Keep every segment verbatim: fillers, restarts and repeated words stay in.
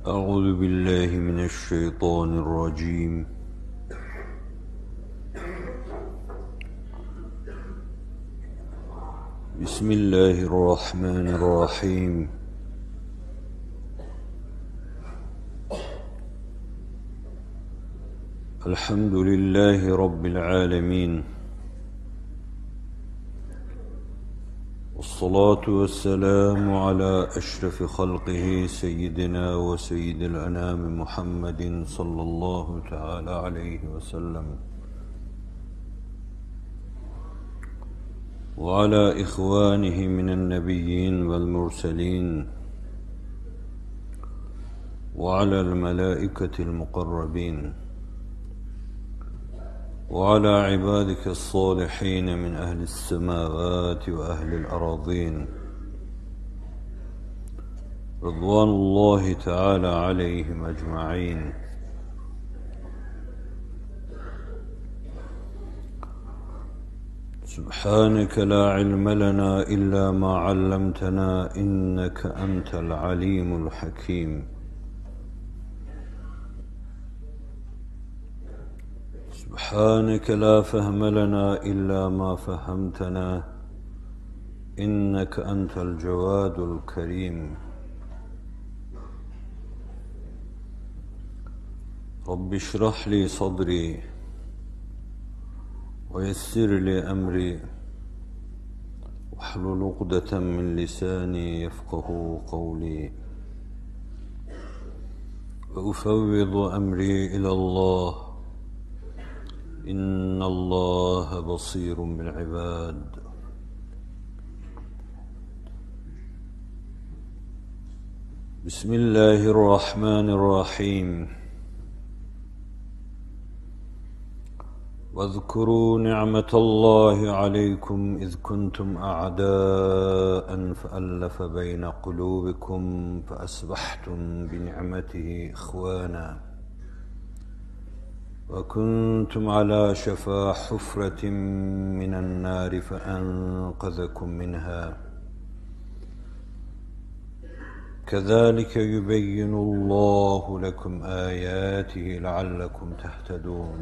أعوذ بالله من الشيطان الرجيم. بسم الله الرحمن الرحيم. الحمد لله رب العالمين، والصلاة والسلام على أشرف خلقه سيدنا وسيد الأنام محمد صلى الله تعالى عليه وسلم، وعلى إخوانه من النبيين والمرسلين، وعلى الملائكة المقربين، وعلى عبادك الصالحين من أهل السماوات وأهل الأراضين، رضوان الله تعالى عليهم أجمعين. سبحانك لا علم لنا إلا ما علمتنا إنك أنت العليم الحكيم. سبحانك لا فهم لنا إلا ما فهمتنا إنك أنت الجواد الكريم. رب اشرح لي صدري ويسر لي أمري واحلل عقدة من لساني يفقه قولي، وأفوض أمري إلى الله إن الله بصير بالعباد. بسم الله الرحمن الرحيم. واذكروا نعمة الله عليكم إذ كنتم أعداء فألف بين قلوبكم فأصبحتم بنعمته إخوانا، وكنتم على شفا حفرة من النار فأنقذكم منها، كذلك يبين الله لكم آياته لعلكم تهتدون.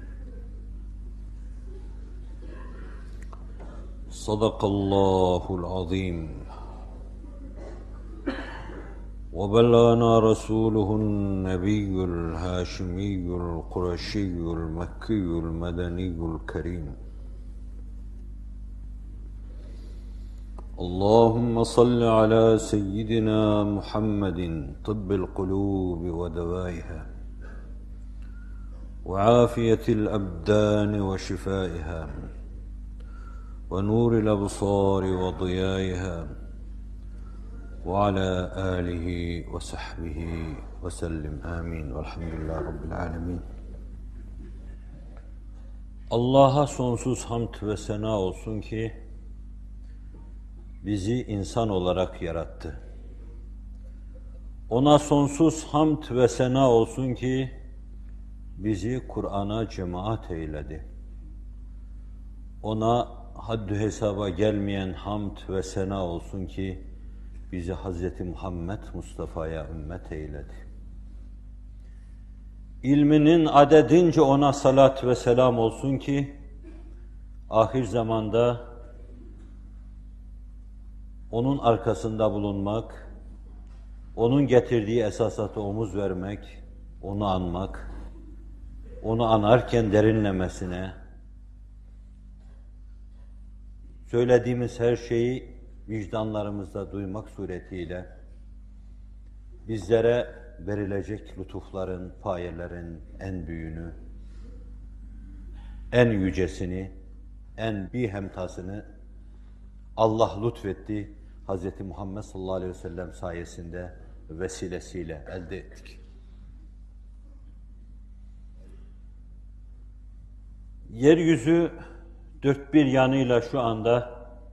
صدق الله العظيم. وبلغنا رسوله النبي الهاشمي القرشي المكي المدني الكريم. اللهم صل على سيدنا محمد طب القلوب ودوائها، وعافية الأبدان وشفائها، ونور الأبصار وضيائها، وعلى آله وصحبه وسلم آمين. والحمد لله Rabbil Alemin. Allah'a sonsuz hamd ve sena olsun ki bizi insan olarak yarattı. Ona sonsuz hamd ve sena olsun ki bizi Kur'an'a cemaat eyledi. Ona haddü hesaba gelmeyen hamd ve sena olsun ki bizi Hazreti Muhammed Mustafa'ya ümmet eyledi. İlminin adedince ona salat ve selam olsun ki ahir zamanda onun arkasında bulunmak, onun getirdiği esasata omuz vermek, onu anmak, onu anarken derinlemesine söylediğimiz her şeyi vicdanlarımızda duymak suretiyle bizlere verilecek lütufların, payelerin en büyüğünü, en yücesini, en bihemtasını Allah lütfetti. Hazreti Muhammed sallallahu aleyhi ve sellem sayesinde vesilesiyle elde ettik. Yeryüzü dört bir yanıyla şu anda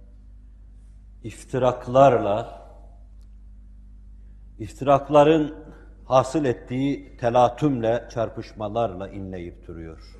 iftiraklarla, iftirakların hasıl ettiği telatümle, çarpışmalarla inleyip duruyor.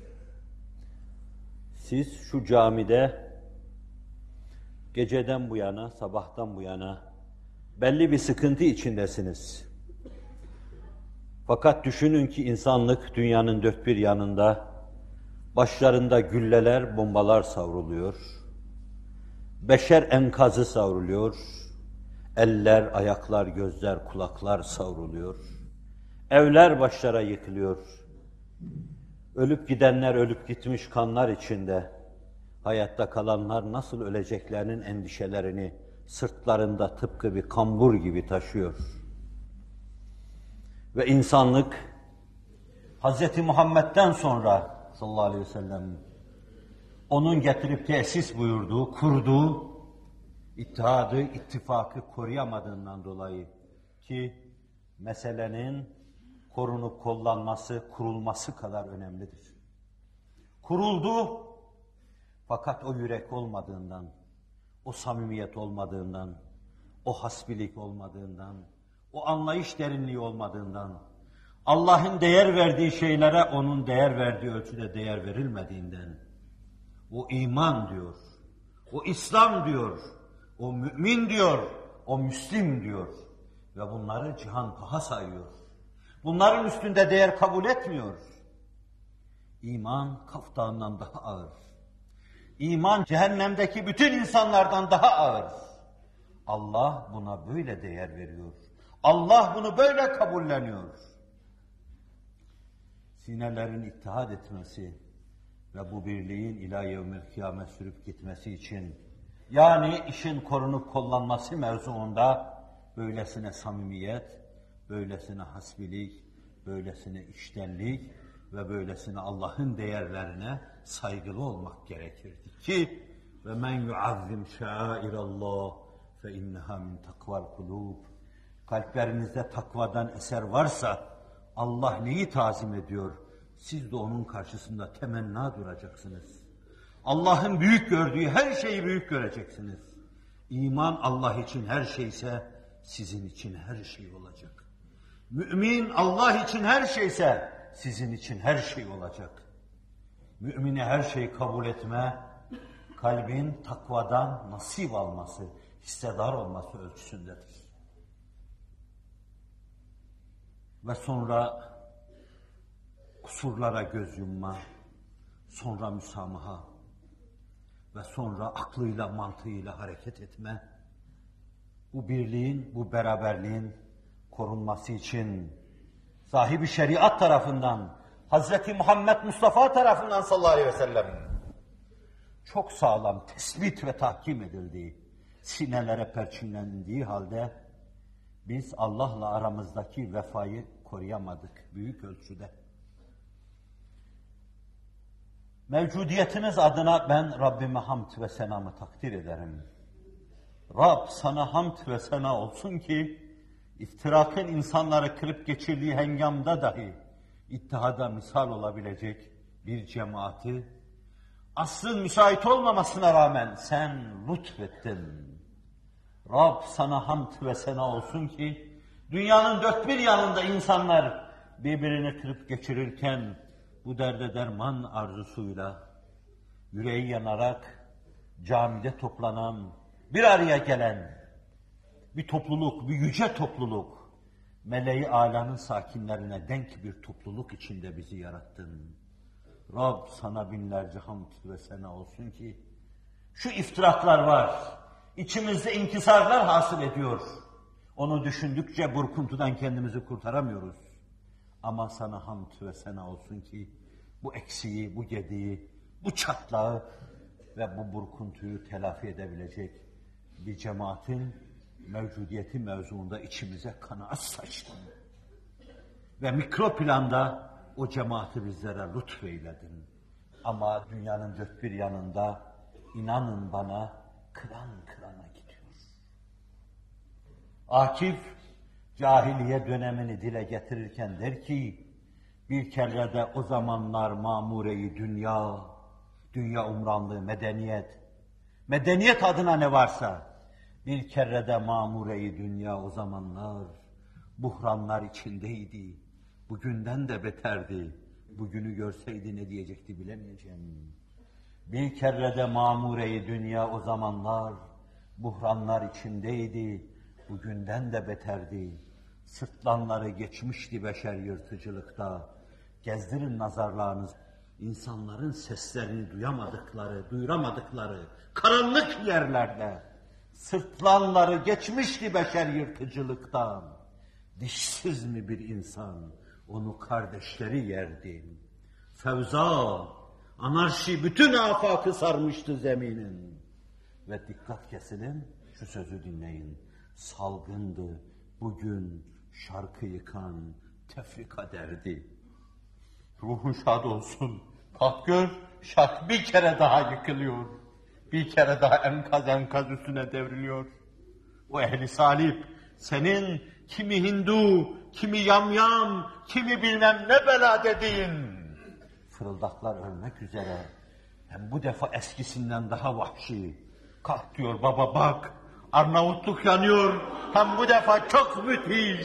Siz şu camide geceden bu yana, sabahtan bu yana belli bir sıkıntı içindesiniz. Fakat düşünün ki insanlık dünyanın dört bir yanında, başlarında gülleler, bombalar savruluyor. Beşer enkazı savruluyor. Eller, ayaklar, gözler, kulaklar savruluyor. Evler başlara yıkılıyor. Ölüp gidenler ölüp gitmiş kanlar içinde. Hayatta kalanlar nasıl öleceklerinin endişelerini sırtlarında tıpkı bir kambur gibi taşıyor. Ve insanlık Hz. Muhammed'den sonra sallallahu aleyhi ve sellem onun getirip tesis buyurduğu, kurduğu ittihadı, ittifakı koruyamadığından dolayı ki meselenin korunup kollanması, kurulması kadar önemlidir. Kuruldu fakat o yürek olmadığından, o samimiyet olmadığından, o hasbilik olmadığından, o anlayış derinliği olmadığından, Allah'ın değer verdiği şeylere onun değer verdiği ölçüde değer verilmediğinden, o iman diyor, o İslam diyor, o mümin diyor, o Müslim diyor ve bunları cihan paha sayıyor. Bunların üstünde değer kabul etmiyor. İman Kaf Dağı'ndan daha ağır. İman cehennemdeki bütün insanlardan daha ağır. Allah buna böyle değer veriyor. Allah bunu böyle kabulleniyor. Sinelerin ittihad etmesi ve bu birliğin ila yevmil kıyamet sürüp gitmesi için, yani işin korunup kollanması mevzuunda böylesine samimiyet, böylesine hasbilik, böylesine içtenlik ve böylesine Allah'ın değerlerine saygılı olmak gerekirdi ki ve men yuazzim şairallah fe inneha min takval kulub. Kalplerinizde takvadan eser varsa Allah neyi tazim ediyor? Siz de onun karşısında temenna duracaksınız. Allah'ın büyük gördüğü her şeyi büyük göreceksiniz. İman Allah için her şeyse sizin için her şey olacak. Mümin Allah için her şeyse sizin için her şey olacak. Mümini her şeyi kabul etme, kalbin takvadan nasip alması, hissedar olması ölçüsündedir. Ve sonra kusurlara göz yumma, sonra müsamaha ve sonra aklıyla, mantığıyla hareket etme, bu birliğin, bu beraberliğin korunması için sahibi şeriat tarafından, Hz. Muhammed Mustafa tarafından sallallahu aleyhi ve sellem çok sağlam tespit ve tahkim edildiği, sinelere perçinlendiği halde biz Allah'la aramızdaki vefayı koruyamadık büyük ölçüde. Mevcudiyetiniz adına ben Rabbime hamd ve senamı takdir ederim. Rab sana hamd ve sena olsun ki iftirakın insanları kırıp geçirdiği hengamda dahi ittihada misal olabilecek bir cemaati aslın müsait olmamasına rağmen sen lütfettin. Rab sana hamd ve sena olsun ki dünyanın dört bir yanında insanlar birbirini kırıp geçirirken bu derde derman arzusuyla yüreği yanarak camide toplanan, bir araya gelen bir topluluk, bir yüce topluluk, meleği âlanın sakinlerine denk bir topluluk içinde bizi yarattın. Rab sana binlerce hamd ve sena olsun ki şu iftiraklar var, içimizde inkisarlar hasıl ediyor. Onu düşündükçe burkuntudan kendimizi kurtaramıyoruz. Ama sana hamd ve sena olsun ki bu eksiği, bu gediği, bu çatlağı ve bu burkuntuyu telafi edebilecek bir cemaatin mevcudiyeti mevzuunda içimize kanaat saçtın. Ve mikro planda o cemaati bizlere lütfeyledin. Ama dünyanın dört bir yanında inanın bana kıran kırana gidiyor. Akif cahiliye dönemini dile getirirken der ki bir kere de o zamanlar mamureyi dünya, dünya umranlığı, medeniyet, medeniyet adına ne varsa bir kere de mamureyi dünya o zamanlar buhranlar içindeydi. Bugünden de beterdi. Bugünü görseydi ne diyecekti bilemeyeceğim. Bir kere de mamureyi dünya o zamanlar buhranlar içindeydi. Bugünden de beterdi. Sırtlanları geçmişti beşer yırtıcılıkta. Gezdirin nazarlarınız. İnsanların seslerini duyamadıkları, duyuramadıkları karanlık yerlerde sırtlanları geçmişti beşer yırtıcılıktan. Dişsiz mi bir insan, onu kardeşleri yerdi. Fevza, anarşi bütün afakı sarmıştı zeminin. Ve dikkat kesilin, şu sözü dinleyin. Salgındı bugün şarkı yıkan tefrika derdi. Ruhun şad olsun. Kalk gör, şark bir kere daha yıkılıyor. Bir kere daha enkaz enkaz üstüne devriliyor. O ehli salip, senin kimi Hindu, kimi yamyam, kimi bilmem ne bela dediğin. Fırıldaklar ölmek üzere. Hem bu defa eskisinden daha vahşi. Kalk diyor baba bak, Arnavutluk yanıyor. Hem bu defa çok müthiş.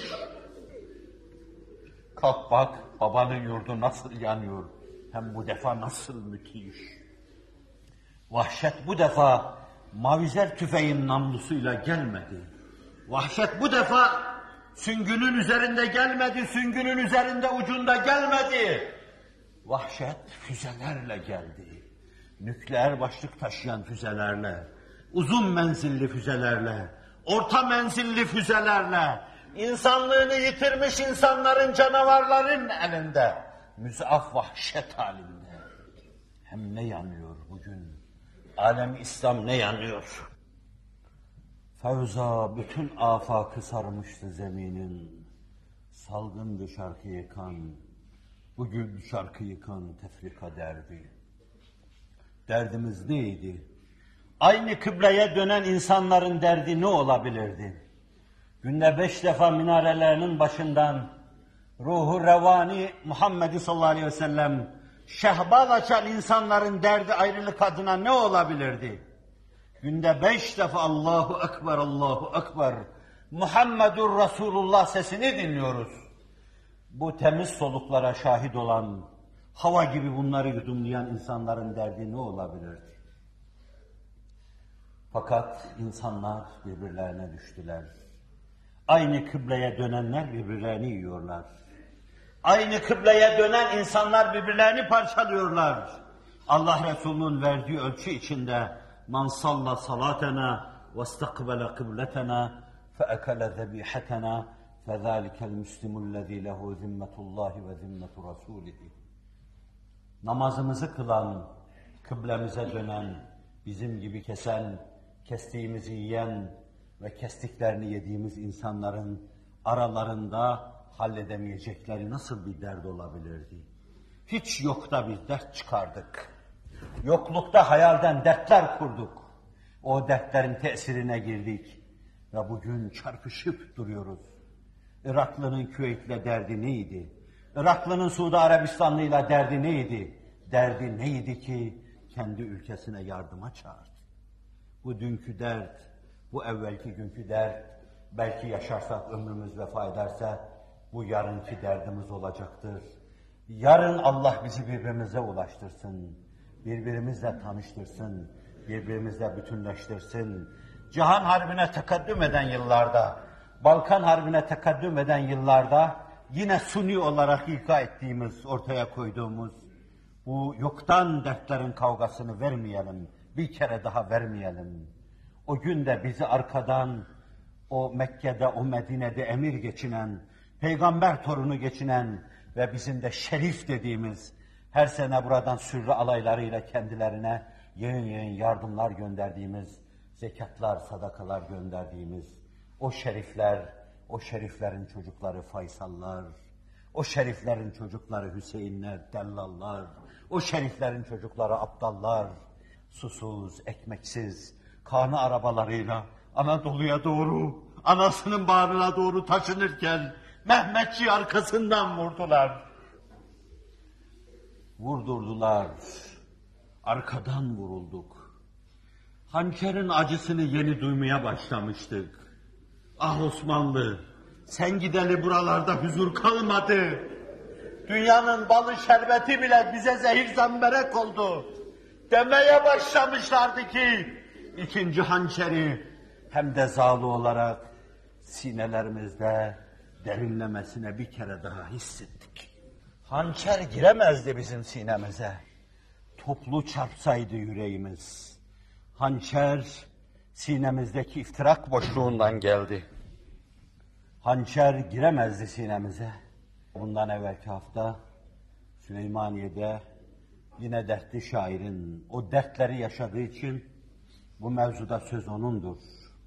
Kalk bak, babanın yurdu nasıl yanıyor. Hem bu defa nasıl müthiş. Vahşet bu defa mavizer tüfeğin namlusuyla gelmedi. Vahşet bu defa süngünün üzerinde gelmedi, süngünün üzerinde ucunda gelmedi. Vahşet füzelerle geldi. Nükleer başlık taşıyan füzelerle, uzun menzilli füzelerle, orta menzilli füzelerle, insanlığını yitirmiş insanların, canavarların elinde, müzaf vahşet halinde. Hem ne yanıyor bugün? Alem İslam ne yanıyor? Fevza bütün afakı sarmıştı zeminin. Salgındı şarkı yıkan, bugün şarkı yıkan tefrika derdi. Derdimiz neydi? Aynı kıbleye dönen insanların derdi ne olabilirdi? Günde beş defa minarelerinin başından ruhu revani Muhammed sallallahu aleyhi ve sellem şehbal açan insanların derdi ayrılık adına ne olabilirdi? Günde beş defa Allahu Ekber, Allahu Ekber, Muhammedur Resulullah sesini dinliyoruz. Bu temiz soluklara şahit olan, hava gibi bunları yudumlayan insanların derdi ne olabilirdi? Fakat insanlar birbirlerine düştüler. Aynı kıbleye dönenler birbirlerini yiyorlar. Aynı kıbleye dönen insanlar birbirlerini parçalıyorlar. Allah Resulü'nün verdiği ölçü içinde man salla salatena ve istakbala kıbletena fe ekele zebihatena fe zâlikel müslimullezî lehu zimmetullâhi ve zimmetu rasûlihi. Namazımızı kılan, kıblemize dönen, bizim gibi kesen, kestiğimizi yiyen ve kestiklerini yediğimiz insanların aralarında halledemeyecekleri nasıl bir dert olabilirdi? Hiç yokta bir dert çıkardık. Yoklukta hayalden dertler kurduk. O dertlerin tesirine girdik ve bugün çarpışıp duruyoruz. Iraklı'nın Küveyt'le derdi neydi? Iraklı'nın Suudi Arabistanlı'yla derdi neydi? Derdi neydi ki kendi ülkesine yardıma çağırdı? Bu dünkü dert, bu evvelki günkü dert, belki yaşarsak ömrümüz vefa ederse bu yarınki derdimiz olacaktır. Yarın Allah bizi birbirimize ulaştırsın, birbirimizle tanıştırsın, birbirimizle bütünleştirsin. Cihan Harbi'ne tekaddüm eden yıllarda, Balkan Harbi'ne tekaddüm eden yıllarda yine suni olarak ilka ettiğimiz, ortaya koyduğumuz bu yoktan dertlerin kavgasını vermeyelim, bir kere daha vermeyelim. O gün de bizi arkadan o Mekke'de, o Medine'de emir geçinen, peygamber torunu geçinen ve bizim de şerif dediğimiz, her sene buradan sürü alaylarıyla kendilerine yığın yığın yardımlar gönderdiğimiz, zekatlar, sadakalar gönderdiğimiz o şerifler, o şeriflerin çocukları Faysallar, o şeriflerin çocukları Hüseyinler, Dellallar, o şeriflerin çocukları Abdallar, susuz, ekmeksiz, kanı arabalarıyla Anadolu'ya doğru, anasının bağrına doğru taşınırken Mehmetçi arkasından vurdular. Vurdurdular, arkadan vurulduk. Hançerin acısını yeni duymaya başlamıştık. Ah Osmanlı, sen gideli buralarda huzur kalmadı. Dünyanın balı şerbeti bile bize zehir zemberek oldu. Demeye başlamışlardı ki, ikinci hançeri hem de zalı olarak sinelerimizde derinlemesine bir kere daha hissettik. Hançer giremezdi bizim sinemize. Toplu çarpsaydı yüreğimiz. Hançer sinemizdeki iftirak boşluğundan geldi. Hançer giremezdi sinemize. Bundan evvelki hafta Süleymaniye'de yine dertli şairin o dertleri yaşadığı için bu mevzuda söz onundur.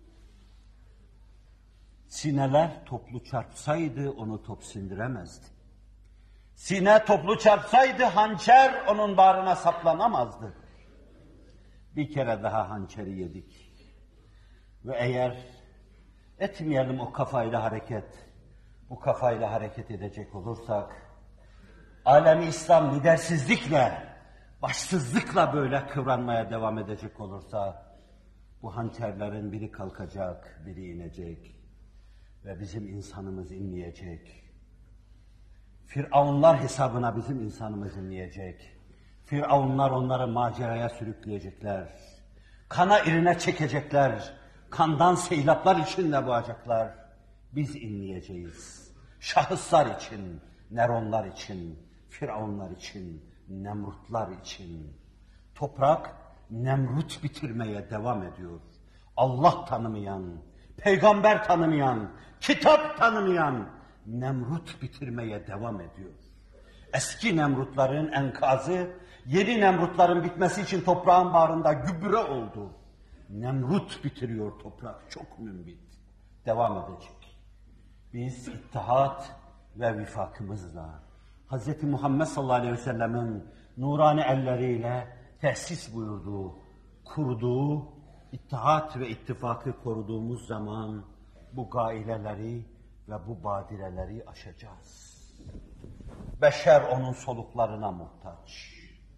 Sineler toplu çarpsaydı onu top sindiremezdi. Sine toplu çarpsaydı hançer onun bağrına saplanamazdı. Bir kere daha hançeri yedik. Ve eğer etmeyelim o kafayla hareket, bu kafayla hareket edecek olursak, alemi İslam lidersizlikle, başsızlıkla böyle kıvranmaya devam edecek olursa, bu hançerlerin biri kalkacak, biri inecek ve bizim insanımız inleyecek. Firavunlar hesabına bizim insanımız inleyecek. Firavunlar onları maceraya sürükleyecekler. Kana irine çekecekler. Kandan seylaplar içinde boğacaklar. Biz inleyeceğiz. Şahıslar için, Neronlar için, Firavunlar için, Nemrutlar için. Toprak Nemrut bitirmeye devam ediyor. Allah tanımayan, peygamber tanımayan, kitap tanımayan Nemrut bitirmeye devam ediyor. Eski Nemrutların enkazı, yeni Nemrutların bitmesi için toprağın bağrında gübre oldu. Nemrut bitiriyor toprak, çok mümbit. Devam edecek. Biz ittihat ve vifakımızla, Hz. Muhammed sallallahu aleyhi ve sellemin nurani elleriyle tesis buyurduğu, kurduğu, ittihat ve ittifakı koruduğumuz zaman bu gaileleri ve bu badireleri aşacağız. Beşer onun soluklarına muhtaç.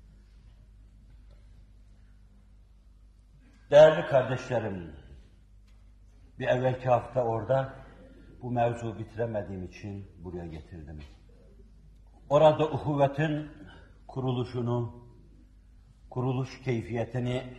Değerli kardeşlerim, bir evvelki hafta orada bu mevzu bitiremediğim için buraya getirdim. Orada uhuvvetin kuruluşunu, kuruluş keyfiyetini,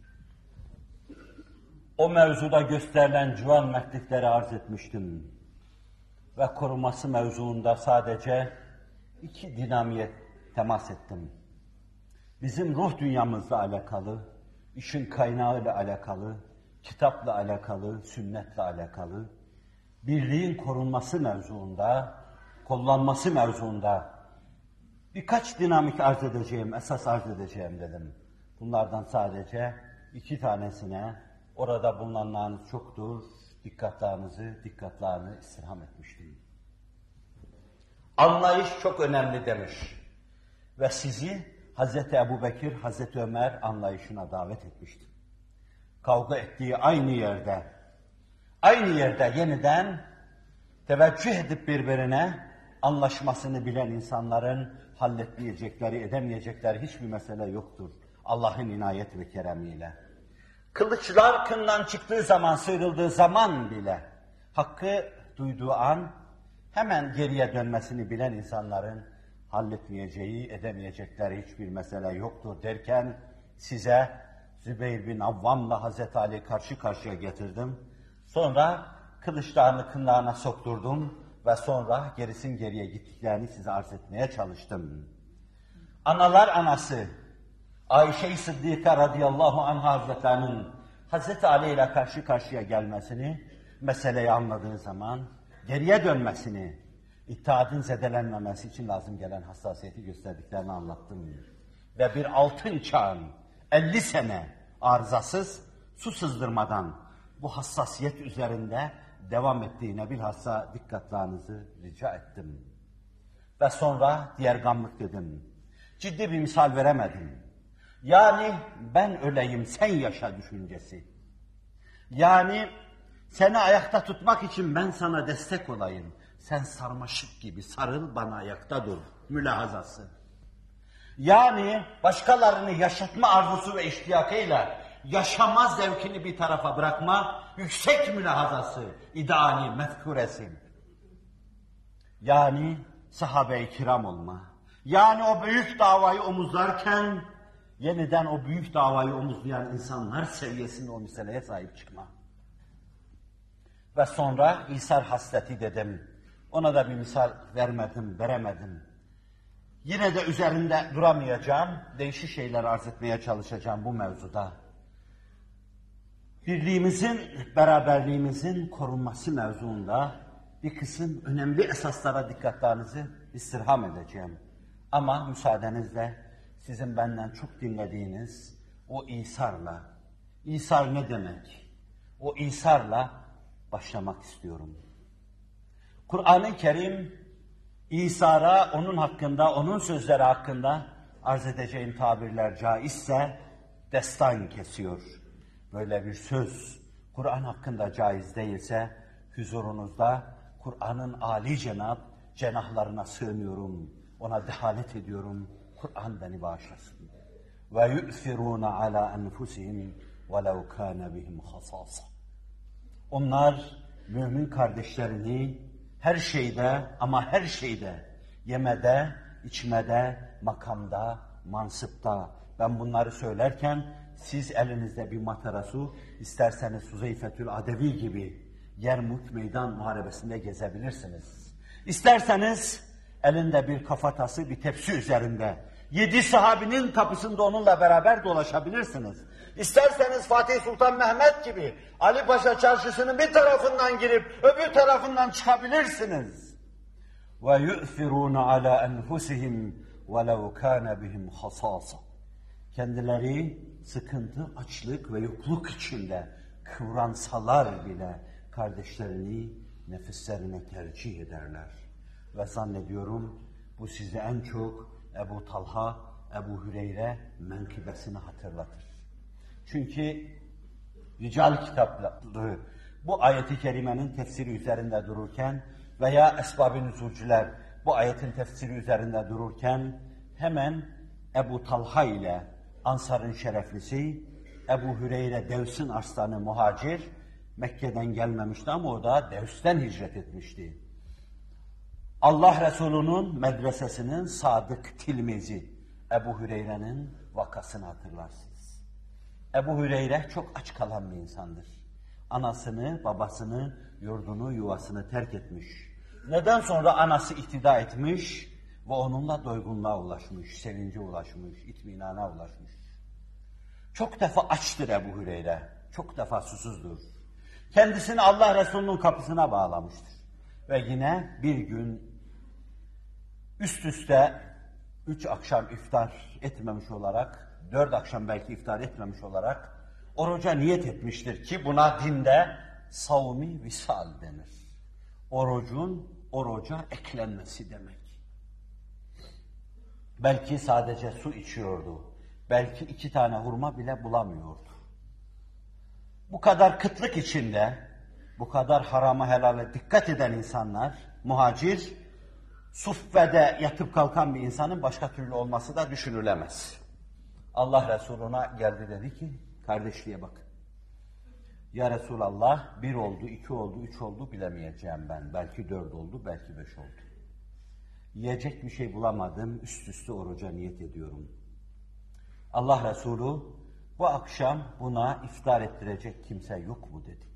o mevzuda gösterilen civan mertlikleri arz etmiştim. Ve koruması mevzuunda sadece iki dinamiğe temas ettim. Bizim ruh dünyamızla alakalı, işin kaynağıyla alakalı, kitapla alakalı, sünnetle alakalı, birliğin korunması mevzuunda, kullanması mevzuunda birkaç dinamik arz edeceğim, esas arz edeceğim dedim. Bunlardan sadece iki tanesine orada bulunanlarınız çoktur, dikkatlerinizi, dikkatlerini istirham etmiştim. Anlayış çok önemli demiş ve sizi Hazreti Ebubekir, Hazreti Ömer anlayışına davet etmiştim. Kavga ettiği aynı yerde, aynı yerde yeniden teveccüh edip birbirine anlaşmasını bilen insanların halletmeyecekleri, edemeyecekleri hiçbir mesele yoktur. Allah'ın inayet ve keremiyle. Kılıçlar kından çıktığı zaman, sıyrıldığı zaman bile hakkı duyduğu an hemen geriye dönmesini bilen insanların halletmeyeceği, edemeyecekleri hiçbir mesele yoktur derken size Zübeyir bin Avvam'la Hazreti Ali karşı karşıya getirdim. Sonra kılıçlarını kınlarına sokturdum ve sonra gerisin geriye gittiklerini size arz etmeye çalıştım. Analar anası Ayşe-i Sıddika radıyallahu anha hazretlerinin Hazreti Ali ile karşı karşıya gelmesini, meseleyi anladığı zaman geriye dönmesini, İttihatın zedelenmemesi için lazım gelen hassasiyeti gösterdiklerini anlattım. Ve bir altın çağın elli sene arızasız, su sızdırmadan bu hassasiyet üzerinde devam ettiğine bilhassa dikkatlerinizi rica ettim. Ve sonra diğer gamlık dedim. Ciddi bir misal veremedim. Yani ben öleyim sen yaşa düşüncesi. Yani seni ayakta tutmak için ben sana destek olayım. Sen sarmaşık gibi sarıl bana ayakta dur mülahazası. Yani başkalarını yaşatma arzusu ve iştiyakıyla yaşama zevkini bir tarafa bırakma yüksek mülahazası, ideali, mefkuresi. Yani sahabe-i kiram olma. Yani o büyük davayı omuzlarken yeniden o büyük davayı omuzlayan insanlar seviyesinde o meseleye sahip çıkma. Ve sonra İsar hasleti dedim. Ona da bir misal vermedim, veremedim. Yine de üzerinde duramayacağım, değişik şeyler arz etmeye çalışacağım bu mevzuda. Birliğimizin, beraberliğimizin korunması mevzuunda bir kısım önemli esaslara dikkatlerinizi istirham edeceğim. Ama müsaadenizle sizin benden çok dinlediğiniz o İsar'la, İsar ne demek? O İsar'la başlamak istiyorum. Kur'an-ı Kerim, İsar'a, onun hakkında, onun sözleri hakkında arz edeceğim tabirler caizse destan kesiyor. Böyle bir söz Kur'an hakkında caiz değilse huzurunuzda Kur'an'ın âli cenab cenahlarına sığınıyorum, ona dehalet ediyorum. Kur'an beni bağışlasın. Ve yu'thirûne alâ enfusihim velev kâne bihim hasâsa. Onlar mümin kardeşlerini her şeyde ama her şeyde, yemede, içmede, makamda, mansıpta. Ben bunları söylerken siz elinizde bir matara su, isterseniz Suzeyfetül Adevi gibi Yermuk meydan muharebesinde gezebilirsiniz. İsterseniz elinde bir kafatası, bir tepsi üzerinde yedi sahabinin kapısında onunla beraber dolaşabilirsiniz. İsterseniz Fatih Sultan Mehmet gibi Ali Paşa Çarşısı'nın bir tarafından girip öbür tarafından çıkabilirsiniz. Ve yu'thirûne alâ enfusihim velev kâne bihim hasâsa. Kendileri sıkıntı, açlık ve yokluk içinde kıvransalar bile kardeşlerini nefislerine tercih ederler. Ve zannediyorum bu size en çok Ebu Talha, Ebu Hüreyre menkıbesini hatırlatır. Çünkü Rical kitapları bu ayeti kerimenin tefsiri üzerinde dururken veya esbab-ı nüzulcüler bu ayetin tefsiri üzerinde dururken hemen Ebu Talha ile Ansar'ın şereflisi, Ebu Hüreyre Devs'in arslanı muhacir, Mekke'den gelmemişti ama o da Devs'ten hicret etmişti. Allah Resulü'nün medresesinin sadık tilmizi Ebu Hüreyre'nin vakasını hatırlarsınız. Ebu Hüreyre çok aç kalan bir insandır. Anasını, babasını, yurdunu, yuvasını terk etmiş. Neden sonra anası ihtida etmiş ve onunla doygunluğa ulaşmış, sevince ulaşmış, itminana ulaşmış. Çok defa açtır Ebu Hüreyre, çok defa susuzdur. Kendisini Allah Resulü'nün kapısına bağlamıştır. Ve yine bir gün üst üste üç akşam iftar etmemiş olarak, dört akşam belki iftar etmemiş olarak oruca niyet etmiştir ki buna dinde savmi visal denir. Orucun oruca eklenmesi demek. Belki sadece su içiyordu. Belki iki tane hurma bile bulamıyordu. Bu kadar kıtlık içinde, bu kadar harama helale dikkat eden insanlar, muhacir, suffede yatıp kalkan bir insanın başka türlü olması da düşünülemez. Allah Resuluna geldi dedi ki, kardeşliğe bakın. Ya Resulallah, bir oldu, iki oldu, üç oldu bilemeyeceğim ben. Belki dört oldu, belki beş oldu. Yiyecek bir şey bulamadım, üst üste oruca niyet ediyorum. Allah Resulü, bu akşam buna iftar ettirecek kimse yok mu dedi.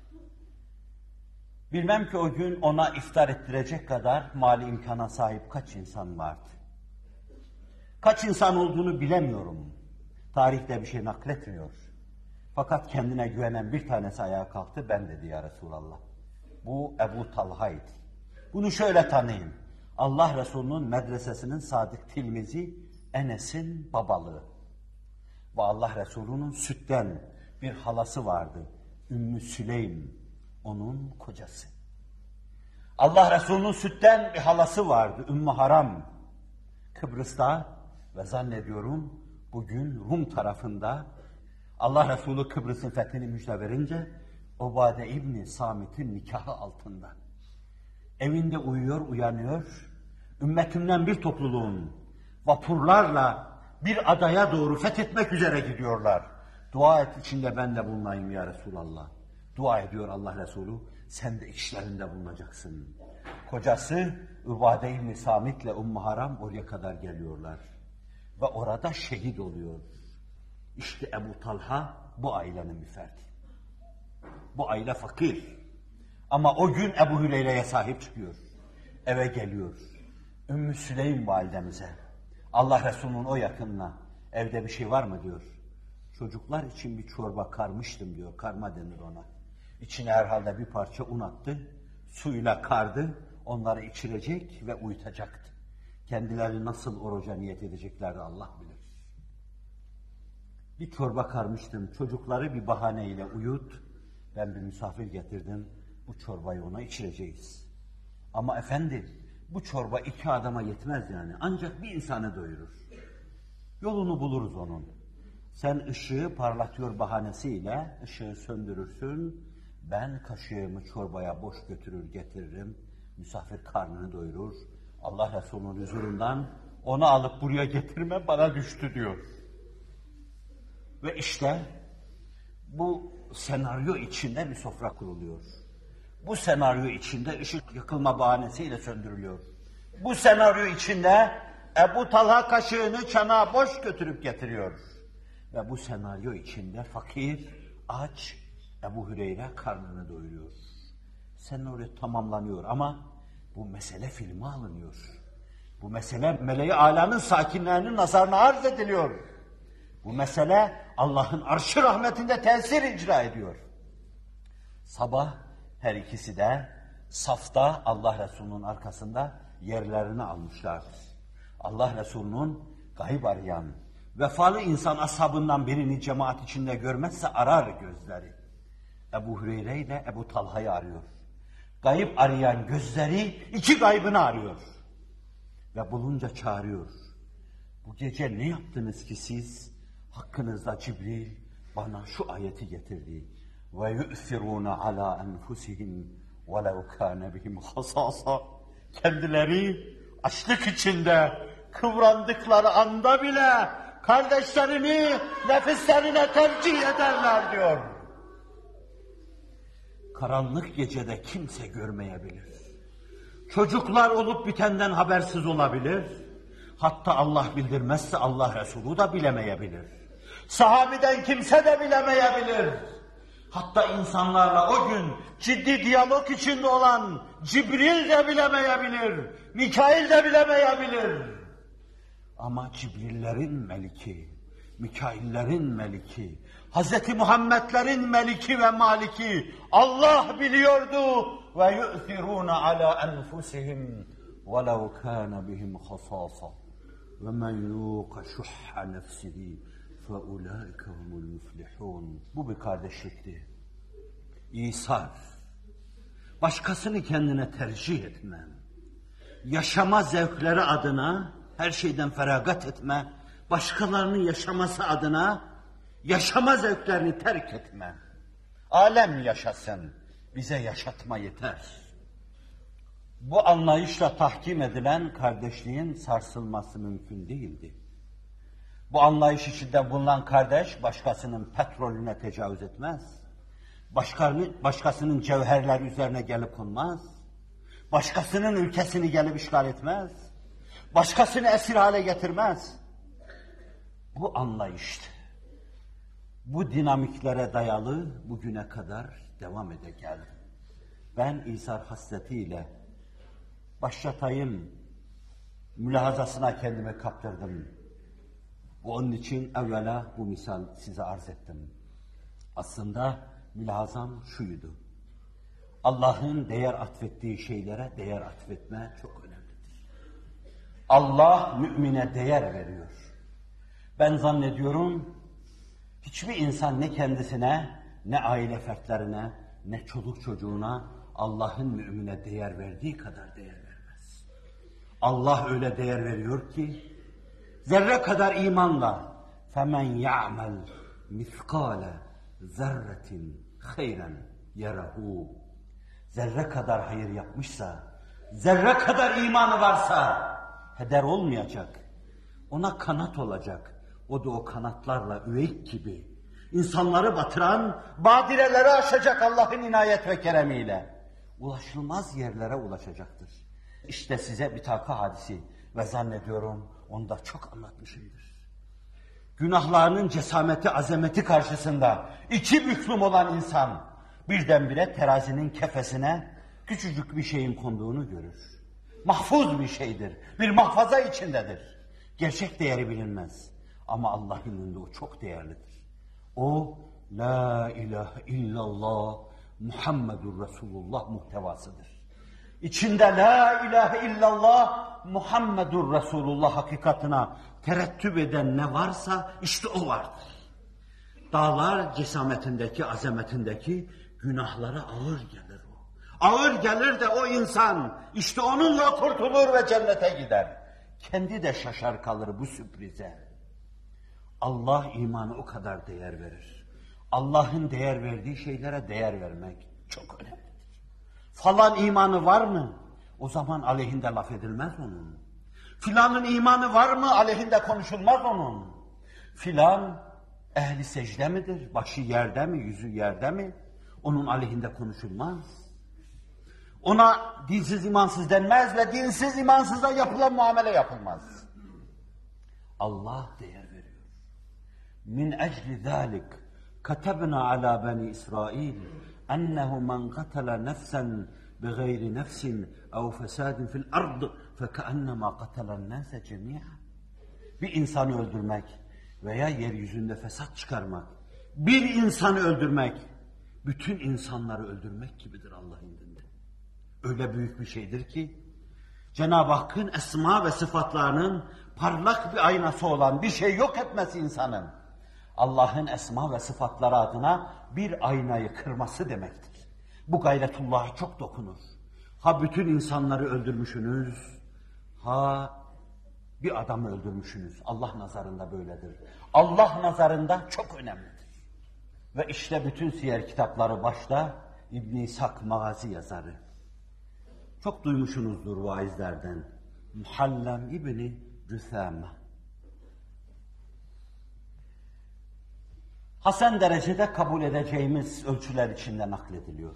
Bilmem ki o gün ona iftar ettirecek kadar mali imkana sahip kaç insan vardı. Kaç insan olduğunu bilemiyorum. Tarihte bir şey nakletmiyor. Fakat kendine güvenen bir tanesi ayağa kalktı, ben dedi ya Resulallah. Bu Ebu Talha'ydı. Bunu şöyle tanıyın. Allah Resulü'nün medresesinin sadık tilmizi Enes'in babalığı. Ve Allah Resulü'nün sütten bir halası vardı. Ümmü Süleym, onun kocası. Allah Resulü'nün sütten bir halası vardı. Ümmü Haram, Kıbrıs'ta ve zannediyorum bugün Rum tarafında Allah Resulü Kıbrıs'ın fethini müjde verince Ubade İbni Samit'in nikahı altında. Evinde uyuyor, uyanıyor. Ümmetimden bir topluluğun vapurlarla bir adaya doğru fethetmek üzere gidiyorlar. Dua et içinde ben de bulunayım ya Resulallah. Dua ediyor Allah Resulü, sen de işlerinde bulunacaksın. Kocası Ubade İbni Samit'le Ümmü Haram oraya kadar geliyorlar. Ve orada şehit oluyor. İşte Ebu Talha bu ailenin bir ferdi. Bu aile fakir. Ama o gün Ebu Hüreyre'ye sahip çıkıyor. eve geliyor. Ümmü Süleym validemize, Allah Resulü'nün o yakınına, evde bir şey var mı diyor. Çocuklar için bir çorba karmıştım diyor, karma denir ona. İçine herhalde bir parça un attı, suyla kardı, onları içirecek ve uyutacaktı. Kendileri nasıl oruca niyet edeceklerdi Allah bilir. Bir çorba karmıştım, çocukları bir bahaneyle uyut, ben bir misafir getirdim, bu çorbayı ona içireceğiz. Ama efendi, bu çorba iki adama yetmez yani, ancak bir insanı doyurur. Yolunu buluruz onun. Sen ışığı parlatıyor bahanesiyle, ışığı söndürürsün, ben kaşığımı çorbaya boş götürür getiririm, misafir karnını doyurur, Allah Resulü'nün huzurundan onu alıp buraya getirme bana düştü diyor. Ve işte bu senaryo içinde bir sofra kuruluyor. Bu senaryo içinde ışık yakılma bahanesiyle söndürülüyor. Bu senaryo içinde Ebu Talha kaşığını çanağa boş götürüp getiriyor. Ve bu senaryo içinde fakir, aç, Ebu Hüreyre karnını doyuruyor. Senaryo tamamlanıyor ama bu mesele filme alınıyor. Bu mesele meleği âlanın sakinlerinin nazarına arz ediliyor. Bu mesele Allah'ın arş-ı rahmetinde tesir icra ediyor. Sabah her ikisi de safta Allah Resulü'nün arkasında yerlerini almışlar. Allah Resulü'nün gayb arayan, vefalı insan ashabından birini cemaat içinde görmezse arar gözleri. Ebu Hüreyre ile Ebu Talha'yı arıyor. Gayb arayan gözleri iki gaybını arıyor. Ve bulunca çağırıyor. Bu gece ne yaptınız ki siz? Hakkınızda Cibril bana şu ayeti getirdi. Ve yu'thiruna ala enfusihim velev kâne bihim hasâsâ. Kendileri açlık içinde kıvrandıkları anda bile kardeşlerini nefislerine tercih ederler diyor. Karanlık gecede kimse görmeyebilir. Çocuklar olup bitenden habersiz olabilir. Hatta Allah bildirmezse Allah Resulü da bilemeyebilir. Sahabiden kimse de bilemeyebilir. Hatta insanlarla o gün ciddi diyalog içinde olan Cibril de bilemeyebilir. Mikail de bilemeyebilir. Ama Cibril'lerin meliki, Mikail'lerin meliki, Hazreti Muhammed'lerin meliki ve maliki Allah biliyordu. Ve yu'thirûne alâ enfusihim velev kâne bihim hasâsâ ve men yûqa şuhha nefsihi fe ulâike humul müflihûn. Bu bir kardeşlikti. İsar, başkasını kendine tercih etme, yaşama zevkleri adına her şeyden feragat etme, başkalarının yaşaması adına yaşama zevklerini terk etme. Alem yaşasın, bize yaşatma yeter. Bu anlayışla tahkim edilen kardeşliğin sarsılması mümkün değildi. Bu anlayış içinde bulunan kardeş başkasının petrolüne tecavüz etmez. Başkalarının, başkasının cevherleri üzerine gelip konmaz. Başkasının ülkesini gelip işgal etmez. Başkasını esir hale getirmez. Bu anlayıştı. Bu dinamiklere dayalı bugüne kadar devam ede geldi. Ben İsar hasretiyle başlatayım mülahazasına kendimi kaptırdım. Onun için evvela bu misal size arz ettim. Aslında mülahazam şuydu. Allah'ın değer atfettiği şeylere değer atfetme çok önemlidir. Allah mümine değer veriyor. Ben zannediyorum hiçbir insan ne kendisine, ne aile fertlerine, ne çoluk çocuğuna Allah'ın mümine değer verdiği kadar değer vermez. Allah öyle değer veriyor ki zerre kadar imanla فَمَنْ يَعْمَلْ مِثْقَالَ ذَرَّةٍ خَيْرًا يَرَهُ. Zerre kadar hayır yapmışsa, zerre kadar imanı varsa heder olmayacak. Ona kanat olacak. O da o kanatlarla üveyk gibi insanları batıran badireleri aşacak Allah'ın inayet ve keremiyle. Ulaşılmaz yerlere ulaşacaktır. İşte size bitaka hadisi ve zannediyorum onu da çok anlatmışımdır. Günahlarının cesameti, azameti karşısında iki büklüm olan insan birdenbire terazinin kefesine küçücük bir şeyin konduğunu görür. Mahfuz bir şeydir. Bir mahfaza içindedir. Gerçek değeri bilinmez. Ama Allah'ın indinde o çok değerlidir. O La ilahe illallah Muhammedur Resulullah muhtevasıdır. İçinde La ilahe illallah Muhammedur Resulullah hakikatına terettüp eden ne varsa işte o vardır. Dağlar cesametindeki, azametindeki günahlara ağır gelir o. Ağır gelir de o insan işte onunla kurtulur ve cennete gider. Kendi de şaşar kalır bu sürprize. Allah imanı o kadar değer verir. Allah'ın değer verdiği şeylere değer vermek çok önemlidir. Falan imanı var mı? O zaman aleyhinde laf edilmez onun. Filanın imanı var mı? Aleyhinde konuşulmaz onun. Filan ehli secde midir? Başı yerde mi? Yüzü yerde mi? Onun aleyhinde konuşulmaz. Ona dinsiz imansız denmez ve dinsiz imansıza yapılan muamele yapılmaz. Allah değer veriyor. Min ecli zâlik katebna ala bani İsrail ennehu men qatala nefsen bighayri nefsin ev fesadin fil ard fekannema qatalen nase cemi'a. Bir insanı öldürmek veya yeryüzünde fesat çıkarmak, bir insanı öldürmek, bütün insanları öldürmek gibidir Allah'ın indinde. Öyle büyük bir şeydir ki, Cenab-ı Hakk'ın esma ve sıfatlarının parlak bir aynası olan bir şey yok etmesi insanın, Allah'ın esma ve sıfatları adına bir aynayı kırması demektir. Bu gayretullah'a çok dokunur. Ha bütün insanları öldürmüşsünüz, ha bir adamı öldürmüşsünüz. Allah nazarında böyledir. Allah nazarında çok önemlidir. Ve işte bütün siyer kitapları başta İbn-i İshak Magazi yazarı. Çok duymuşsunuzdur vaizlerden. Muhallem İbni Cüthame. Hasan derecede kabul edeceğimiz ölçüler içinde naklediliyor.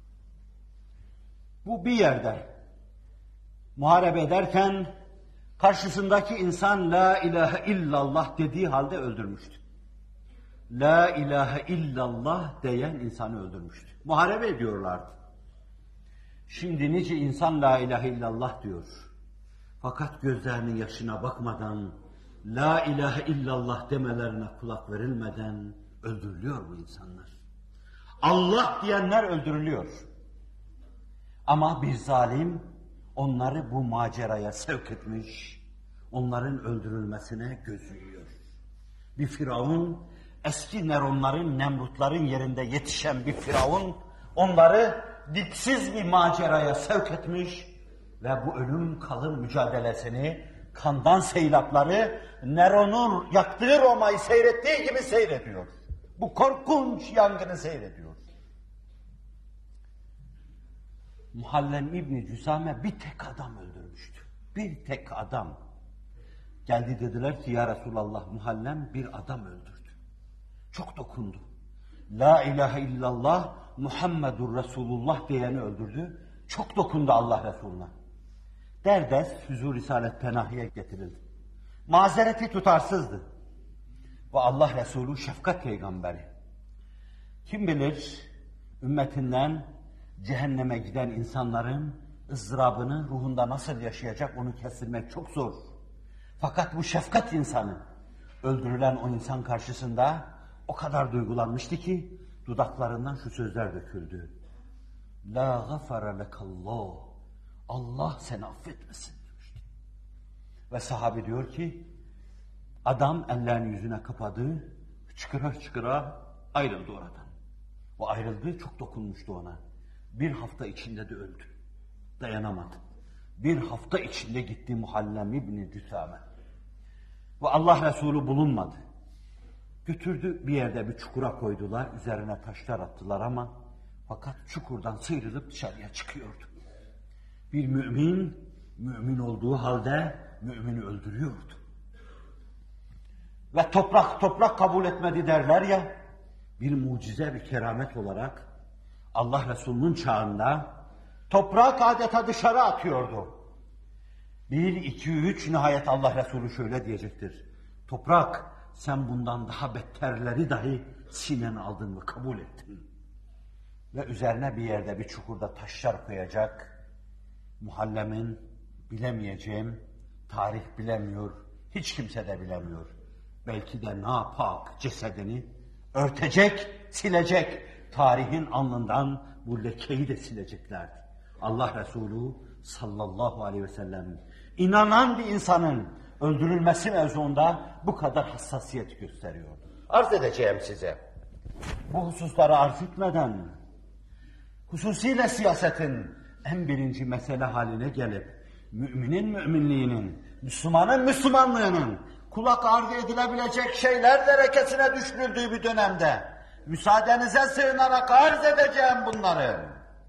Bu bir yerde muharebe ederken karşısındaki insan La ilahe illallah dediği halde öldürmüştü. La ilahe illallah diyen insanı öldürmüştü. Muharebe ediyorlardı. Şimdi nice insan La ilahe illallah diyor. Fakat gözlerinin yaşına bakmadan, La ilahe illallah demelerine kulak verilmeden öldürülüyor bu insanlar. Allah diyenler öldürülüyor. Ama bir zalim onları bu maceraya sevk etmiş, onların öldürülmesine göz yumuyor. Bir Firavun, eski Neronların, Nemrutların yerinde yetişen bir Firavun, onları dipsiz bir maceraya sevk etmiş ve bu ölüm kalım mücadelesini, kandan seylapları Neron'un yaktığı Roma'yı seyrettiği gibi seyrediyor. Bu korkunç yangını seyrediyor. Muhallem İbni Cüsame bir tek adam öldürmüştü. Bir tek adam. Geldi dediler ki ya Resulallah Muhallem bir adam öldürdü. Çok dokundu. La ilahe illallah Muhammedur Resulullah diyeni öldürdü. Çok dokundu Allah Resulüne. Derdest Huzur Risalet Penahi'ye getirildi. Mazereti tutarsızdı. Ve Allah Resulü şefkat peygamberi. Kim bilir ümmetinden cehenneme giden insanların ızdırabını ruhunda nasıl yaşayacak onu kestirmek çok zor. Fakat bu şefkat insanı, öldürülen o insan karşısında o kadar duygulanmıştı ki dudaklarından şu sözler döküldü. La gafara lekallah. Allah seni affetmesin demişti. Ve sahabe diyor ki adam ellerini yüzüne kapadı, çıkıra çıkıra ayrıldı oradan. O ayrıldı, çok dokunmuştu ona. Bir hafta içinde de öldü. Dayanamadı. Bir hafta içinde gitti Muhallem İbni Cüsame. Ve Allah Resulü bulunmadı. Götürdü bir yerde bir çukura koydular, üzerine taşlar attılar ama fakat çukurdan sıyrılıp dışarıya çıkıyordu. Bir mümin, mümin olduğu halde mümini öldürüyordu. Ve toprak toprak kabul etmedi derler ya, bir mucize, bir keramet olarak Allah Resulü'nün çağında toprak adeta dışarı atıyordu. Bir, iki, üç nihayet Allah Resulü şöyle diyecektir. Toprak sen bundan daha betterleri dahi sinene aldın ve kabul ettin. Ve üzerine bir yerde bir çukurda taşlar koyacak. Muhallem'in Bilemeyeceğim, tarih bilemiyor, hiç kimse de bilemiyor. Belki de napak cesedini örtecek, silecek, tarihin alnından bu lekeyi de sileceklerdi. Allah Resulü sallallahu aleyhi ve sellem inanan bir insanın öldürülmesi mevzuunda bu kadar hassasiyet gösteriyor. Arz edeceğim size. Bu hususları arz etmeden, hususiyle siyasetin en birinci mesele haline gelip, müminin müminliğinin, Müslümanın Müslümanlığının kulak ardı edilebilecek şeyler derekesine düşürüldüğü bir dönemde, müsaadenize sığınarak arz edeceğim bunları.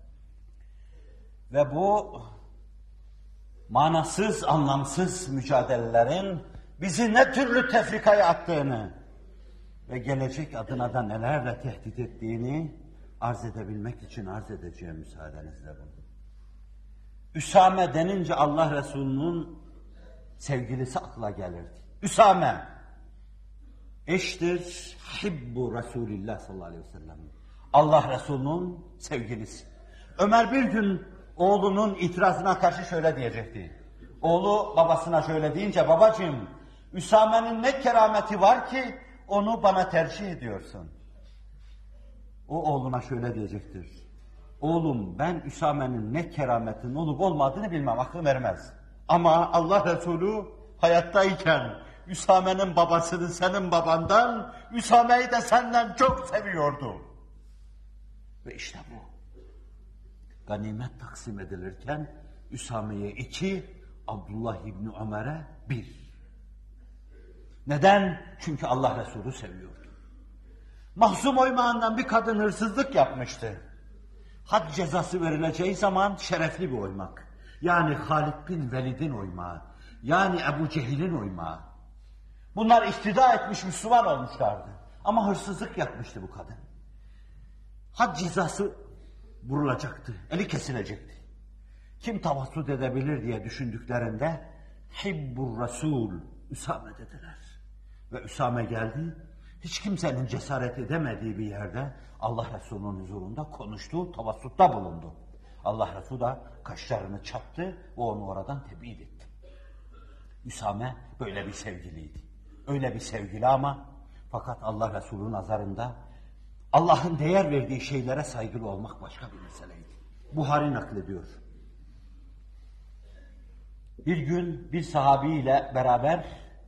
Ve bu manasız, anlamsız mücadelelerin bizi ne türlü tefrikaya attığını ve gelecek adına da nelerle tehdit ettiğini arz edebilmek için arz edeceğim müsaadenizle bunu. Üsame denince Allah Resulü'nün sevgilisi akla gelirdi. Üsame eştir Hibbu Resulillah sallallahu aleyhi ve sellem. Allah Resulü'nün sevgilisi. Ömer bir gün oğlunun itirazına karşı şöyle diyecekti. Oğlu babasına şöyle deyince, babacığım Üsame'nin ne kerameti var ki onu bana tercih ediyorsun. O oğluna şöyle diyecektir. Oğlum ben Üsame'nin ne kerametin olup olmadığını bilmem, aklım ermez. Ama Allah Resulü hayattayken Üsame'nin babasını senin babandan, Üsame'yi de senden çok seviyordu. Ve işte bu. Ganimet taksim edilirken Üsame'ye iki, Abdullah İbni Ömer'e bir. Neden? Çünkü Allah Resulü seviyordu. Mahzum oymağından bir kadın hırsızlık yapmıştı. Had cezası verileceği zaman şerefli bir oymak. Yani Halid bin Velid'in oymağı. Yani Ebu Cehil'in oymağı. Bunlar ihtida etmiş Müslüman olmuşlardı. Ama hırsızlık yapmıştı bu kadın. Had cezası vurulacaktı. Eli kesilecekti. Kim tavassut edebilir diye düşündüklerinde Hibbur Resul Üsame dediler. Ve Üsame geldi. Hiç kimsenin cesaret edemediği bir yerde Allah Resulü'nün huzurunda konuştu, tavassutta bulundu. Allah Resulü da kaşlarını çattı ve onu oradan tebid etti. Üsame böyle bir sevgiliydi. Öyle bir sevgili ama fakat Allah Resulü'nün nazarında Allah'ın değer verdiği şeylere saygılı olmak başka bir meseleydi. Buhari naklediyor. Bir gün bir sahabiyle beraber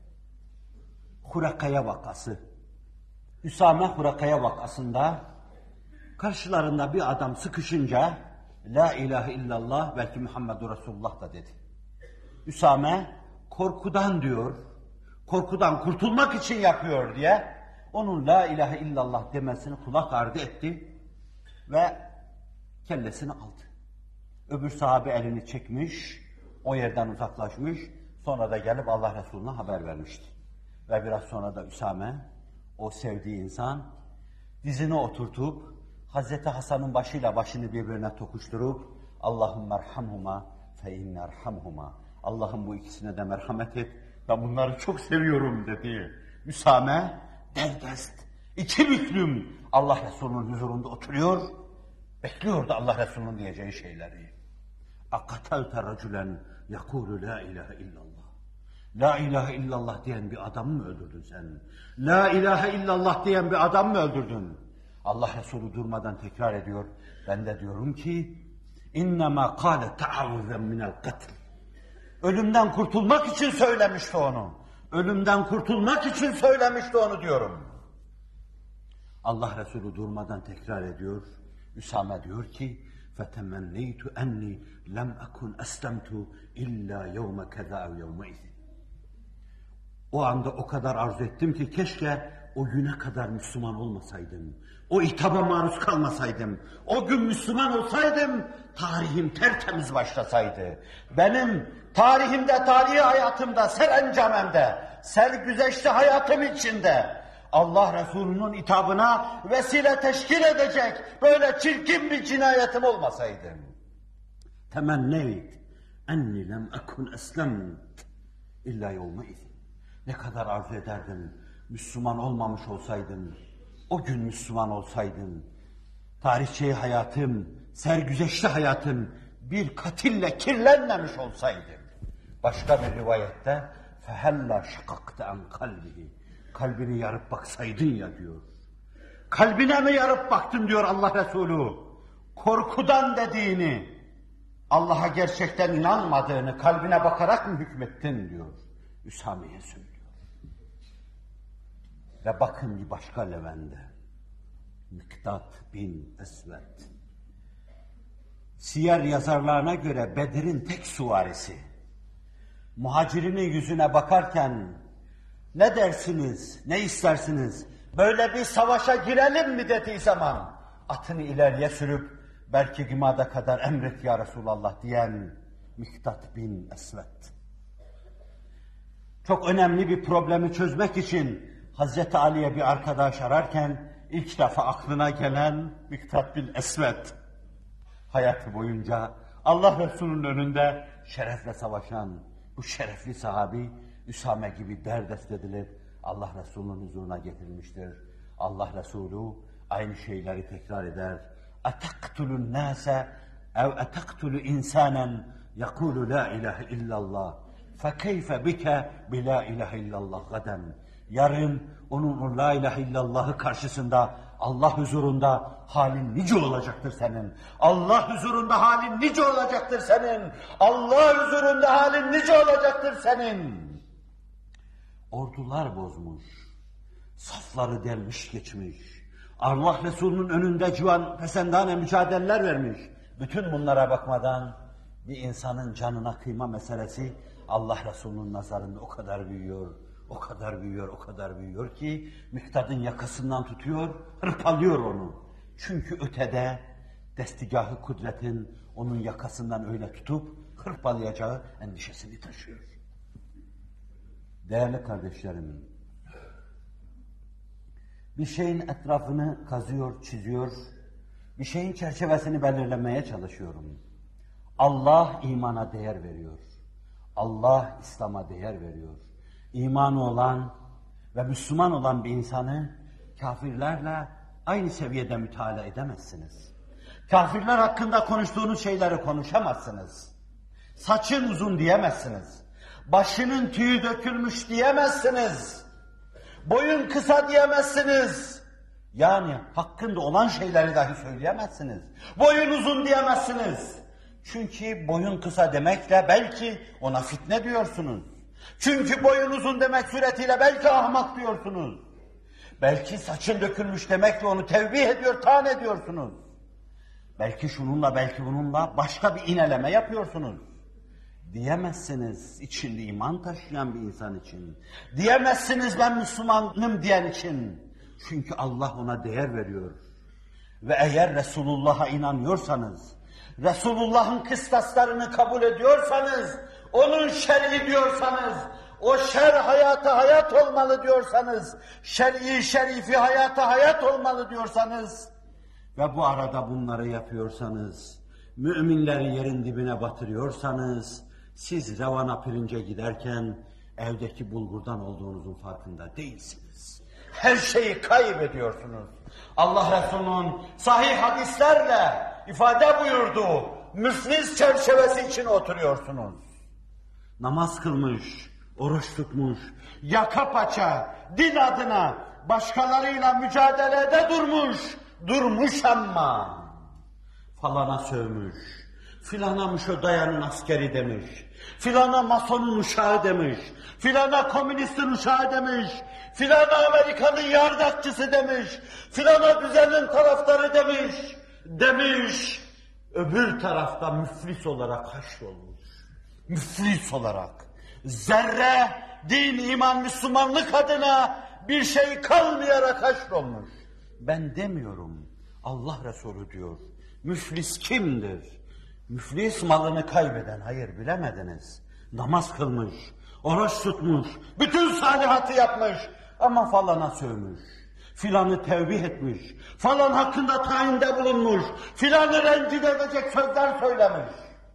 Hurakaya vakası, Üsame Hurakaya vakasında karşılarında bir adam sıkışınca La ilahe illallah belki Muhammedur Resulullah da dedi. Üsame korkudan diyor, korkudan kurtulmak için yapıyor diye onun la ilahe illallah demesini kulak ardı etti ve kellesini aldı. Öbür sahabe elini çekmiş, o yerden uzaklaşmış, sonra da gelip Allah Resulü'ne haber vermişti. Ve biraz sonra da Üsame, o sevdiği insan, dizini oturtup, Hazreti Hasan'ın başıyla başını birbirine tokuşturup, Allahümme erhamhuma fe inne erhamhuma. Allah'ım bu ikisine de merhamet et, ben bunları çok seviyorum dedi. Üsame, derdest, iki büklüm Allah Resulü'nün huzurunda oturuyor, bekliyordu Allah Resulü'nün diyeceği şeyleri. Akatalta racülen yakulu la ilahe illallah. La ilahe illallah diyen bir adamı mı öldürdün sen? La ilahe illallah diyen bir adam mı öldürdün? Allah Resulü durmadan tekrar ediyor. Ben de diyorum ki innema kâle ta'avüzen minel katl. Ölümden kurtulmak için söylemişti onu. Ölümden kurtulmak için söylemişti onu diyorum. Allah Resulü durmadan tekrar ediyor. Üsame diyor ki فَتَمَنَّيْتُ اَنِّي لَمْ اَكُنْ اَسْلَمْتُ اِلَّا يَوْمَ كَذَا اَوْ يَوْمَ اِذٍ. O anda o kadar arzu ettim ki keşke o güne kadar Müslüman olmasaydım. O hitaba maruz kalmasaydım. O gün Müslüman olsaydım tarihim tertemiz başlasaydı. Benim tarihimde, tarihi hayatımda, serencamemde, sergüzeşti hayatım içinde Allah Resulü'nün hitabına vesile teşkil edecek böyle çirkin bir cinayetim olmasaydı. Temenneyt enni lem ekun eslemt illa yevme izin. Ne kadar arzu ederdim, Müslüman olmamış olsaydım, o gün Müslüman olsaydım, tarihçi hayatım, sergüzeşti hayatım bir katille kirlenmemiş olsaydı. Başka bir rivayette فَهَلَّا شَقَقْتَ عَنْ قَلْبِهِ Kalbini yarıp baksaydın ya diyor. Kalbine mi yarıp baktın diyor Allah Resulü. Korkudan dediğini, Allah'a gerçekten inanmadığını kalbine bakarak mı hükmettin diyor. Üsame'ye söylüyor. Ve bakın bir başka Levent'e. Miktat bin Esved. Siyer yazarlarına göre Bedir'in tek süvarisi. Muhacirinin yüzüne bakarken ne dersiniz, ne istersiniz, böyle bir savaşa girelim mi dediği zaman atını ileriye sürüp belki gümada kadar emret ya Resulallah diyen Miktat bin Esved. Çok önemli bir problemi çözmek için Hazreti Ali'ye bir arkadaş ararken ilk defa aklına gelen Miktat bin Esved. Hayatı boyunca Allah Resulü'nün önünde şerefle savaşan bu şerefli sahabi Üsame gibi derdest edilip Allah Resulü'nün huzuruna getirilmiştir. Allah Resulü aynı şeyleri tekrar eder. اَتَقْتُلُ النَّاسَ اَوْ اَتَقْتُلُ اِنْسَانًا يَقُولُ لَا اِلَٰهِ اِلَّا اللّٰهِ فَكَيْفَ بِكَ بِلَا اِلَٰهِ اِلَّا اللّٰهِ غَدًا Yarın onun la ilahe illallah'ı karşısında Allah huzurunda halin nice olacaktır senin. Allah huzurunda halin nice olacaktır senin. Allah huzurunda halin nice olacaktır senin. Ordular bozmuş, safları delmiş geçmiş. Allah Resulü'nün önünde civan pesendane mücadeleler vermiş. Bütün bunlara bakmadan bir insanın canına kıyma meselesi Allah Resulü'nün nazarında o kadar büyüyor. O kadar büyüyor, o kadar büyüyor ki Miktad'ın yakasından tutuyor, hırpalıyor onu. Çünkü ötede destigahı kudretin onun yakasından öyle tutup hırpalayacağı endişesini taşıyor. Değerli kardeşlerim, bir şeyin etrafını kazıyor, çiziyor, bir şeyin çerçevesini belirlemeye çalışıyorum. Allah imana değer veriyor. Allah İslam'a değer veriyor. İmanı olan ve Müslüman olan bir insanı kafirlerle aynı seviyede müteala edemezsiniz. Kafirler hakkında konuştuğunuz şeyleri konuşamazsınız. Saçın uzun diyemezsiniz. Başının tüyü dökülmüş diyemezsiniz. Boyun kısa diyemezsiniz. Yani hakkında olan şeyleri dahi söyleyemezsiniz. Boyun uzun diyemezsiniz. Çünkü boyun kısa demekle belki ona fitne diyorsunuz. Çünkü boyun uzun demek suretiyle belki ahmak diyorsunuz. Belki saçın dökülmüş demekle onu tevbih ediyor, taan ediyorsunuz. Belki şununla, belki bununla başka bir ineleme yapıyorsunuz. Diyemezsiniz içinde iman taşıyan bir insan için. Diyemezsiniz ben Müslümanım diyen için. Çünkü Allah ona değer veriyor. Ve eğer Resulullah'a inanıyorsanız, Resulullah'ın kıstaslarını kabul ediyorsanız, onun şer'i diyorsanız, o şer hayata hayat olmalı diyorsanız, şer'i şerifi hayata hayat olmalı diyorsanız ve bu arada bunları yapıyorsanız, müminleri yerin dibine batırıyorsanız, siz revana pirince giderken evdeki bulgurdan olduğunuzun farkında değilsiniz. Her şeyi kaybediyorsunuz. Allah Resulü'nün sahih hadislerle ifade buyurduğu müflis çerçevesi için oturuyorsunuz. Namaz kılmış, oruç tutmuş, yaka paça, din adına başkalarıyla mücadelede durmuş, durmuş ama falana sövmüş, filana Mişodayan'ın askeri demiş, filana masonun uşağı demiş, filana komünistin uşağı demiş, filana Amerika'nın yardakçısı demiş, filana düzenin taraftarı demiş, demiş, öbür tarafta müflis olarak haşrolmuş. Müflis olarak, zerre, din, iman, Müslümanlık adına bir şey kalmayarak haşrolmuş. Ben demiyorum, Allah Resulü diyor. Müflis kimdir? Müflis malını kaybeden, hayır bilemediniz. Namaz kılmış, oruç tutmuş, bütün salihatı yapmış ama falana sövmüş. Filanı tevbih etmiş, falan hakkında tayinde bulunmuş, filanı rencide edecek sözler söylemiş.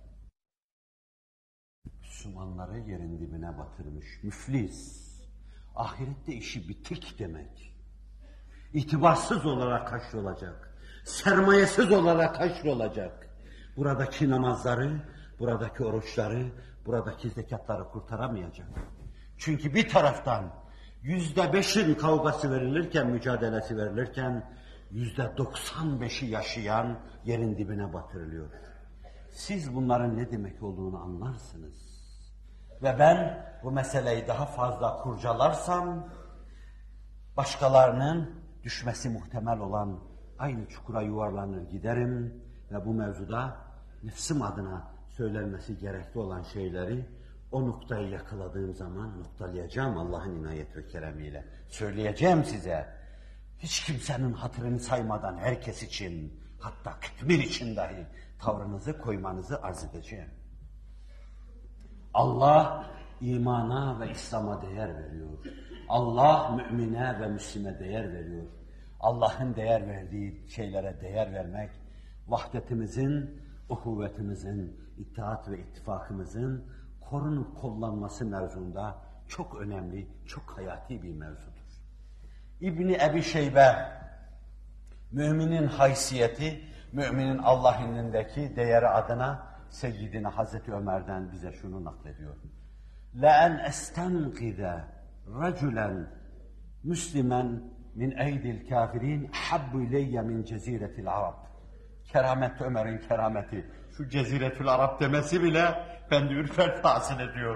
Müslümanları yerin dibine batırmış, müflis. Ahirette işi bitik demek. İtibarsız olarak haşrolacak, sermayesiz olarak haşrolacak. Buradaki namazları, buradaki oruçları, buradaki zekatları kurtaramayacak. Çünkü bir taraftan yüzde beşin kavgası verilirken, mücadelesi verilirken, yüzde doksan beşi yaşayan yerin dibine batırılıyor. Siz bunların ne demek olduğunu anlarsınız. Ve ben bu meseleyi daha fazla kurcalarsam, başkalarının düşmesi muhtemel olan aynı çukura yuvarlanır giderim ve bu mevzuda nefsim adına söylenmesi gerekli olan şeyleri o noktayı yakaladığım zaman noktalayacağım Allah'ın inayet ve keremiyle. Söyleyeceğim size, hiç kimsenin hatırını saymadan herkes için, hatta kıtmir için dahi tavrınızı koymanızı arz edeceğim. Allah imana ve İslam'a değer veriyor. Allah mümine ve Müslüme değer veriyor. Allah'ın değer verdiği şeylere değer vermek, vahdetimizin, uhuvvetimizin, itaat ve ittifakımızın korunup kollanması mevzunda çok önemli, çok hayati bir mevzudur. İbni Ebi Şeybe, müminin haysiyeti, müminin Allah indindeki değeri adına Seyyidina Hazreti Ömer'den bize şunu naklediyor. لَاَنْ اَسْتَنْقِذَ رَجُلًا مُسْلِمًا min eydil kafirin habbu ileyye min ceziretil Arab. Keramet Ömer'in kerameti. Şu ceziretül Arab demesi bile bende ürper tahsil ediyor.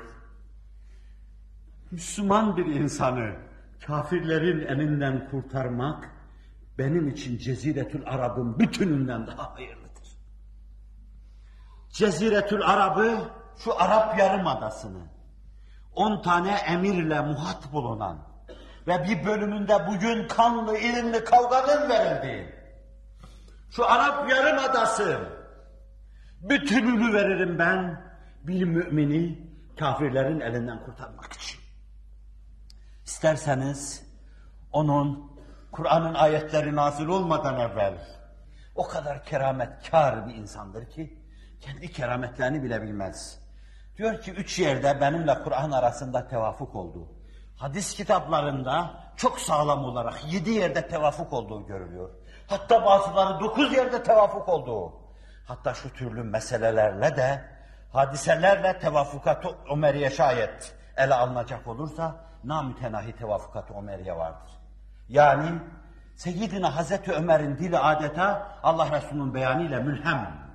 Müslüman bir insanı kafirlerin elinden kurtarmak benim için ceziretül Arab'ın bütününden daha hayırlıdır. Ceziretül Arab'ı, şu Arap Yarımadası'nı on tane emirle muhat bulunan ve bir bölümünde bugün kanlı, irinli kavganın verildiği şu Arap Yarımadası bütününü veririm ben bir mümini kafirlerin elinden kurtarmak için. İsterseniz onun Kur'an'ın ayetleri nazil olmadan evvel o kadar kerametkar bir insandır ki kendi kerametlerini bile bilmez. Diyor ki üç yerde benimle Kur'an arasında tevafuk oldu. Hadis kitaplarında çok sağlam olarak yedi yerde tevafuk olduğu görülüyor. Hatta bazıları dokuz yerde tevafuk olduğu. Hatta şu türlü meselelerle de, hadiselerle tevafukat-ı Ömeriye şayet ele alınacak olursa, namütenahi tevafukat-ı Ömeriye vardır. Yani Seyyidina Hazreti Ömer'in dili adeta Allah Resulü'nün beyanıyla mülhem.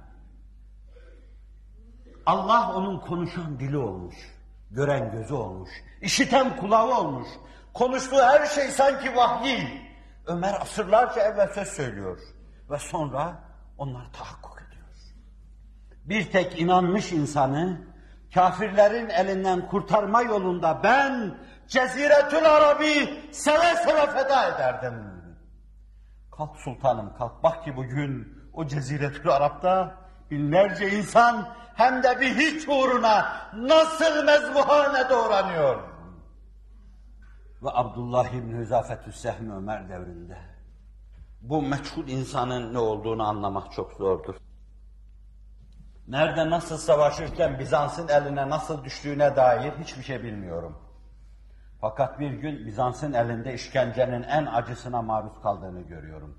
Allah onun konuşan dili olmuş, gören gözü olmuş, işiten kulağı olmuş. Konuştuğu her şey sanki vahyi. Ömer asırlarca evvel söz söylüyor ve sonra onlar tahakkuk ediyor. Bir tek inanmış insanı kafirlerin elinden kurtarma yolunda ben Ceziretül Arab'i seve seve feda ederdim. Kalk sultanım kalk, bak ki bugün o Ceziretül Arab'da binlerce insan hem de bir hiç uğruna nasıl mezmuhane doğranıyor. Ve Abdullah İbni Hüzafetü Sehmi Ömer devrinde bu meçhul insanın ne olduğunu anlamak çok zordur. Nerede nasıl savaşırken Bizans'ın eline nasıl düştüğüne dair hiçbir şey bilmiyorum. Fakat bir gün Bizans'ın elinde işkencenin en acısına maruz kaldığını görüyorum.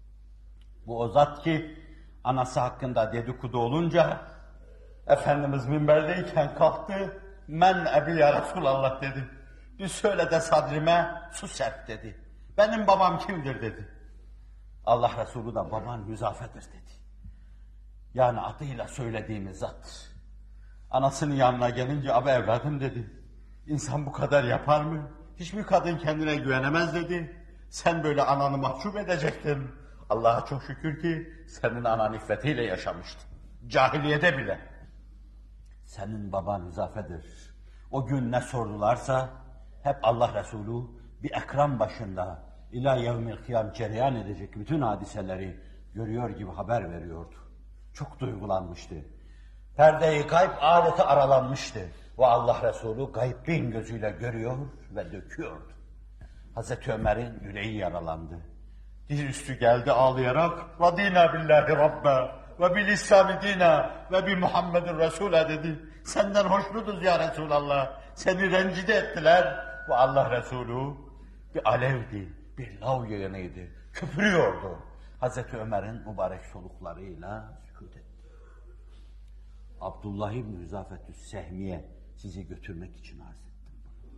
Bu o zat ki anası hakkında dedikodu olunca Efendimiz minberdeyken kalktı, men ebi ya Resulallah dedi. Bir söyle de sadrime su serp dedi. Benim babam kimdir dedi. Allah Resulü da baban Hüzafe'dir dedi. Yani adıyla söylediğimiz zat. Anasının yanına gelince abi evladım dedi. İnsan bu kadar yapar mı? Hiçbir kadın kendine güvenemez dedi. Sen böyle ananı mahcup edecektin. Allah'a çok şükür ki senin anan iffetiyle yaşamıştı. Cahiliyede bile. Senin baban Hüzafe'dir. O gün ne sordularsa hep Allah Resulü bir ekran başında ila yevmil kıyam cereyan edecek bütün hadiseleri görüyor gibi haber veriyordu. Çok duygulanmıştı. Perde-i gayb adeta aralanmıştı. Ve Allah Resulü gaybin gözüyle görüyor ve döküyordu. Hazreti Ömer'in yüreği yaralandı. Dizüstü geldi ağlayarak radina billahi rabbe ve bil İslami dina ve bi Muhammedin Resul'e dedi. Senden hoşnutuz ya Resulallah. Seni rencide ettiler ve Allah Resulü bir alevdi, bir lav yığınıydı. Köpürüyordu. Hazreti Ömer'in mübarek soluklarıyla sükût etti. Abdullah İbni Hüzafetü Sehmi'ye sizi götürmek için arz ettim.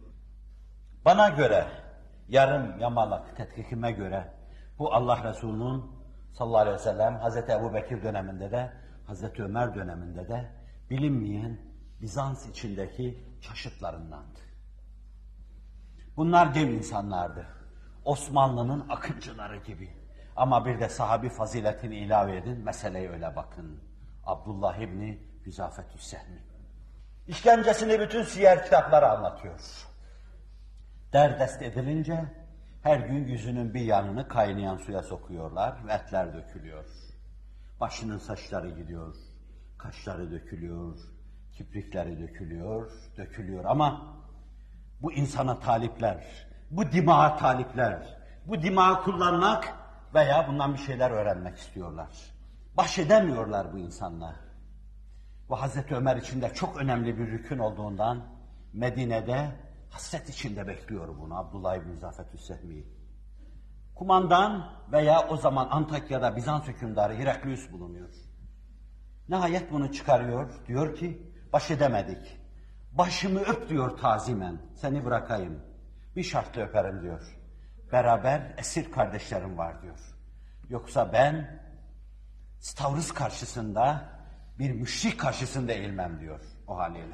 Bana göre, yarım yamalak tetkikime göre, bu Allah Resulü'nün sallallahu aleyhi ve sellem, Hazreti Ebu Bekir döneminde de, Hazreti Ömer döneminde de bilinmeyen Bizans içindeki çeşitlarındandı. Bunlar dev insanlardı. Osmanlı'nın akıncıları gibi. Ama bir de sahabi faziletini ilave edin, meseleye öyle bakın. Abdullah İbni Hüzafetü Sehmi. İşkencesini bütün siyer kitapları anlatıyor. Derdest edilince her gün yüzünün bir yanını kaynayan suya sokuyorlar ve etler dökülüyor. Başının saçları gidiyor, kaşları dökülüyor, kiprikleri dökülüyor, dökülüyor ama bu insana talipler, bu dimağa talipler, bu dimağı kullanmak veya bundan bir şeyler öğrenmek istiyorlar. Baş edemiyorlar bu insanlar. Bu Hazreti Ömer için de çok önemli bir rükün olduğundan Medine'de hasret içinde bekliyor bunu Abdullah İbni Hüzafetü Sehmi'yi. Kumandan veya o zaman Antakya'da Bizans hükümdarı Heraklius bulunuyor. Nihayet bunu çıkarıyor, diyor ki baş edemedik. Başımı öp diyor tazimen, seni bırakayım. Bir şartla öperim diyor. Beraber esir kardeşlerim var diyor. Yoksa ben Stavros karşısında, bir müşrik karşısında eğilmem diyor o haliyle.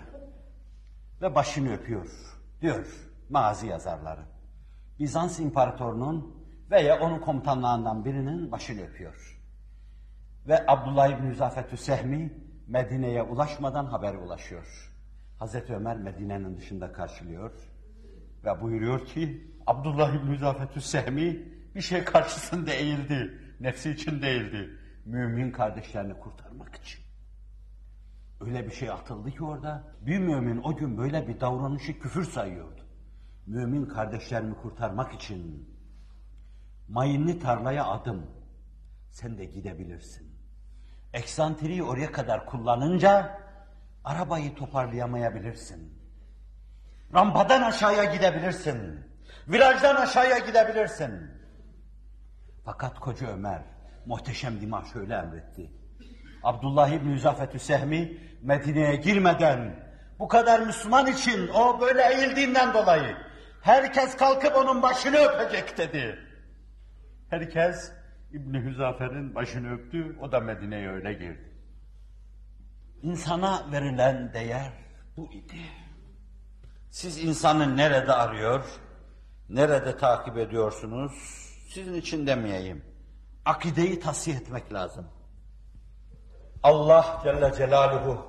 Ve başını öpüyor diyor mazi yazarları. Bizans imparatorunun veya onun komutanlarından birinin başını öpüyor. Ve Abdullah İbni Hüzafetü Sehmi Medine'ye ulaşmadan haberi ulaşıyor. Hazreti Ömer Medine'nin dışında karşılıyor ve buyuruyor ki Abdullah İbni Hüzafetü Sehmi bir şey karşısında eğildi. Nefsi için değildi. Mümin kardeşlerini kurtarmak için. Öyle bir şey atıldı ki orada. Bir mümin o gün böyle bir davranışı küfür sayıyordu. Mümin kardeşlerini kurtarmak için mayınlı tarlaya adım. Sen de gidebilirsin. Eksantriyi oraya kadar kullanınca arabayı toparlayamayabilirsin. Rampadan aşağıya gidebilirsin. Virajdan aşağıya gidebilirsin. Fakat koca Ömer muhteşem dimah şöyle emretti. Abdullah İbni Hüzafetü Sehmi Medine'ye girmeden bu kadar Müslüman için o böyle eğildiğinden dolayı herkes kalkıp onun başını öpecek dedi. Herkes İbni Hüzafer'in başını öptü, o da Medine'ye öyle girdi. İnsana verilen değer bu idi. Siz insanı nerede arıyor, nerede takip ediyorsunuz, sizin için demeyeyim. Akideyi tasih etmek lazım. Allah Celle Celaluhu,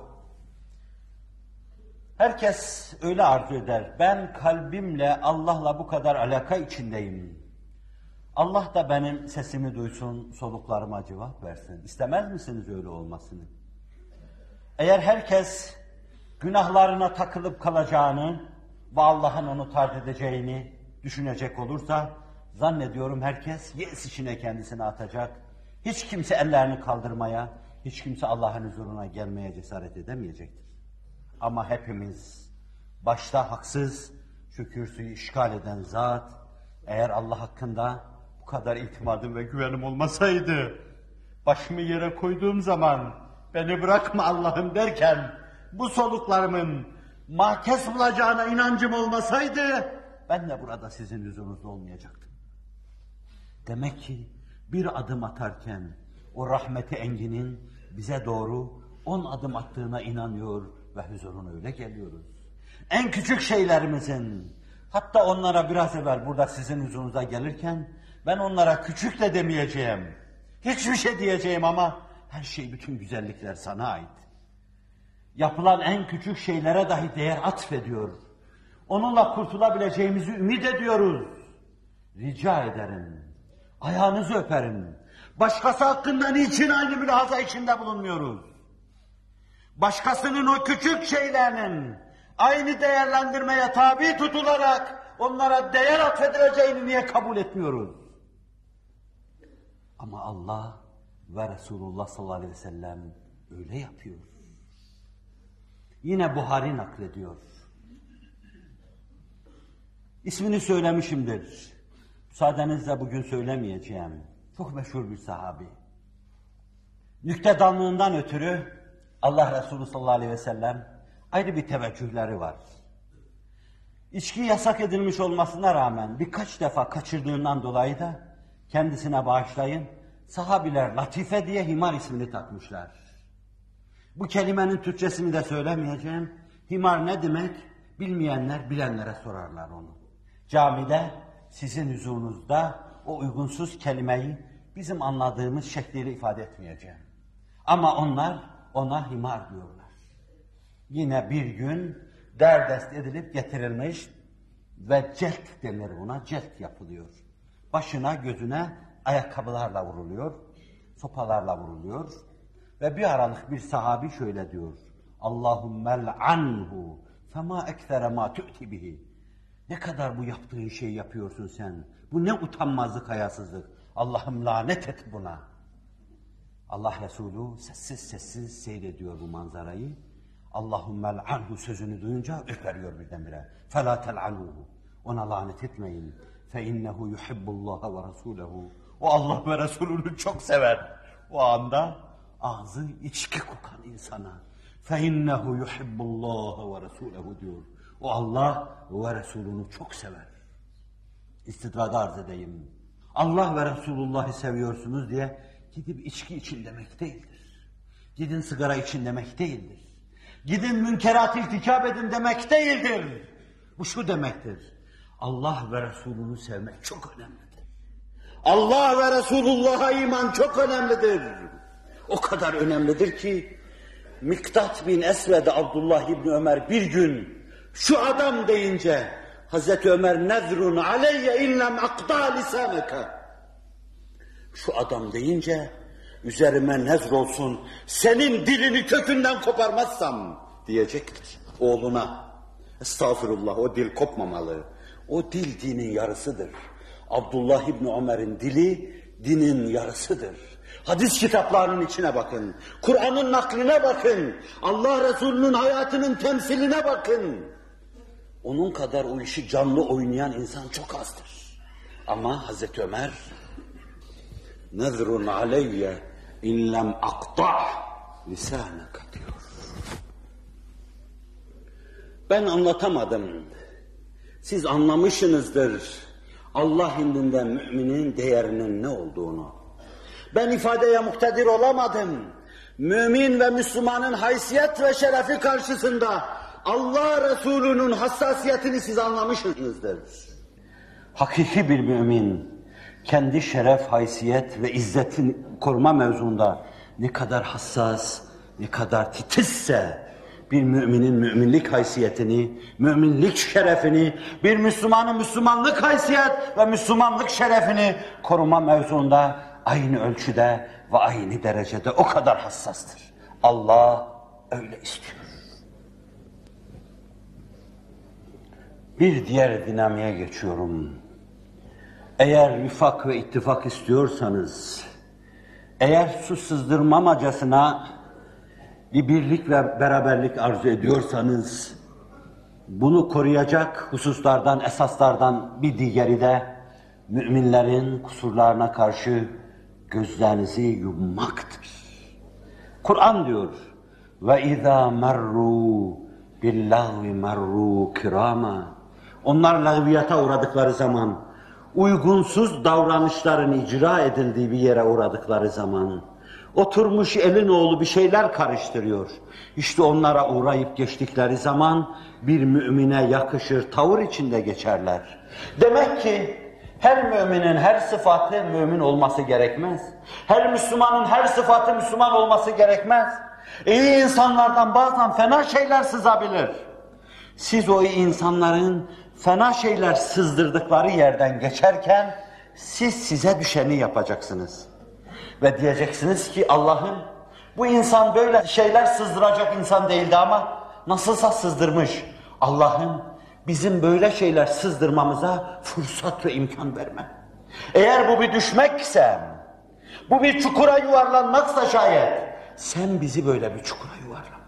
herkes öyle arzu eder. Ben kalbimle Allah'la bu kadar alaka içindeyim. Allah da benim sesimi duysun, soluklarıma cevap versin. İstemez misiniz öyle olmasını? Eğer herkes günahlarına takılıp kalacağını ve Allah'ın onu tard edeceğini düşünecek olursa, zannediyorum herkes yes içine kendisini atacak. Hiç kimse ellerini kaldırmaya, hiç kimse Allah'ın huzuruna gelmeye cesaret edemeyecektir. Ama hepimiz, başta haksız, şu kürsüyü işgal eden zat, eğer Allah hakkında bu kadar itimadım ve güvenim olmasaydı, başımı yere koyduğum zaman, beni bırakma Allah'ım derken, bu soluklarımın mahkes bulacağına inancım olmasaydı, ben de burada sizin huzurunuzda olmayacaktım. Demek ki bir adım atarken, o rahmeti enginin bize doğru on adım attığına inanıyor ve huzuruna öyle geliyoruz. En küçük şeylerimizin, hatta onlara biraz evvel burada sizin huzurunuza gelirken, ben onlara küçük de demeyeceğim, hiçbir şey diyeceğim ama her şey, bütün güzellikler sana ait. Yapılan en küçük şeylere dahi değer atfediyor. Onunla kurtulabileceğimizi ümit ediyoruz. Rica ederim, ayağınızı öperim. Başkası hakkında niçin aynı mülahaza içinde bulunmuyoruz? Başkasının o küçük şeylerinin aynı değerlendirmeye tabi tutularak onlara değer atfedileceğini niye kabul etmiyoruz? Ama Allah ve Resulullah sallallahu aleyhi ve sellem öyle yapıyor. Yine Buhari naklediyor. İsmini söylemişimdir. Müsaadenizle bugün söylemeyeceğim. Çok meşhur bir sahabi. Nüktedanlığından ötürü Allah Resulü sallallahu aleyhi ve sellem ayrı bir teveccühleri var. İçki yasak edilmiş olmasına rağmen birkaç defa kaçırdığından dolayı da kendisine bağışlayın, sahabiler Latife diye himar ismini takmışlar. Bu kelimenin Türkçesini de söylemeyeceğim. Himar ne demek? Bilmeyenler bilenlere sorarlar onu. Camide sizin huzurunuzda o uygunsuz kelimeyi bizim anladığımız şekliyle ifade etmeyeceğim. Ama onlar ona himar diyorlar. Yine bir gün derdest edilip getirilmiş ve celk denir buna, celk yapılıyor. Başına, gözüne ayakkabılarla vuruluyor, sopalarla vuruluyor ve bir aralık bir sahabi şöyle diyor: Allahümme l'anhu fema ektere ma tu'ti bihi. Ne kadar bu yaptığın şeyi yapıyorsun sen? Bu ne utanmazlık, hayasızlık. Allah'ım lanet et buna. Allah Resulü sessiz sessiz seyrediyor bu manzarayı. Allahümme l'anhu sözünü duyunca ürperiyor birdenbire. فَلَا تَلْعَنُوهُ Ona lanet etmeyin. فَاِنَّهُ يُحِبُّ اللّٰهَ وَرَسُولَهُ O Allah ve Resulünü çok sever. O anda ağzı içki kokan insana فَاِنَّهُ يُحِبُّ اللّٰهَ وَرَسُولَهُ diyor. O Allah ve Resulünü çok sever. İstidrada arz edeyim. Allah ve Resulullah'ı seviyorsunuz diye gidip içki için demek değildir. Gidin sigara için demek değildir. Gidin münkerat irtikab edin demek değildir. Bu şu demektir: Allah ve Resulünü sevmek çok önemlidir. Allah ve Resulullah'a iman çok önemlidir. O kadar önemlidir ki Miktat bin Esved Abdullah İbni Ömer bir gün şu adam deyince Hazreti Ömer nezrun aleyye inlem akta lisaneka. Şu adam deyince üzerime nezr olsun, senin dilini kökünden koparmazsam diyecektir oğluna. Estağfurullah, o dil kopmamalı. O dil dinin yarısıdır. Abdullah İbni Ömer'in dili dinin yarısıdır. Hadis kitaplarının içine bakın, Kur'an'ın nakline bakın, Allah Resulü'nün hayatının temsiline bakın. Onun kadar o işi canlı oynayan insan çok azdır. Ama Hazreti Ömer nezrun aleyye in lem akta' lisanaka diyor. Ben anlatamadım. Siz anlamışsınızdır Allah indinde müminin değerinin ne olduğunu. Ben ifadeye muktedir olamadım. Mümin ve Müslümanın haysiyet ve şerefi karşısında Allah Resulü'nün hassasiyetini siz anlamışsınızdır. Hakiki bir mümin kendi şeref, haysiyet ve izzetin koruma mevzuunda ne kadar hassas, ne kadar titizse bir müminin müminlik haysiyetini, müminlik şerefini, bir Müslümanın Müslümanlık haysiyet ve Müslümanlık şerefini koruma mevzuunda aynı ölçüde ve aynı derecede o kadar hassastır. Allah öyle istiyor. Bir diğer dinamiğe geçiyorum. Eğer rifak ve ittifak istiyorsanız, eğer su sızdırmamacasına bir birlik ve beraberlik arzu ediyorsanız, bunu koruyacak hususlardan, esaslardan bir diğeri de müminlerin kusurlarına karşı gözlerinizi yummaktır. Kur'an diyor: ve izâ merrû billâhvi merrû kirâmâ. Onlar lağviyata uğradıkları zaman, uygunsuz davranışların icra edildiği bir yere uğradıkları zaman, oturmuş elin oğlu bir şeyler karıştırıyor. İşte onlara uğrayıp geçtikleri zaman bir mümine yakışır tavır içinde geçerler. Demek ki her müminin her sıfatı mümin olması gerekmez. Her Müslümanın her sıfatı Müslüman olması gerekmez. İyi insanlardan bazen fena şeyler sızabilir. Siz o iyi insanların fena şeyler sızdırdıkları yerden geçerken siz size düşeni yapacaksınız. Ve diyeceksiniz ki Allah'ım bu insan böyle şeyler sızdıracak insan değildi ama nasılsa sızdırmış. Allah'ım bizim böyle şeyler sızdırmamıza fırsat ve imkan verme. Eğer bu bir düşmekse, bu bir çukura yuvarlanmaksa şayet, sen bizi böyle bir çukura yuvarlama.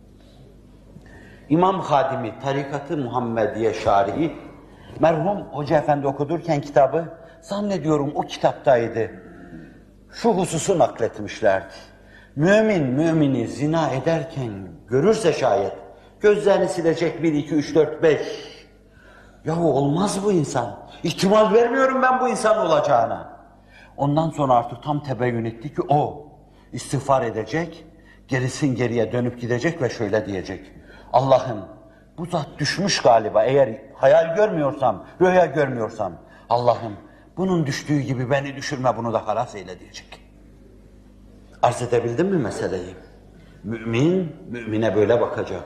İmam Hadimi, Tarikat-ı Muhammediye Şarihi, merhum Hoca Efendi okudurken kitabı, zannediyorum o kitaptaydı. Şu hususu nakletmişlerdi. Mümin, mümini zina ederken görürse şayet, gözlerini silecek bir, iki, üç, dört, beş. Yahu olmaz bu insan. İhtimal vermiyorum ben bu insan olacağına. Ondan sonra artık tam tebeyyün etti ki o istiğfar edecek, gerisin geriye dönüp gidecek ve şöyle diyecek. Allah'ım bu zat düşmüş galiba, eğer hayal görmüyorsam, rüya görmüyorsam, Allah'ım bunun düştüğü gibi beni düşürme, bunu da halas eyle diyecek. Arz edebildim mi meseleyi? Mümin, mümine böyle bakacak.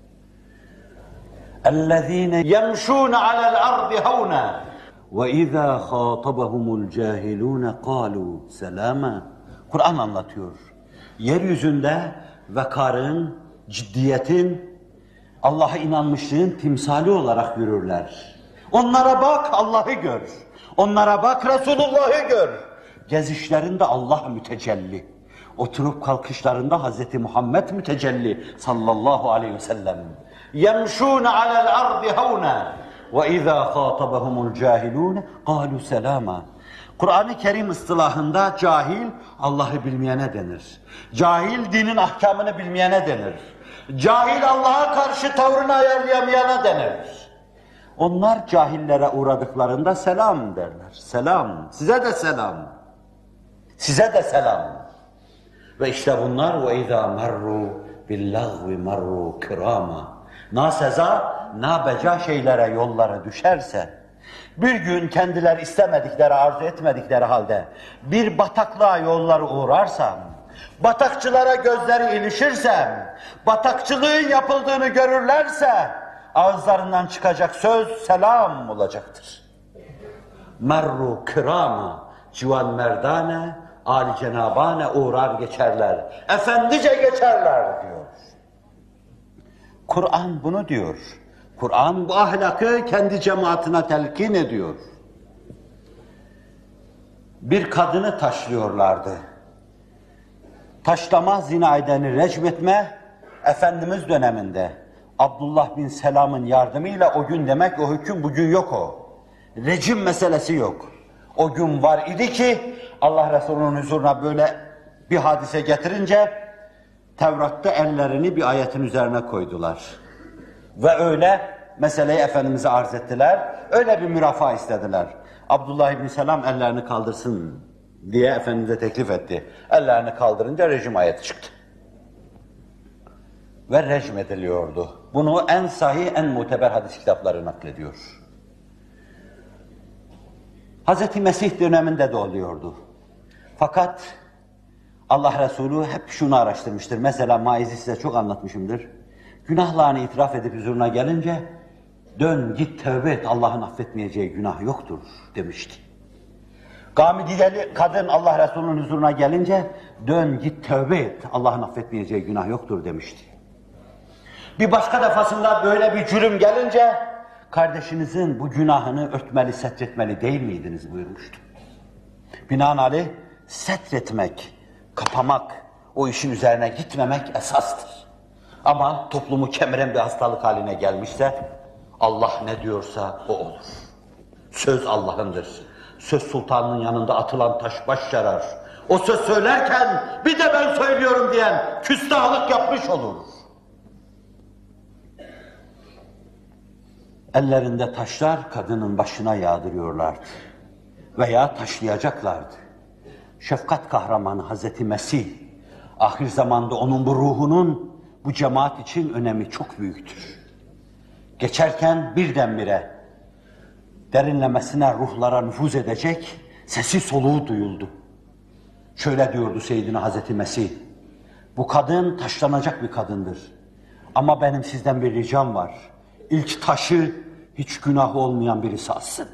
اَلَّذ۪ينَ يَمْشُونَ عَلَى الْأَرْضِ هَوْنًا وَاِذَا خَاطَبَهُمُ الْجَاهِلُونَ قَالُوا سَلَامًا. Kur'an anlatıyor. Yeryüzünde vekarın, ciddiyetin, Allah'a inanmışlığın timsali olarak yürürler. Onlara bak, Allah'ı gör. Onlara bak, Resulullah'ı gör. Gezişlerinde Allah mütecelli. Oturup kalkışlarında Hazreti Muhammed mütecelli sallallahu aleyhi ve sellem. يَمْشُونَ عَلَى الْأَرْضِ هَوْنًا وَاِذَا خَاطَبَهُمُ الْجَاهِلُونَ قَالُوا سَلَامًا. Kur'an-ı Kerim ıstılahında cahil, Allah'ı bilmeyene denir. Cahil, dinin ahkamını bilmeyene denir. Cahil, Allah'a karşı tavrını ayarlayamayana denir. Onlar cahillere uğradıklarında selam derler. Selam, size de selam. Size de selam. Ve işte bunlar وَاِذَا مَرُّوا بِاللَّغْوِ مَرُّوا كِرَامًا. Naseza, nabeca şeylere yolları düşerse, bir gün kendileri istemedikleri, arzu etmedikleri halde bir bataklığa yolları uğrarsam, batakçılara gözleri ilişirsem, batakçılığın yapıldığını görürlerse, ağızlarından çıkacak söz selam olacaktır. Merru kırama, civan merdane, âli cenabane uğrar geçerler, efendice geçerler diyor. Kur'an bunu diyor. Kur'an bu ahlakı kendi cemaatine telkin ediyor. Bir kadını taşlıyorlardı. Taşlama, zina edeni recmetme, Efendimiz döneminde Abdullah bin Selam'ın yardımıyla o gün demek, o hüküm bugün yok o. Rejim meselesi yok. O gün var idi ki Allah Resulü'nün huzuruna böyle bir hadise getirince Tevrat'ta ellerini bir ayetin üzerine koydular. Ve öyle meseleyi Efendimiz'e arz ettiler. Öyle bir mürafaa istediler. Abdullah bin Selam ellerini kaldırsın diye Efendimiz'e teklif etti. Ellerini kaldırınca rejim ayeti çıktı. Ve rejim ediliyordu. Bunu en sahih, en muteber hadis kitapları naklediyor. Hazreti Mesih döneminde de oluyordu. Fakat Allah Resulü hep şunu araştırmıştır. Mesela Maiz'i size çok anlatmışımdır. Günahlarını itiraf edip huzuruna gelince, dön git tövbe et, Allah'ın affetmeyeceği günah yoktur demişti. Gamidiyeli kadın Allah Resulü'nün huzuruna gelince, dön git tövbe et, Allah'ın affetmeyeceği günah yoktur demişti. Bir başka defasında böyle bir cürüm gelince, kardeşinizin bu günahını örtmeli, setretmeli değil miydiniz buyurmuştu. Binaenaleyh setretmek, kapamak, o işin üzerine gitmemek esastır. Ama toplumu kemiren bir hastalık haline gelmişse, Allah ne diyorsa o olur. Söz Allah'ındır. Söz sultanının yanında atılan taş baş yarar. O söz söylerken bir de ben söylüyorum diyen küstahlık yapmış olur. Ellerinde taşlar kadının başına yağdırıyorlardı. Veya taşlayacaklardı. Şefkat kahramanı Hazreti Mesih, ahir zamanda onun bu ruhunun bu cemaat için önemi çok büyüktür. Geçerken birdenbire derinlemesine ruhlara nüfuz edecek sesi soluğu duyuldu. Şöyle diyordu Seyyidina Hazreti Mesih, bu kadın taşlanacak bir kadındır. Ama benim sizden bir ricam var. İlk taşı hiç günahı olmayan birisi atsın.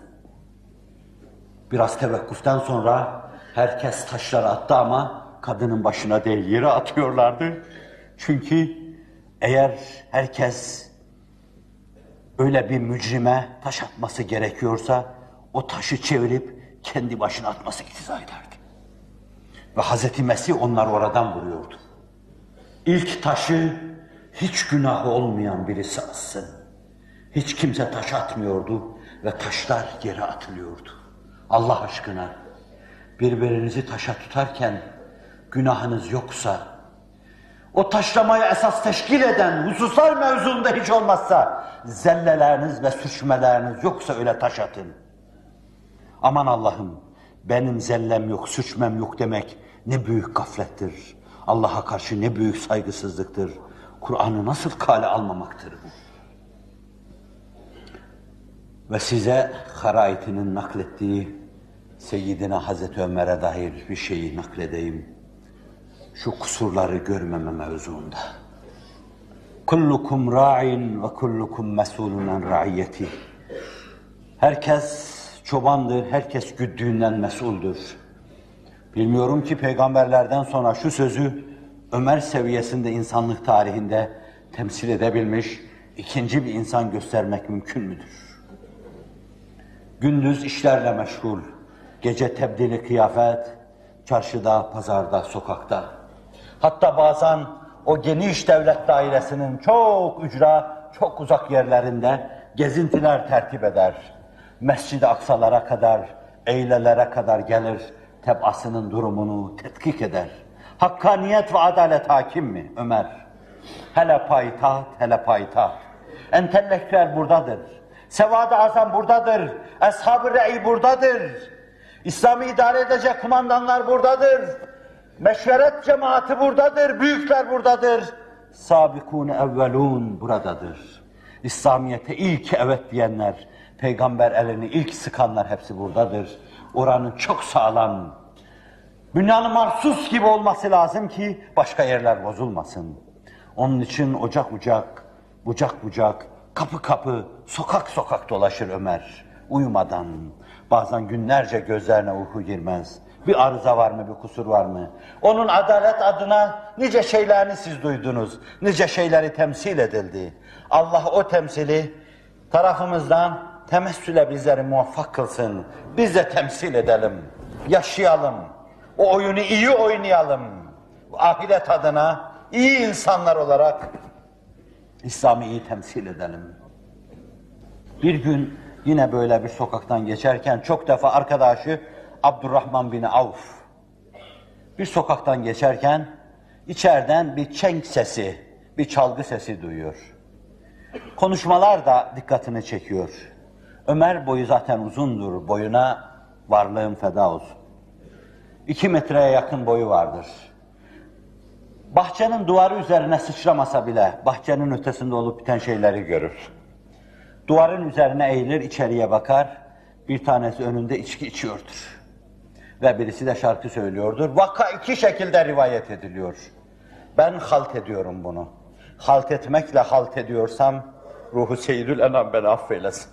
Biraz tevekkuften sonra herkes taşları attı ama kadının başına değil yere atıyorlardı. Çünkü eğer herkes öyle bir mücrime taş atması gerekiyorsa o taşı çevirip kendi başına atması iktiza ederdi. Ve Hazreti Mesih onları oradan vuruyordu. İlk taşı hiç günahı olmayan birisi atsın. Hiç kimse taş atmıyordu ve taşlar yere atılıyordu. Allah aşkına birbirinizi taşa tutarken günahınız yoksa o taşlamayı esas teşkil eden hususlar mevzunda hiç olmazsa zelleleriniz ve sürçmeleriniz yoksa öyle taş atın. Aman Allah'ım, benim zellem yok, sürçmem yok demek ne büyük gaflettir. Allah'a karşı ne büyük saygısızlıktır. Kur'an'ı nasıl kale almamaktır bu? Ve size Haraiti'nin naklettiği Seyyidina Hazreti Ömer'e dair bir şeyi nakledeyim. Şu kusurları görmeme mevzuunda. Kullukum ra'in ve kullukum mesulun an ra'iyyeti. Herkes çobandır, herkes güttüğünden mesuldür. Bilmiyorum ki peygamberlerden sonra şu sözü Ömer seviyesinde insanlık tarihinde temsil edebilmiş ikinci bir insan göstermek mümkün müdür? Gündüz işlerle meşgul, gece tebdili kıyafet, çarşıda, pazarda, sokakta. Hatta bazen o geniş devlet dairesinin çok ücra, çok uzak yerlerinde gezintiler tertip eder. Mescid-i Aksalara kadar, eylelere kadar gelir, tebasının durumunu tetkik eder. Hakkaniyet ve adalet hakim mi Ömer? Hele payitaht, hele payitaht. Entelektüel buradadır. Sevad-ı Azam buradadır. Ashab-ı Re'i buradadır. İslam'ı idare edecek kumandanlar buradadır. Meşveret cemaati buradadır. Büyükler buradadır. Sabikûn evvelûn buradadır. İslamiyet'e ilk evet diyenler, peygamber elini ilk sıkanlar hepsi buradadır. Oranın çok sağlam, Bünyan-ı mahsus gibi olması lazım ki başka yerler bozulmasın. Onun için ocak ocak, bucak bucak, kapı kapı, sokak sokak dolaşır Ömer. Uyumadan, bazen günlerce gözlerine uyku girmez. Bir arıza var mı, bir kusur var mı? Onun adalet adına nice şeylerini siz duydunuz, nice şeyleri temsil edildi. Allah o temsili tarafımızdan temessüle bizleri muvaffak kılsın. Biz de temsil edelim, yaşayalım. O oyunu iyi oynayalım. Ahiret adına iyi insanlar olarak İslam'ı iyi temsil edelim. Bir gün yine böyle bir sokaktan geçerken çok defa arkadaşı Abdurrahman bin Avf bir sokaktan geçerken içeriden bir çenk sesi, bir çalgı sesi duyuyor. Konuşmalar da dikkatini çekiyor. Ömer boyu zaten uzundur, boyuna varlığım feda olsun. İki metreye yakın boyu vardır. Bahçenin duvarı üzerine sıçramasa bile bahçenin ötesinde olup biten şeyleri görür. Duvarın üzerine eğilir, içeriye bakar. Bir tanesi önünde içki içiyordur. Ve birisi de şarkı söylüyordur. Vaka iki şekilde rivayet ediliyor. Ben halt ediyorum bunu. Halt etmekle halt ediyorsam ruhu Seyyidül Enam beni affeylesin.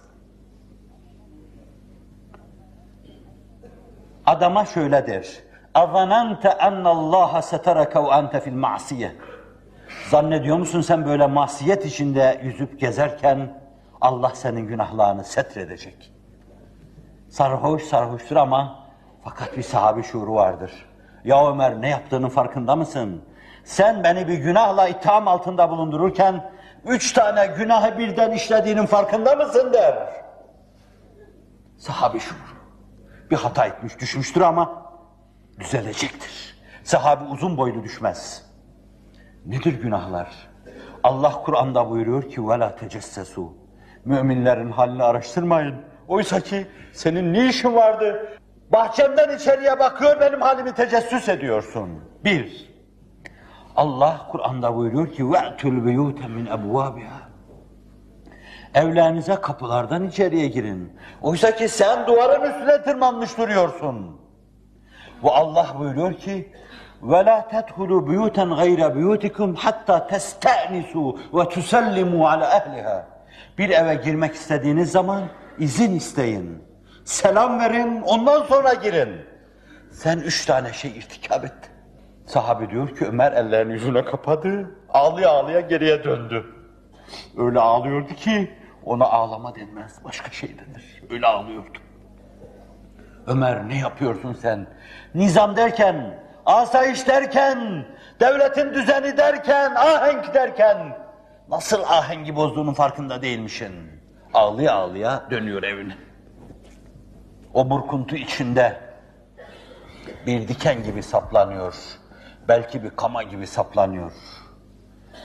Adama şöyle der. اَظَنَنْتَ اَنَّ اللّٰهَ سَتَرَكَ وَاَنْتَ فِي الْمَعْسِيَةِ Zannediyor musun sen böyle masiyet içinde yüzüp gezerken Allah senin günahlarını setredecek. Sarhoş sarhoştur ama fakat bir sahabi şuuru vardır. Ya Ömer, ne yaptığının farkında mısın? Sen beni bir günahla itham altında bulundururken üç tane günahı birden işlediğinin farkında mısın der. Sahabi şuuru. Bir hata etmiş, düşmüştür ama düzelecektir. Sahabi uzun boylu düşmez. Nedir günahlar? Allah Kur'an'da buyuruyor ki وَلَا تَجَسَّسُوا Müminlerin halini araştırmayın. Oysa ki senin ne işin vardı? Bahçemden içeriye bakıyor, benim halimi tecessüs ediyorsun. Bir, Allah Kur'an'da buyuruyor ki وَاَتُوا الْبِيُوتَ مِنْ أَبْوَابِهَا Evlerinize kapılardan içeriye girin. Oysa ki sen duvarın üstüne tırmanmış duruyorsun. Ve Allah buyuruyor ki وَلَا تَدْخُلُوا بُيُوتًا غَيْرَ بُيُوتِكُمْ حَتَّى تَسْتَأْنِسُوا وَتُسَلِّمُوا عَلَى أَهْلِهَا Bir eve girmek istediğiniz zaman izin isteyin. Selam verin, ondan sonra girin. Sen üç tane şey irtikap ettin. Sahabe diyor ki Ömer ellerini yüzüne kapadı, ağlaya ağlaya geriye döndü. Öyle ağlıyordu ki ona ağlama denmez, başka şey denir. Öyle ağlıyordu. Ömer, ne yapıyorsun sen? Nizam derken, asayiş derken, devletin düzeni derken, ahenk derken nasıl ahengi bozduğunun farkında değilmişsin. Ağlaya ağlaya dönüyor evine. O burkuntu içinde bir diken gibi saplanıyor. Belki bir kama gibi saplanıyor.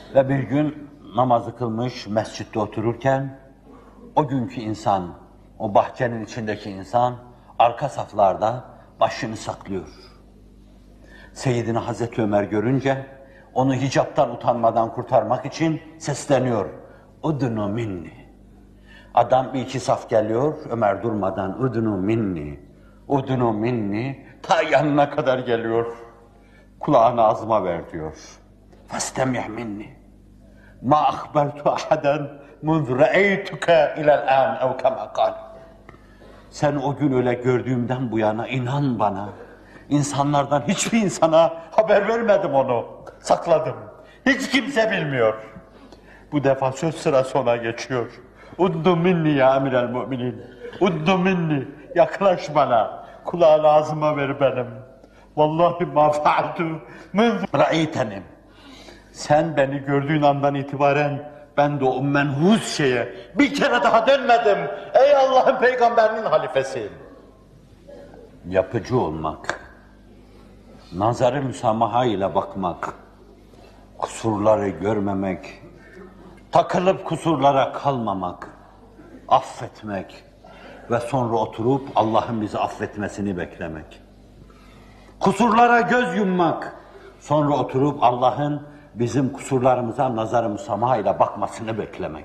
Ve bir gün namazı kılmış, mescitte otururken, o günkü insan, o bahçenin içindeki insan, arka saflarda başını saklıyor. Seyyidina Hazreti Ömer görünce, onu hicaptan utanmadan kurtarmak için sesleniyor. Udnu minni. Adam bir iki saf geliyor, Ömer durmadan udnu minni, udnu minni, ta yanına kadar geliyor. Kulağını ağzıma ver diyor. Fastemih minni. Ma akhbertu ahaden munzu ra'eytuke ila'l-an ev kema kal. Sen o gün öyle gördüğümden bu yana inan bana. İnsanlardan hiçbir insana haber vermedim onu. Sakladım. Hiç kimse bilmiyor. Bu defa söz sırası ona geçiyor. Uddu minni ya emirel müminin. Uddu minni. Yaklaş bana. Kulağını ağzıma ver benim. Vallahi ma fa'altu munzu ra'eytenim. Sen beni gördüğün andan itibaren ben de o menhuz şeye bir kere daha dönmedim. Ey Allah'ın peygamberinin halifesi. Yapıcı olmak, nazarı müsamaha ile bakmak, kusurları görmemek, takılıp kusurlara kalmamak, affetmek ve sonra oturup Allah'ın bizi affetmesini beklemek. Kusurlara göz yummak, sonra oturup Allah'ın bizim kusurlarımıza nazar-ı müsamaha ile bakmasını beklemek.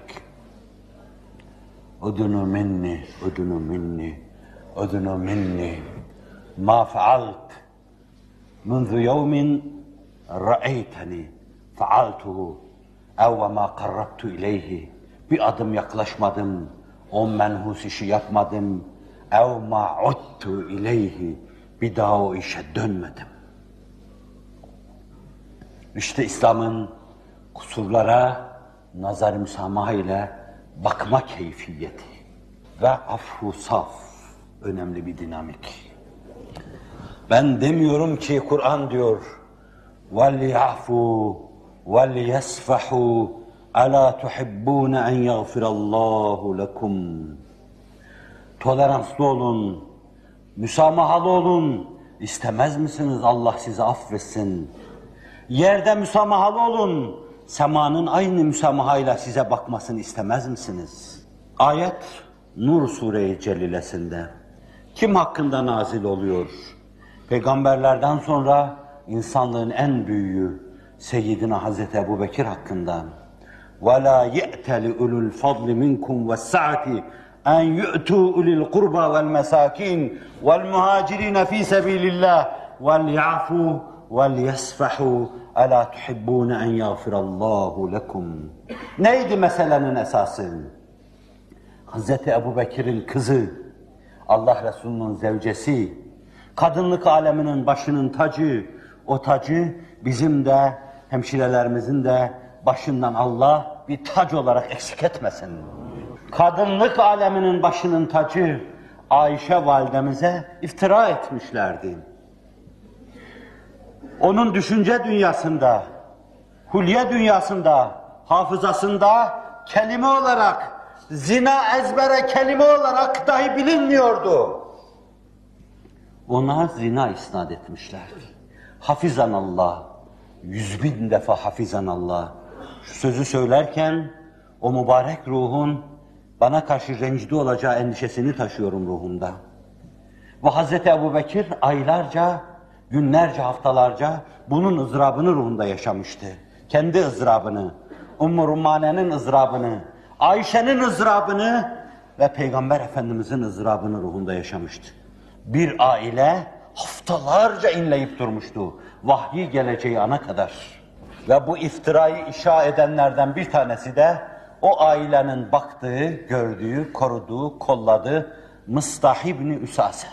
Udunu minni, udunu minni, udunu minni, ma faalt, munzu yevmin ra'eyteni, faaltuhu, ev ma qarrabtu ileyhi, bir adım yaklaşmadım, o menhus işi yapmadım, ev ma udtu ileyhi, bir daha o işe dönmedim. İşte İslam'ın kusurlara nazar-ı müsamaha ile bakma keyfiyeti ve affu saf önemli bir dinamik. Ben demiyorum ki Kur'an diyor وَلْيَعْفُوا وَلْيَسْفَحُوا أَلَا تُحِبُّونَ اَنْ يَغْفِرَ اللّٰهُ لَكُمْ. Toleranslı olun, müsamahalı olun. İstemez misiniz Allah sizi affetsin? Yerde müsamahalı olun. Semanın aynı müsamahayla size bakmasını istemez misiniz? Ayet Nur Sure-i Celilesinde. Kim hakkında nazil oluyor? Peygamberlerden sonra insanlığın en büyüğü Seyyidina Hazreti Ebubekir hakkında. وَلَا يَأْتَلِ اُلُوا الْفَضْلِ مِنْكُمْ وَالسَّعَةِ اَنْ يُؤْتُوا اُلِي الْقُرْبَى وَالْمَسَاكِينَ وَالْمُهَاجِرِينَ ف۪ي سَب۪يلِ اللّٰهِ وَلْيَعْفُوا وَلْيَسْفَحُوا أَلَا تُحِبُّونَ اَنْ يَغْفِرَ اللّٰهُ لَكُمْ. Neydi meselenin esası? Hazreti Ebubekir'in kızı, Allah Resulü'nün zevcesi, kadınlık aleminin başının tacı, o tacı bizim de, hemşirelerimizin de başından Allah bir tac olarak eksik etmesin. Kadınlık aleminin başının tacı Ayşe validemize iftira etmişlerdi. Onun düşünce dünyasında, hulye dünyasında, hafızasında kelime olarak, zina ezbere kelime olarak dahi bilinmiyordu. Ona zina isnat etmişlerdi. Hafizanallah, yüz bin defa hafizanallah. Şu sözü söylerken o mübarek ruhun bana karşı rencide olacağı endişesini taşıyorum ruhumda. Ve Hazreti Ebubekir aylarca, günlerce, haftalarca bunun ızdırabını ruhunda yaşamıştı. Kendi ızdırabını, Ümmü Rummane'nin ızdırabını, Ayşe'nin ızdırabını ve Peygamber Efendimiz'in ızdırabını ruhunda yaşamıştı. Bir aile haftalarca inleyip durmuştu, vahyi geleceği ana kadar. Ve bu iftirayı inşa edenlerden bir tanesi de o ailenin baktığı, gördüğü, koruduğu, kolladığı Mıstah İbni Üsase.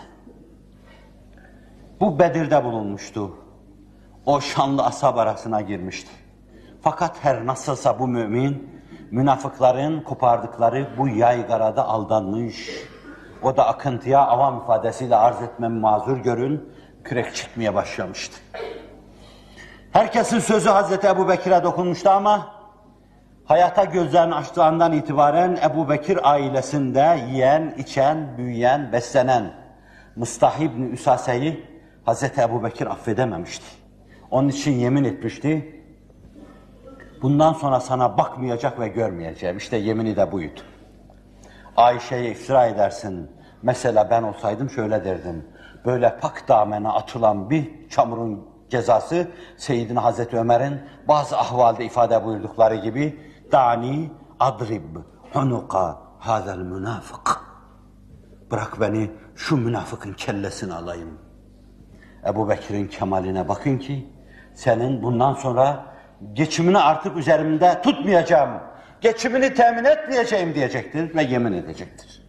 Bu Bedir'de bulunmuştu. O şanlı ashab arasına girmişti. Fakat her nasılsa bu mümin, münafıkların kopardıkları bu yaygarada aldanmış. O da akıntıya avam ifadesiyle arz etmem mazur görün, kürek çıkmaya başlamıştı. Herkesin sözü Hazreti Ebubekir'e dokunmuştu ama hayata gözlerini açtığından itibaren Ebubekir ailesinde yiyen, içen, büyüyen, beslenen Mıstah İbni Üsase'yi Hazreti Ebubekir affedememişti. Onun için yemin etmişti. Bundan sonra sana bakmayacak ve görmeyeceğim. İşte yemini de buydu. Ayşe'ye iftira edersin. Mesela ben olsaydım şöyle derdim. Böyle pak damene atılan bir çamurun cezası Seyyidina Hazreti Ömer'in bazı ahvalde ifade buyurdukları gibi dani adrib hunuka hazel münafık. Bırak beni şu münafıkın kellesini alayım. Ebu Bekir'in kemaline bakın ki senin bundan sonra geçimini artık üzerimde tutmayacağım, geçimini temin etmeyeceğim diyecektir ve yemin edecektir.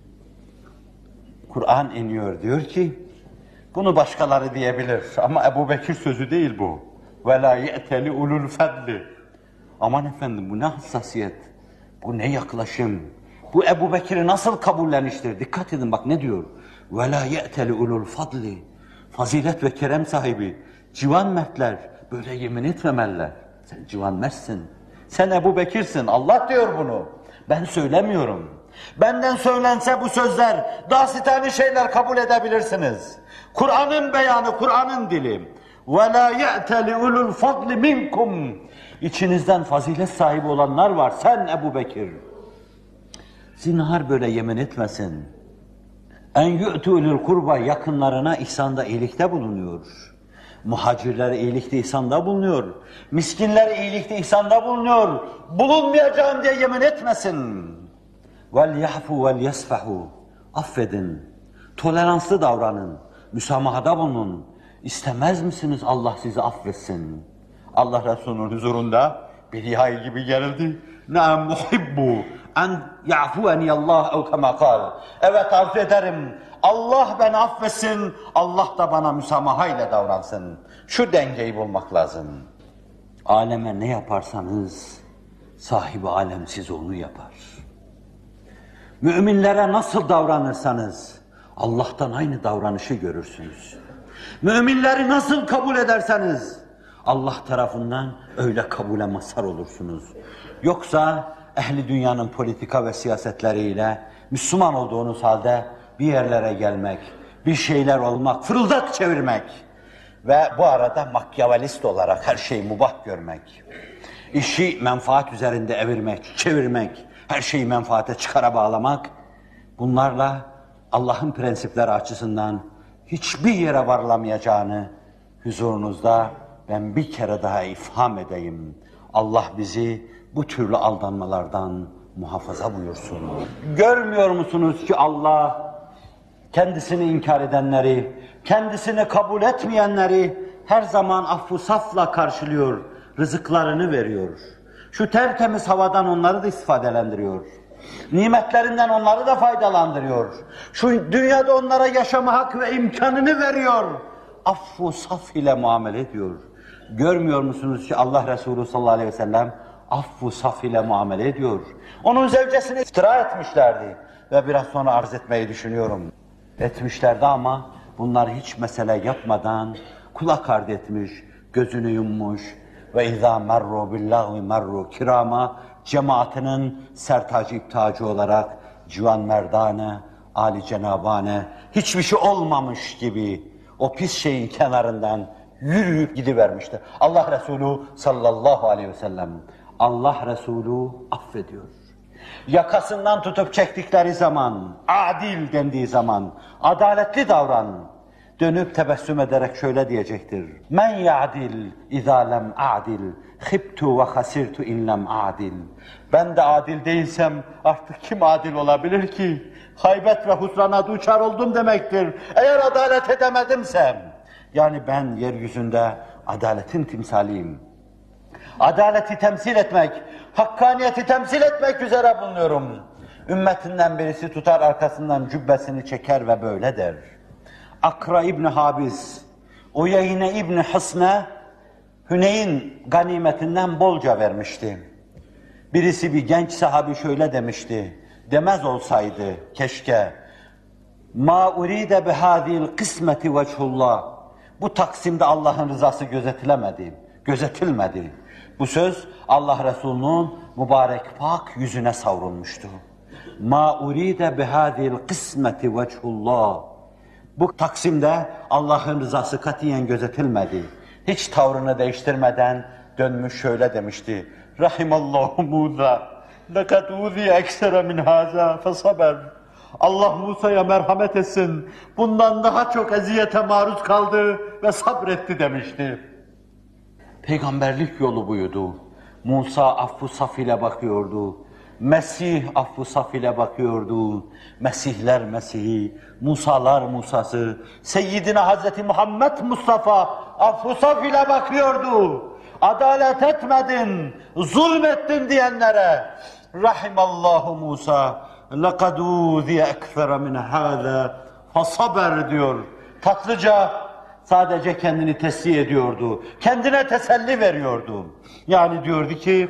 Kur'an iniyor diyor ki bunu başkaları diyebilir ama Ebu Bekir sözü değil bu. وَلَا يَأْتَلِ ulul fadli. Aman efendim bu ne hassasiyet, bu ne yaklaşım, bu Ebu Bekir'i nasıl kabulleniştir? Dikkat edin bak ne diyor? وَلَا يَأْتَلِ ulul fadli. Fazilet ve kerem sahibi, civan mertler böyle yemin etmemeliler. Sen civan mertsin, sen Ebu Bekir'sin, Allah diyor bunu. Ben söylemiyorum. Benden söylense bu sözler, dasitani şeyler kabul edebilirsiniz. Kur'an'ın beyanı, Kur'an'ın dili. وَلَا يَأْتَلِ ulul fadli minkum. İçinizden fazilet sahibi olanlar var, sen Ebu Bekir. Zinhar böyle yemin etmesin. En yu'tûlül kurba, yakınlarına ihsanda, iyilikte bulunuyor. Muhacirlere iyilikte, ihsanda bulunuyor. Miskinlere iyilikte, ihsanda bulunuyor. Bulunmayacağım diye yemin etmesin. وَلْيَحْفُوا وَلْيَسْفَحُوا. Affedin, toleranslı davranın, müsamahada bulunun. İstemez misiniz Allah sizi affetsin? Allah Resulü'nün huzurunda bir rihai gibi gerildi. نَعَمْ مُحِبُّ en ya'fueni Allah ev kema kal. Evet arzu ederim. Allah beni affetsin, Allah da bana müsamahayla davransın. Şu dengeyi bulmak lazım. Aleme ne yaparsanız sahibi alem size onu yapar. Müminlere nasıl davranırsanız Allah'tan aynı davranışı görürsünüz. Müminleri nasıl kabul ederseniz Allah tarafından öyle kabule mazhar olursunuz. Yoksa ehli dünyanın politika ve siyasetleriyle Müslüman olduğunuz halde bir yerlere gelmek, bir şeyler olmak, fırıldak çevirmek ve bu arada makyavelist olarak her şeyi mubah görmek, işi menfaat üzerinde evirmek, çevirmek, her şeyi menfaate çıkara bağlamak, bunlarla Allah'ın prensipleri açısından hiçbir yere varılamayacağını huzurunuzda ben bir kere daha ifham edeyim. Allah bizi bu türlü aldanmalardan muhafaza buyursun. Görmüyor musunuz ki Allah kendisini inkar edenleri, kendisini kabul etmeyenleri her zaman affı safla karşılıyor, rızıklarını veriyor. Şu tertemiz havadan onları da istifadelendiriyor. Nimetlerinden onları da faydalandırıyor. Şu dünyada onlara yaşama hak ve imkanını veriyor. Affı saf ile muamele ediyor. Görmüyor musunuz ki Allah Resulü sallallahu aleyhi ve sellem affı saf ile muamele ediyor. Onun zevcesini iftira etmişlerdi. Ve biraz sonra arz etmeyi düşünüyorum. Etmişlerdi ama bunlar hiç mesele yapmadan kulak ardı etmiş, gözünü yummuş. Ve izâ merru billâhi merru kirâma, cemaatinin sertacı iptacı olarak civan merdane, âli cenabane, hiçbir şey olmamış gibi o pis şeyin kenarından yürüyüp gidivermişti. Allah Resulü sallallahu aleyhi ve sellem, Allah Resulü affediyor. Yakasından tutup çektikleri zaman, adil dendiği zaman, adaletli davran, dönüp tebessüm ederek şöyle diyecektir. Men ya'dil izâ lem a'dil, khibtu ve hasirtu in lem a'dil. Ben de adil değilsem artık kim adil olabilir ki? Haybet ve husrana duçar oldum demektir. Eğer adalet edemedimsem, yani ben yeryüzünde adaletin timsaliyim. Adaleti temsil etmek, hakkaniyeti temsil etmek üzere bulunuyorum. Ümmetinden birisi tutar arkasından cübbesini çeker ve böyle der. Akra İbni Habis, Uyeyne İbni Hısne, Hüneyn ganimetinden bolca vermişti. Birisi bir genç sahabi şöyle demişti, demez olsaydı keşke, ma uride bihâzîl kısmeti veçhullah, bu taksimde Allah'ın rızası gözetilemedi, gözetilmedi. Bu söz Allah Resulü'nün mübarek pak yüzüne savrulmuştu. Ma uride bihâzîl kısmeti veçhullah, bu taksimde Allah'ın rızası katiyen gözetilmedi. Hiç tavrını değiştirmeden dönmüş şöyle demişti. Rahimallahu Musa. Lekad uziye eksere min haza fesaber. Allah Musa'ya merhamet etsin. Bundan daha çok eziyete maruz kaldı ve sabretti demişti. Peygamberlik yolu buydu. Musa affı saf ile bakıyordu. Mesih affı saf ile bakıyordu. Mesihler Mesih'i, Musalar Musa'sı, Seyyidina Hazreti Muhammed Mustafa affı saf ile bakıyordu. Adalet etmedin, zulmettin diyenlere Rahimallahu Musa لَقَدْ اُذِيَ اَكْفَرَ مِنْ هَذَا فَصَبَرْ diyor. Tatlıca sadece kendini teslim ediyordu. Kendine teselli veriyordu. Yani diyordu ki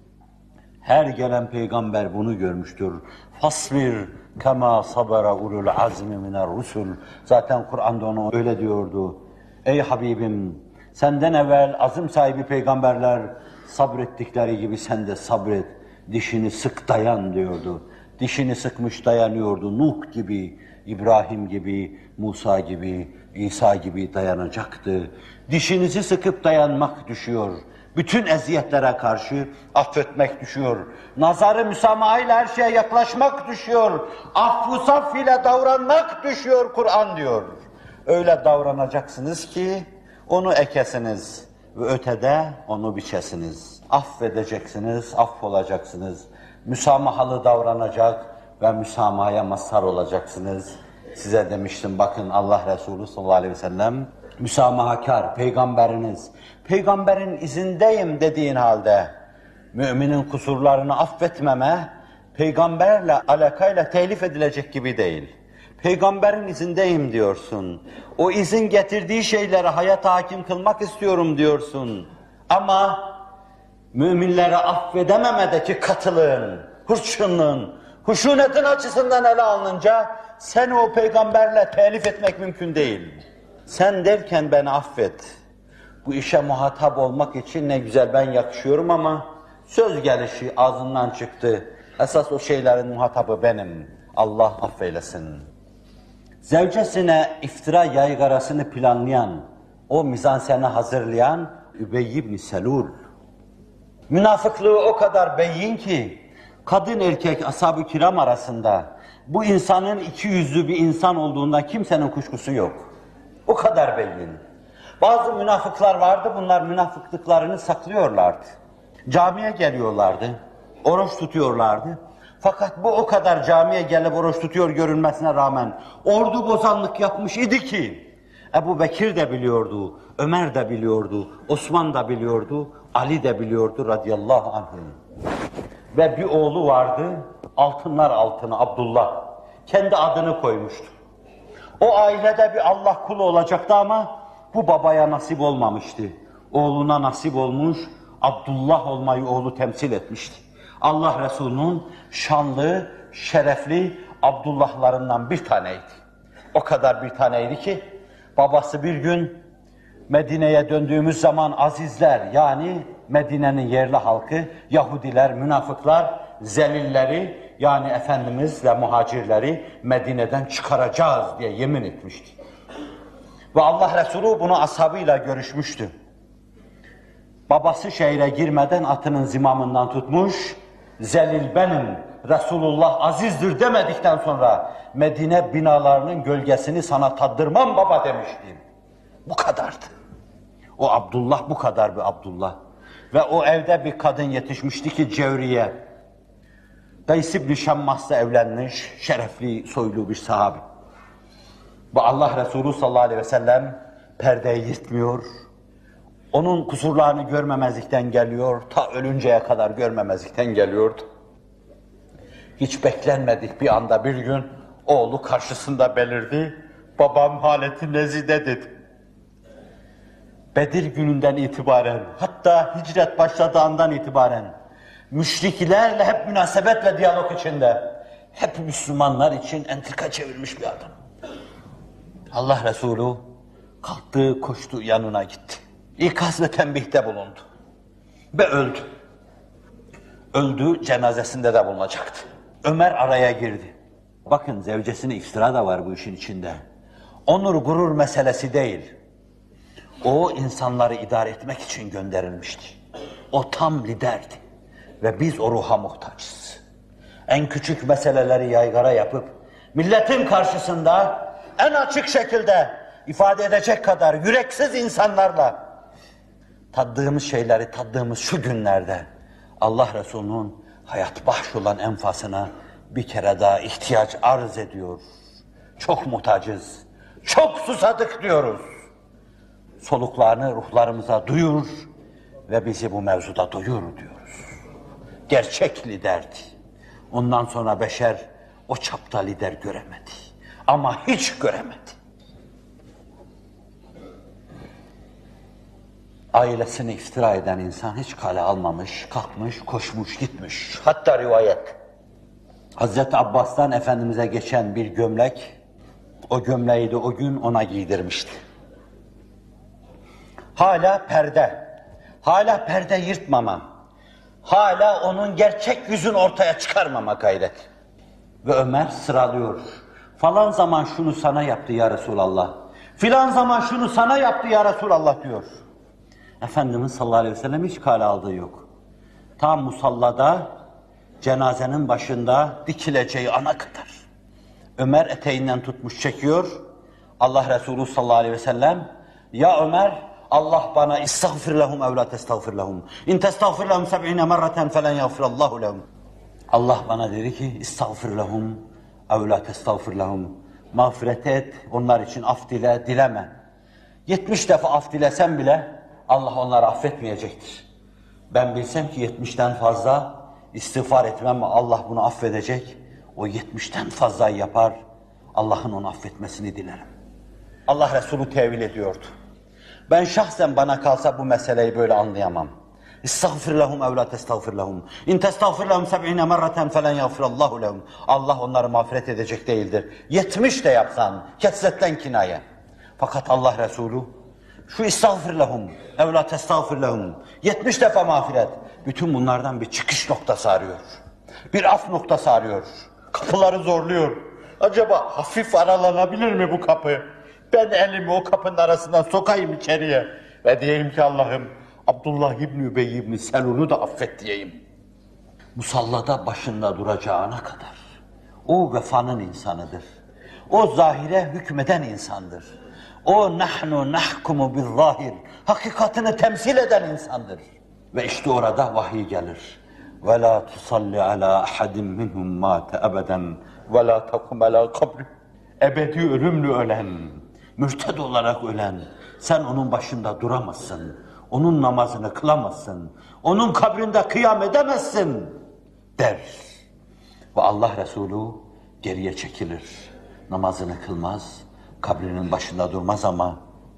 her gelen peygamber bunu görmüştür. Fasbir kema sabara ulul azmi miner rusul. Zaten Kur'an'da onu öyle diyordu. Ey Habibim, senden evvel azim sahibi peygamberler sabrettikleri gibi sen de sabret. Dişini sık dayan diyordu. Dişini sıkmış dayanıyordu. Nuh gibi, İbrahim gibi, Musa gibi, İsa gibi dayanacaktı. Dişinizi sıkıp dayanmak düşüyor. Bütün eziyetlere karşı affetmek düşüyor. Nazarı müsamahayla her şeye yaklaşmak düşüyor. Affı saf ile davranmak düşüyor Kur'an diyor. Öyle davranacaksınız ki onu ekesiniz ve ötede onu biçesiniz. Affedeceksiniz, affolacaksınız. Müsamahalı davranacak ve müsamahaya mazhar olacaksınız. Size demiştim bakın Allah Resulü sallallahu aleyhi ve sellem müsamahakar, peygamberiniz, peygamberin izindeyim dediğin halde müminin kusurlarını affetmeme, peygamberle alakayla telif edilecek gibi değil. Peygamberin izindeyim diyorsun. O izin getirdiği şeylere hayata hakim kılmak istiyorum diyorsun. Ama müminleri affedememedeki katılığın, hırçınlığın, huşunetin açısından ele alınınca seni o peygamberle telif etmek mümkün değil. Sen derken beni affet. Bu işe muhatap olmak için ne güzel ben yakışıyorum ama söz gelişi ağzından çıktı. Esas o şeylerin muhatabı benim. Allah affeylesin. Zevcesine iftira yaygarasını planlayan, o mizanseni hazırlayan Übey ibn Selul. Münafıklığı o kadar beyin ki, kadın erkek ashab-ı kiram arasında bu insanın iki yüzlü bir insan olduğunda kimsenin kuşkusu yok. O kadar beyin. Bazı münafıklar vardı, bunlar münafıklıklarını saklıyorlardı. Camiye geliyorlardı, oruç tutuyorlardı. Fakat bu o kadar camiye gelip oruç tutuyor görünmesine rağmen ordu bozanlık yapmış idi ki Ebu Bekir de biliyordu, Ömer de biliyordu, Osman da biliyordu, Ali de biliyordu radıyallahu anh. Ve bir oğlu vardı, altınlar altını Abdullah. Kendi adını koymuştu. O ailede bir Allah kulu olacaktı ama bu babaya nasip olmamıştı. Oğluna nasip olmuş, Abdullah olmayı oğlu temsil etmişti. Allah Resulü'nün şanlı, şerefli Abdullahlarından bir taneydi. O kadar bir taneydi ki babası bir gün Medine'ye döndüğümüz zaman azizler yani Medine'nin yerli halkı, Yahudiler, münafıklar, zelilleri yani Efendimiz ve muhacirleri Medine'den çıkaracağız diye yemin etmişti. Ve Allah Resulü bunu ashabıyla görüşmüştü. Babası şehre girmeden atının zimamından tutmuş, zelil benim, Resulullah azizdir demedikten sonra Medine binalarının gölgesini sana tattırmam baba demiştim. Bu kadardı. O Abdullah bu kadar bir Abdullah. Ve o evde bir kadın yetişmişti ki Cevriye. Kays ibn Şammas'la evlenmiş, şerefli, soylu bir sahabe. Ve Allah Resulü sallallahu aleyhi ve sellem perdeyi yırtmıyor. Onun kusurlarını görmemezlikten geliyor, ta ölünceye kadar görmemezlikten geliyordu. Hiç beklenmedik bir anda bir gün oğlu karşısında belirdi. Babam haleti nezide dedi. Bedir gününden itibaren, hatta hicret başladığı andan itibaren müşriklerle hep münasebet ve diyalog içinde, hep Müslümanlar için entrika çevirmiş bir adam. Allah Resulü kalktı, koştu, yanına gitti. İkaz ve tembihte bulundu. Ve öldü. Öldü, cenazesinde de bulunacaktı. Ömer araya girdi. Bakın zevcesine iftira da var bu işin içinde. Onur gurur meselesi değil. O insanları idare etmek için gönderilmişti. O tam liderdi. Ve biz o ruha muhtaçız. En küçük meseleleri yaygara yapıp, milletin karşısında en açık şekilde ifade edecek kadar yüreksiz insanlarla tattığımız şeyleri tattığımız şu günlerde Allah Resulü'nün hayat bahş olan enfasına bir kere daha ihtiyaç arz ediyor. Çok muhtacız, çok susadık diyoruz. Soluklarını ruhlarımıza duyur ve bizi bu mevzuda duyur diyoruz. Gerçek liderdi. Ondan sonra beşer o çapta lider göremedi. Ama hiç göremedi. Ailesini iftira eden insan hiç kale almamış, kalkmış, koşmuş, gitmiş. Hatta rivayet. Hazreti Abbas'tan Efendimiz'e geçen bir gömlek, o gömleği de o gün ona giydirmişti. Hala perde, hala perde yırtmama, hala onun gerçek yüzünü ortaya çıkarmama gayret. Ve Ömer sıralıyor. Falan zaman şunu sana yaptı ya Resulallah, filan zaman şunu sana yaptı ya Resulallah diyor. Efendimiz sallallahu aleyhi ve sellem hiç kale aldığı yok. Tam musallada, cenazenin başında dikileceği ana kadar. Ömer eteğinden tutmuş çekiyor. Allah Resulü sallallahu aleyhi ve sellem, ya Ömer, Allah bana istağfir lehum ev la testağfir lehum. İn testağfir lehum seb'ine merreten felen yağfirallahu lehum. Allah bana dedi ki, istağfir lehum ev la testağfir lehum. Mağfiret et, onlar için af dile, dileme. Yetmiş defa af dilesen bile Allah onları affetmeyecektir. Ben bilsem ki yetmişten fazla istiğfar etmem, Allah bunu affedecek. O yetmişten fazlayı yapar, Allah'ın onu affetmesini dilerim. Allah Resulü tevil ediyordu. Ben şahsen bana kalsa bu meseleyi böyle anlayamam. İstağfir lehum ev la testağfir lehum. İn testağfir lehum seb'ine merreten felen yağfirallahu lehum. Allah onları mağfiret edecek değildir. Yetmiş de yapsan, kesretten kinaye. Fakat Allah Resulü, şu istağfir lehum ev la testağfir lehum. Yetmiş defa mağfiret. Bütün bunlardan bir çıkış noktası arıyor. Bir af noktası arıyor. Kapıları zorluyor. Acaba hafif aralanabilir mi bu kapı? Ben elimi o kapının arasından sokayım içeriye ve diyeyim ki Allah'ım, Abdullah İbni Übey İbni Selul'u da affet diyeyim. Musallada başında duracağına kadar. O vefanın insanıdır. O zahire hükmeden insandır. O nahnu nahkumu bil zahir, hakikatini temsil eden insandır. Ve işte orada vahiy gelir. وَلَا تُصَلِّ عَلَى أَحَدٍ مِّنْهُمْ مَاتَ أَبَدًا وَلَا تَقُمْ عَلَى قَبْرِ. Ebedi ölümlü ölen, mürted olarak ölen, sen onun başında duramazsın, onun namazını kılamazsın, onun kabrinde kıyam edemezsin der. Ve Allah Resulü geriye çekilir, namazını kılmaz, kabrinin başında durmaz ama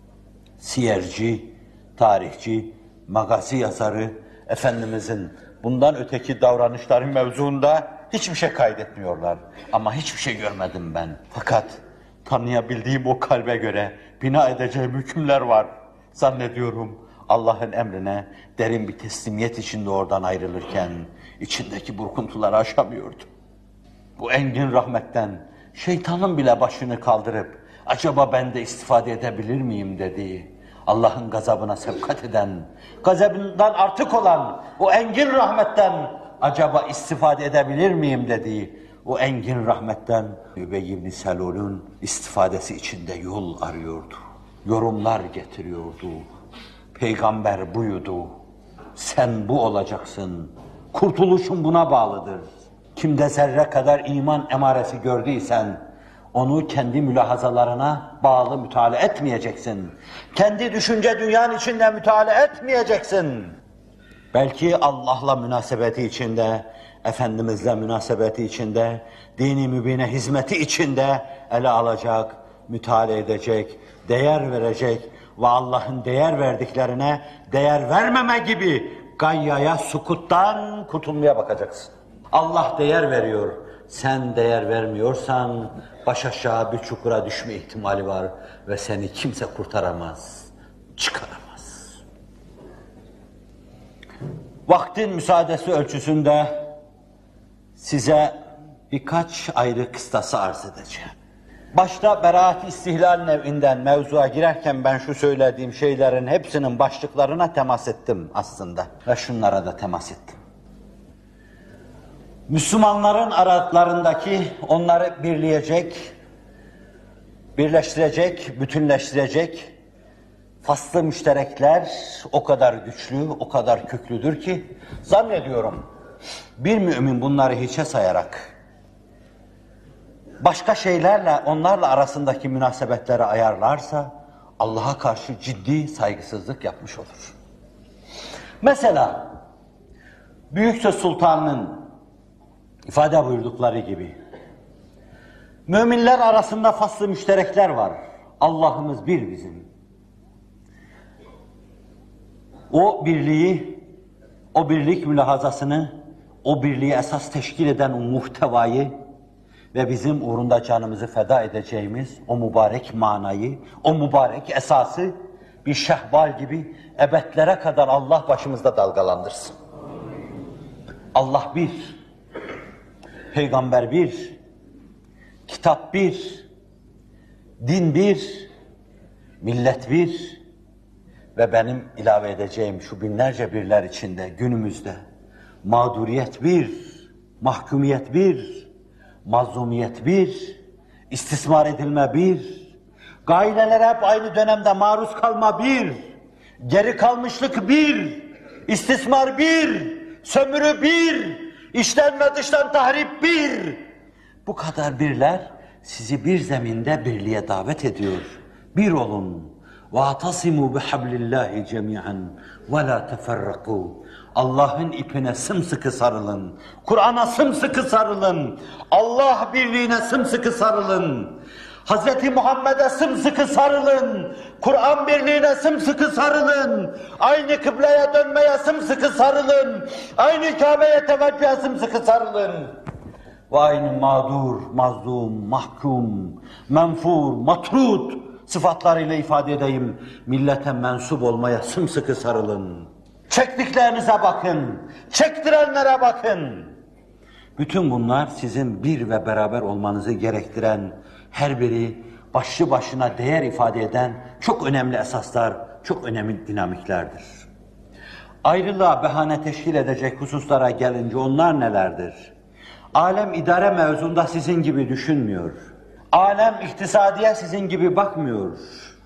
siyerci, tarihçi, magazi yazarı Efendimizin bundan öteki davranışların mevzuunda hiçbir şey kaydetmiyorlar. Ama hiçbir şey görmedim ben. Fakat tanıyabildiğim o kalbe göre bina edeceğim hükümler var. Zannediyorum Allah'ın emrine derin bir teslimiyet içinde oradan ayrılırken içindeki burkuntuları aşamıyordu. Bu engin rahmetten şeytanın bile başını kaldırıp acaba ben de istifade edebilir miyim dediği, Allah'ın gazabına sevkat eden, gazabından artık olan o engin rahmetten acaba istifade edebilir miyim dediği, o engin rahmetten Übey ibn Selul'ün istifadesi içinde yol arıyordu. Yorumlar getiriyordu. Peygamber buydu. Sen bu olacaksın. Kurtuluşun buna bağlıdır. Kimde zerre kadar iman emaresi gördüysen, onu kendi mülahazalarına bağlı müteala etmeyeceksin. Kendi düşünce dünyanın içinde müteala etmeyeceksin. Belki Allah'la münasebeti içinde, Efendimizle münasebeti içinde, dini mübine hizmeti içinde ele alacak, müteala edecek, değer verecek ve Allah'ın değer verdiklerine değer vermeme gibi gayyaya, sukuttan kurtulmaya bakacaksın. Allah değer veriyor. Sen değer vermiyorsan baş aşağı bir çukura düşme ihtimali var ve seni kimse kurtaramaz, çıkaramaz. Vaktin müsaadesi ölçüsünde size birkaç ayrı kıstası arz edeceğim. Başta beraat-i istihlal nev'inden mevzuya girerken ben şu söylediğim şeylerin hepsinin başlıklarına temas ettim aslında ve şunlara da temas ettim. Müslümanların aralarındaki onları birleyecek, birleştirecek, bütünleştirecek faslı müşterekler o kadar güçlü, o kadar köklüdür ki zannediyorum bir mümin bunları hiçe sayarak başka şeylerle onlarla arasındaki münasebetleri ayarlarsa Allah'a karşı ciddi saygısızlık yapmış olur. Mesela Büyük Söz Sultanı'nın ifade buyurdukları gibi müminler arasında faslı müşterekler var. Allah'ımız bir bizim. O birliği, o birlik mülahazasını, o birliği esas teşkil eden o muhtevayı ve bizim uğrunda canımızı feda edeceğimiz o mübarek manayı, o mübarek esası bir şehbal gibi ebedlere kadar Allah başımızda dalgalandırsın. Allah bir, peygamber bir, kitap bir, din bir, millet bir ve benim ilave edeceğim şu binlerce birler içinde günümüzde mağduriyet bir, mahkumiyet bir, mazlumiyet bir, istismar edilme bir, gailelere hep aynı dönemde maruz kalma bir, geri kalmışlık bir, istismar bir, sömürü bir, içten ve dıştan tahrip bir. Bu kadar birler sizi bir zeminde birliğe davet ediyor. Bir olun. وَاَعْتَصِمُوا بِحَبْلِ اللّٰهِ جَمِيعًا وَلَا تَفَرَّقُوا Allah'ın ipine sımsıkı sarılın. Kur'an'a sımsıkı sarılın. Allah birliğine sımsıkı sarılın. Hazreti Muhammed'e sımsıkı sarılın. Kur'an birliğine sımsıkı sarılın. Aynı kıbleye dönmeye sımsıkı sarılın. Aynı Kabe'ye teveccühe sımsıkı sarılın. Ve aynı mağdur, mazlum, mahkum, menfur, matrud sıfatlarıyla ifade edeyim. Millete mensup olmaya sımsıkı sarılın. Çektiklerinize bakın, çektirenlere bakın. Bütün bunlar sizin bir ve beraber olmanızı gerektiren, her biri başlı başına değer ifade eden çok önemli esaslar, çok önemli dinamiklerdir. Ayrılığa behane teşkil edecek hususlara gelince onlar nelerdir? Alem idare mevzunda sizin gibi düşünmüyor. Alem iktisadiye sizin gibi bakmıyor.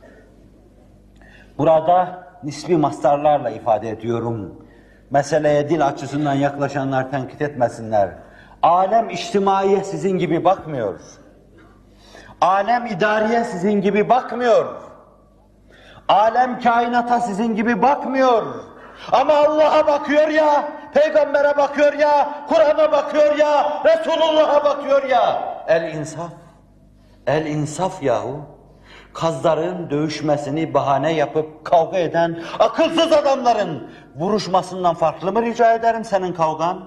Burada nisbi mastarlarla ifade ediyorum. Meseleye dil açısından yaklaşanlar tenkit etmesinler. Alem içtimaiye sizin gibi bakmıyor. Alem idariye sizin gibi bakmıyor. Alem kainata sizin gibi bakmıyor. Ama Allah'a bakıyor ya, Peygamber'e bakıyor ya, Kur'an'a bakıyor ya, Resulullah'a bakıyor ya. El insaf. El insaf yahu. Kazların dövüşmesini bahane yapıp kavga eden akılsız adamların vuruşmasından farklı mı rica ederim senin kavgan?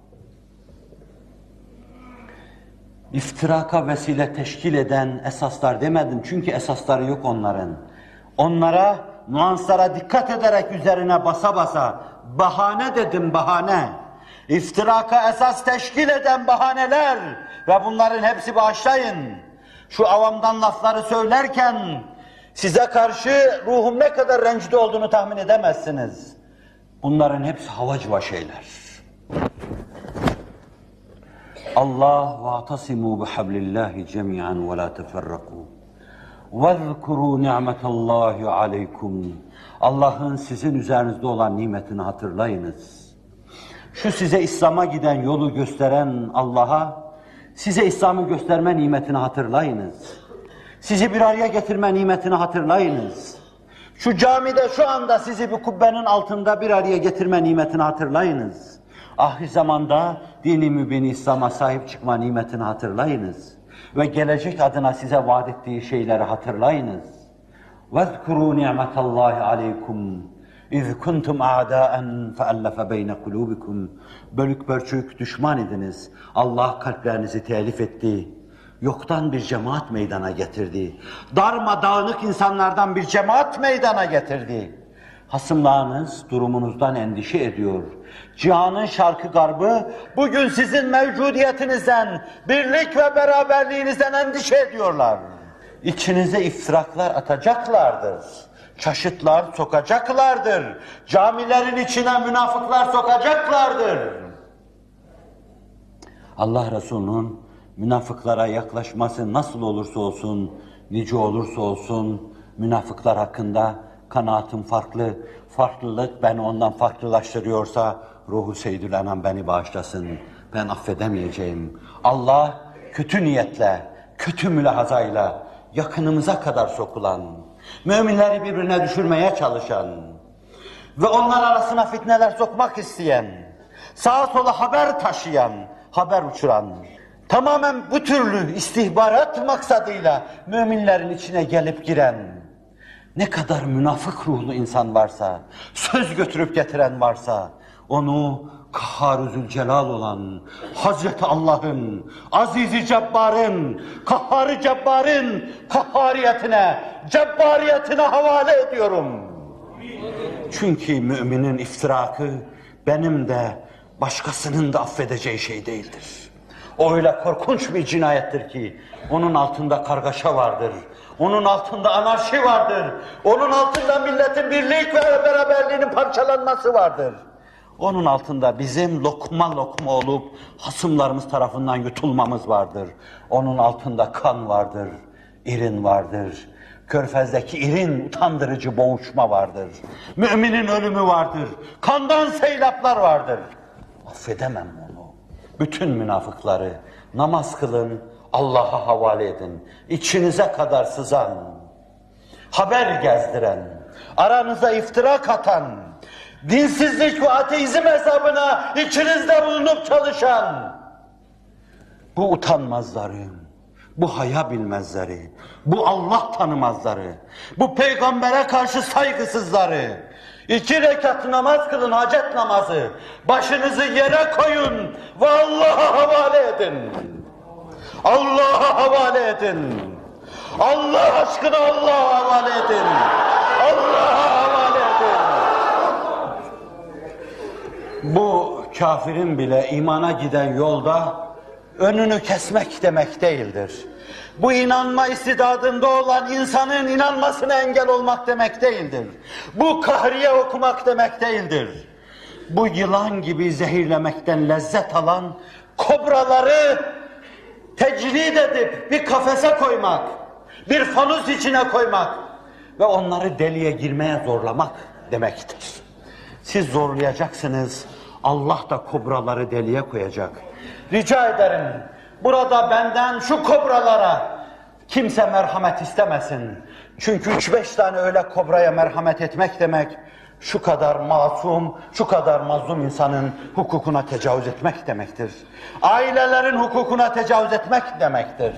İftiraka vesile teşkil eden esaslar demedim çünkü esasları yok onların. Onlara, nuanslara dikkat ederek üzerine basa basa bahane dedim bahane. İftiraka esas teşkil eden bahaneler ve bunların hepsi bağışlayın. Şu avamdan lafları söylerken size karşı ruhum ne kadar rencide olduğunu tahmin edemezsiniz. Bunların hepsi havacıva şeyler. Allah وَاَعْتَصِمُوا بِحَبْلِ اللّٰهِ جَمِيعًا وَلَا تَفَرَّقُوا وَاذْكُرُوا نِعْمَةَ اللّٰهِ عَلَيْكُمْ Allah'ın sizin üzerinizde olan nimetini hatırlayınız. Şu size İslam'a giden yolu gösteren Allah'a, size İslam'ı gösterme nimetini hatırlayınız. Sizi bir araya getirme nimetini hatırlayınız. Şu camide şu anda sizi bir kubbenin altında bir araya getirme nimetini hatırlayınız. Ahir zamanda dini mübin İslam'a sahip çıkma nimetini hatırlayınız. Ve gelecek adına size vaat ettiği şeyleri hatırlayınız. وَاذْكُرُوا نِعْمَةَ اللّٰهِ عَلَيْكُمْ اِذْ كُنْتُمْ اَعْدَاءً فَأَلَّفَ بَيْنَ قُلُوبِكُمْ Bölük bölçük düşman idiniz. Allah kalplerinizi telif etti. Yoktan bir cemaat meydana getirdi. Darmadağınık insanlardan bir cemaat meydana getirdi. Hasımlarınız durumunuzdan endişe ediyor. Cihanın şarkı garbı bugün sizin mevcudiyetinizden, birlik ve beraberliğinizden endişe ediyorlar. İçinize iftiraklar atacaklardır. Çaşıtlar sokacaklardır. Camilerin içine münafıklar sokacaklardır. Allah Resulü'nün münafıklara yaklaşması nasıl olursa olsun, nice olursa olsun, münafıklar hakkında kanaatim farklı. Farklılık beni ondan farklılaştırıyorsa, ruhu Seyyidül Enam beni bağışlasın. Ben affedemeyeceğim. Allah kötü niyetle, kötü mülahazayla yakınımıza kadar sokulan, müminleri birbirine düşürmeye çalışan ve onlar arasına fitneler sokmak isteyen, sağa sola haber taşıyan, haber uçuran, tamamen bu türlü istihbarat maksadıyla müminlerin içine gelip giren, ne kadar münafık ruhlu insan varsa, söz götürüp getiren varsa, onu Kahhar-ı Zülcelal olan Hazreti Allah'ın, Aziz-i Cebbar'ın, Kahhar-ı Cebbar'ın kahhariyetine, cebbariyetine havale ediyorum. Çünkü müminin iftirakı benim de başkasının da affedeceği şey değildir. O öyle korkunç bir cinayettir ki onun altında kargaşa vardır. Onun altında anarşi vardır. Onun altında milletin birlik ve beraberliğinin parçalanması vardır. Onun altında bizim lokma lokma olup hasımlarımız tarafından yutulmamız vardır. Onun altında kan vardır, irin vardır. Körfez'deki irin utandırıcı boğuşma vardır. Müminin ölümü vardır. Kandan seylaplar vardır. Affedemem onu. Bütün münafıkları namaz kılın, Allah'a havale edin. İçinize kadar sızan, haber gezdiren, aranıza iftira katan, dinsizlik ve ateizm hesabına içinizde bulunup çalışan, bu utanmazları, bu haya bilmezleri, bu Allah tanımazları, bu peygambere karşı saygısızları, iki rekat namaz kılın, hacet namazı, başınızı yere koyun ve Allah'a havale edin. Allah'a havale edin. Allah aşkına Allah'a havale edin. Allah'a havale edin. Bu kafirin bile imana giden yolda önünü kesmek demek değildir. Bu inanma istidadında olan insanın inanmasına engel olmak demek değildir. Bu kahriye okumak demek değildir. Bu yılan gibi zehirlemekten lezzet alan kobraları tecrid edip bir kafese koymak, bir fanus içine koymak ve onları deliğe girmeye zorlamak demektir. Siz zorlayacaksınız, Allah da kobraları deliğe koyacak. Rica ederim, burada benden şu kobralara kimse merhamet istemesin. Çünkü üç beş tane öyle kobraya merhamet etmek demek, şu kadar masum, şu kadar mazlum insanın hukukuna tecavüz etmek demektir. Ailelerin hukukuna tecavüz etmek demektir.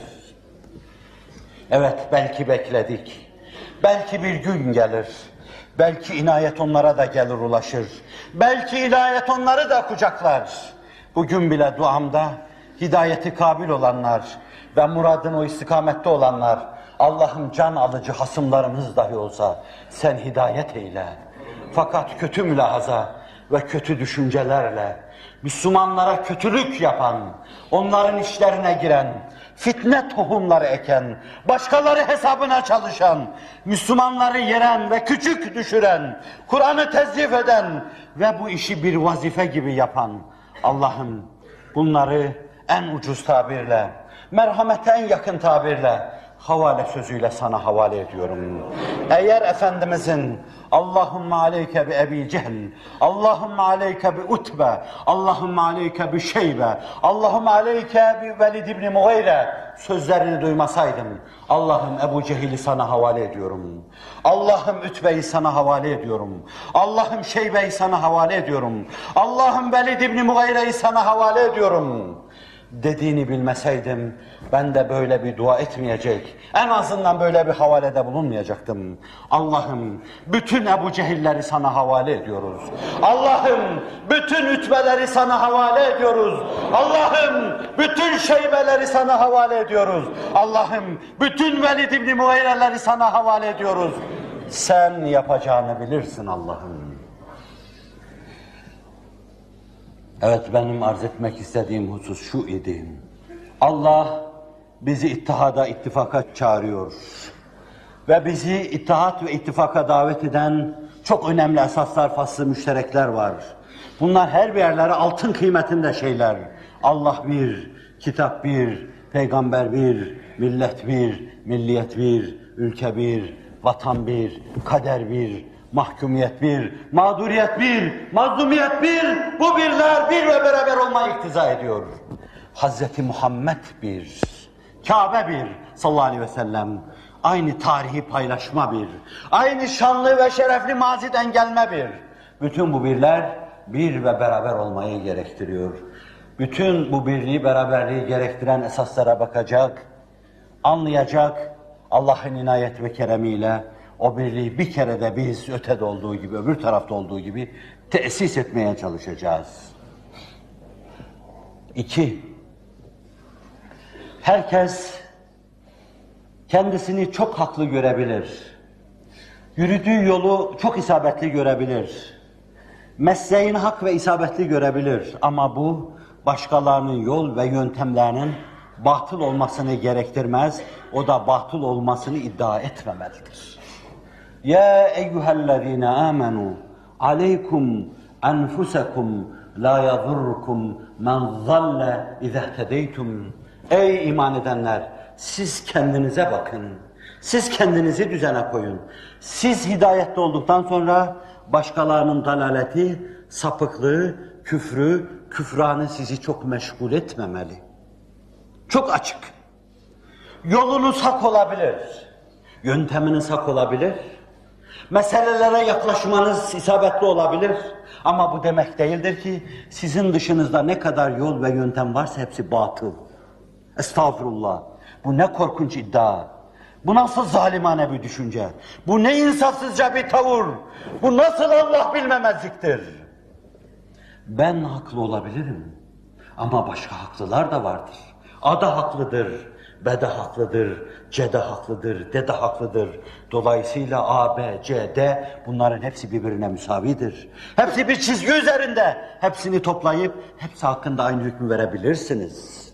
Evet, belki bekledik. Belki bir gün gelir. Belki inayet onlara da gelir ulaşır. Belki ilahiyet onları da kucaklar. Bugün bile duamda hidayeti kabil olanlar ve muradın o istikamette olanlar, Allah'ım can alıcı hasımlarımız dahi olsa sen hidayet eyle. Fakat kötü mülahaza ve kötü düşüncelerle Müslümanlara kötülük yapan, onların işlerine giren, fitne tohumları eken, başkaları hesabına çalışan, Müslümanları yeren ve küçük düşüren, Kur'an'ı tezyif eden ve bu işi bir vazife gibi yapan, Allah'ım bunları en ucuz tabirle, merhamete en yakın tabirle, havale sözüyle sana havale ediyorum. Eğer Efendimizin Allahümme aleyke bi Ebi Cehl, Allahümme aleyke bi Utbe, Allahümme aleyke bi Şeybe, Allahümme aleyke bi Velid ibn Mughire sözlerini duymasaydım, Allah'ım Ebu Cehil'i sana havale ediyorum. Allah'ım Ütbe'yi sana havale ediyorum. Allah'ım Şeybe'yi sana havale ediyorum. Allah'ım Velid ibn Mughire'yi sana havale ediyorum dediğini bilmeseydim, ben de böyle bir dua etmeyecek, en azından böyle bir havalede bulunmayacaktım. Allah'ım bütün Ebu Cehilleri sana havale ediyoruz. Allah'ım bütün Ütbeleri sana havale ediyoruz. Allah'ım bütün Şeybeleri sana havale ediyoruz. Allah'ım bütün Velid ibn Mughire'leri sana havale ediyoruz. Sen yapacağını bilirsin Allah'ım. Evet, benim arz etmek istediğim husus şu idi. Allah bizi ittihada, ittifaka çağırıyor. Ve bizi ittihat ve ittifaka davet eden çok önemli esaslar, faslı müşterekler var. Bunlar her bir yerlere altın kıymetinde şeyler. Allah bir, kitap bir, peygamber bir, millet bir, milliyet bir, ülke bir, vatan bir, kader bir, mahkumiyet bir, mağduriyet bir, mazlumiyet bir, bu birler bir ve beraber olmayı iktiza ediyor. Hazreti Muhammed bir, Kabe bir sallallahu aleyhi ve sellem, aynı tarihi paylaşma bir, aynı şanlı ve şerefli maziden gelme bir. Bütün bu birler bir ve beraber olmayı gerektiriyor. Bütün bu birliği, beraberliği gerektiren esaslara bakacak, anlayacak, Allah'ın inayet ve keremiyle o birliği bir kere de biz ötede olduğu gibi, öbür tarafta olduğu gibi tesis etmeye çalışacağız. İki, herkes kendisini çok haklı görebilir. Yürüdüğü yolu çok isabetli görebilir. Mesleğini hak ve isabetli görebilir. Ama bu başkalarının yol ve yöntemlerinin batıl olmasını gerektirmez. O da batıl olmasını iddia etmemelidir. Ya eyyühellezine amenu aleykum enfusekum la yadurrukum men zalle izehtedeytum. Ey iman edenler! Siz kendinize bakın. Siz kendinizi düzene koyun. Siz hidayette olduktan sonra başkalarının dalaleti, sapıklığı, küfrü, küfranı sizi çok meşgul etmemeli. Çok açık. Yolunuz hak olabilir. Yönteminiz hak olabilir. Meselelere yaklaşmanız isabetli olabilir. Ama bu demek değildir ki sizin dışınızda ne kadar yol ve yöntem varsa hepsi batıl. Estağfurullah. Bu ne korkunç iddia. Bu nasıl zalimane bir düşünce? Bu ne insafsızca bir tavır? Bu nasıl Allah bilmemezliktir? Ben haklı olabilirim. Ama başka haklılar da vardır. A da haklıdır, B de haklıdır, C de haklıdır, D de haklıdır. Dolayısıyla A, B, C, D bunların hepsi birbirine müsavidir. Hepsi bir çizgi üzerinde. Hepsini toplayıp hepsi hakkında aynı hükmü verebilirsiniz.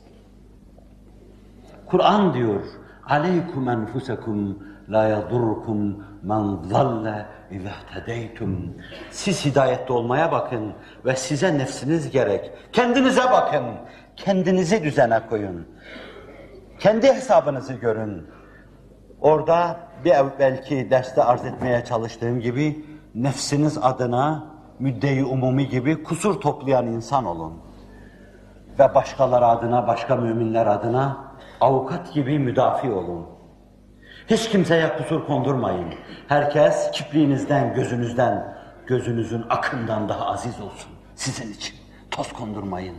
Kur'an diyor, aleykum enfusekum la yadurrukum men zalle izehtedeytum. Siz hidayette olmaya bakın ve size nefsiniz gerek. Kendinize bakın, kendinizi düzene koyun. Kendi hesabınızı görün. Orada bir evvelki derste arz etmeye çalıştığım gibi nefsiniz adına müdde-i umumi gibi kusur toplayan insan olun. Ve başkaları adına, başka müminler adına avukat gibi müdafi olun. Hiç kimseye kusur kondurmayın. Herkes kipriğinizden, gözünüzden, gözünüzün akından daha aziz olsun sizin için. Toz kondurmayın.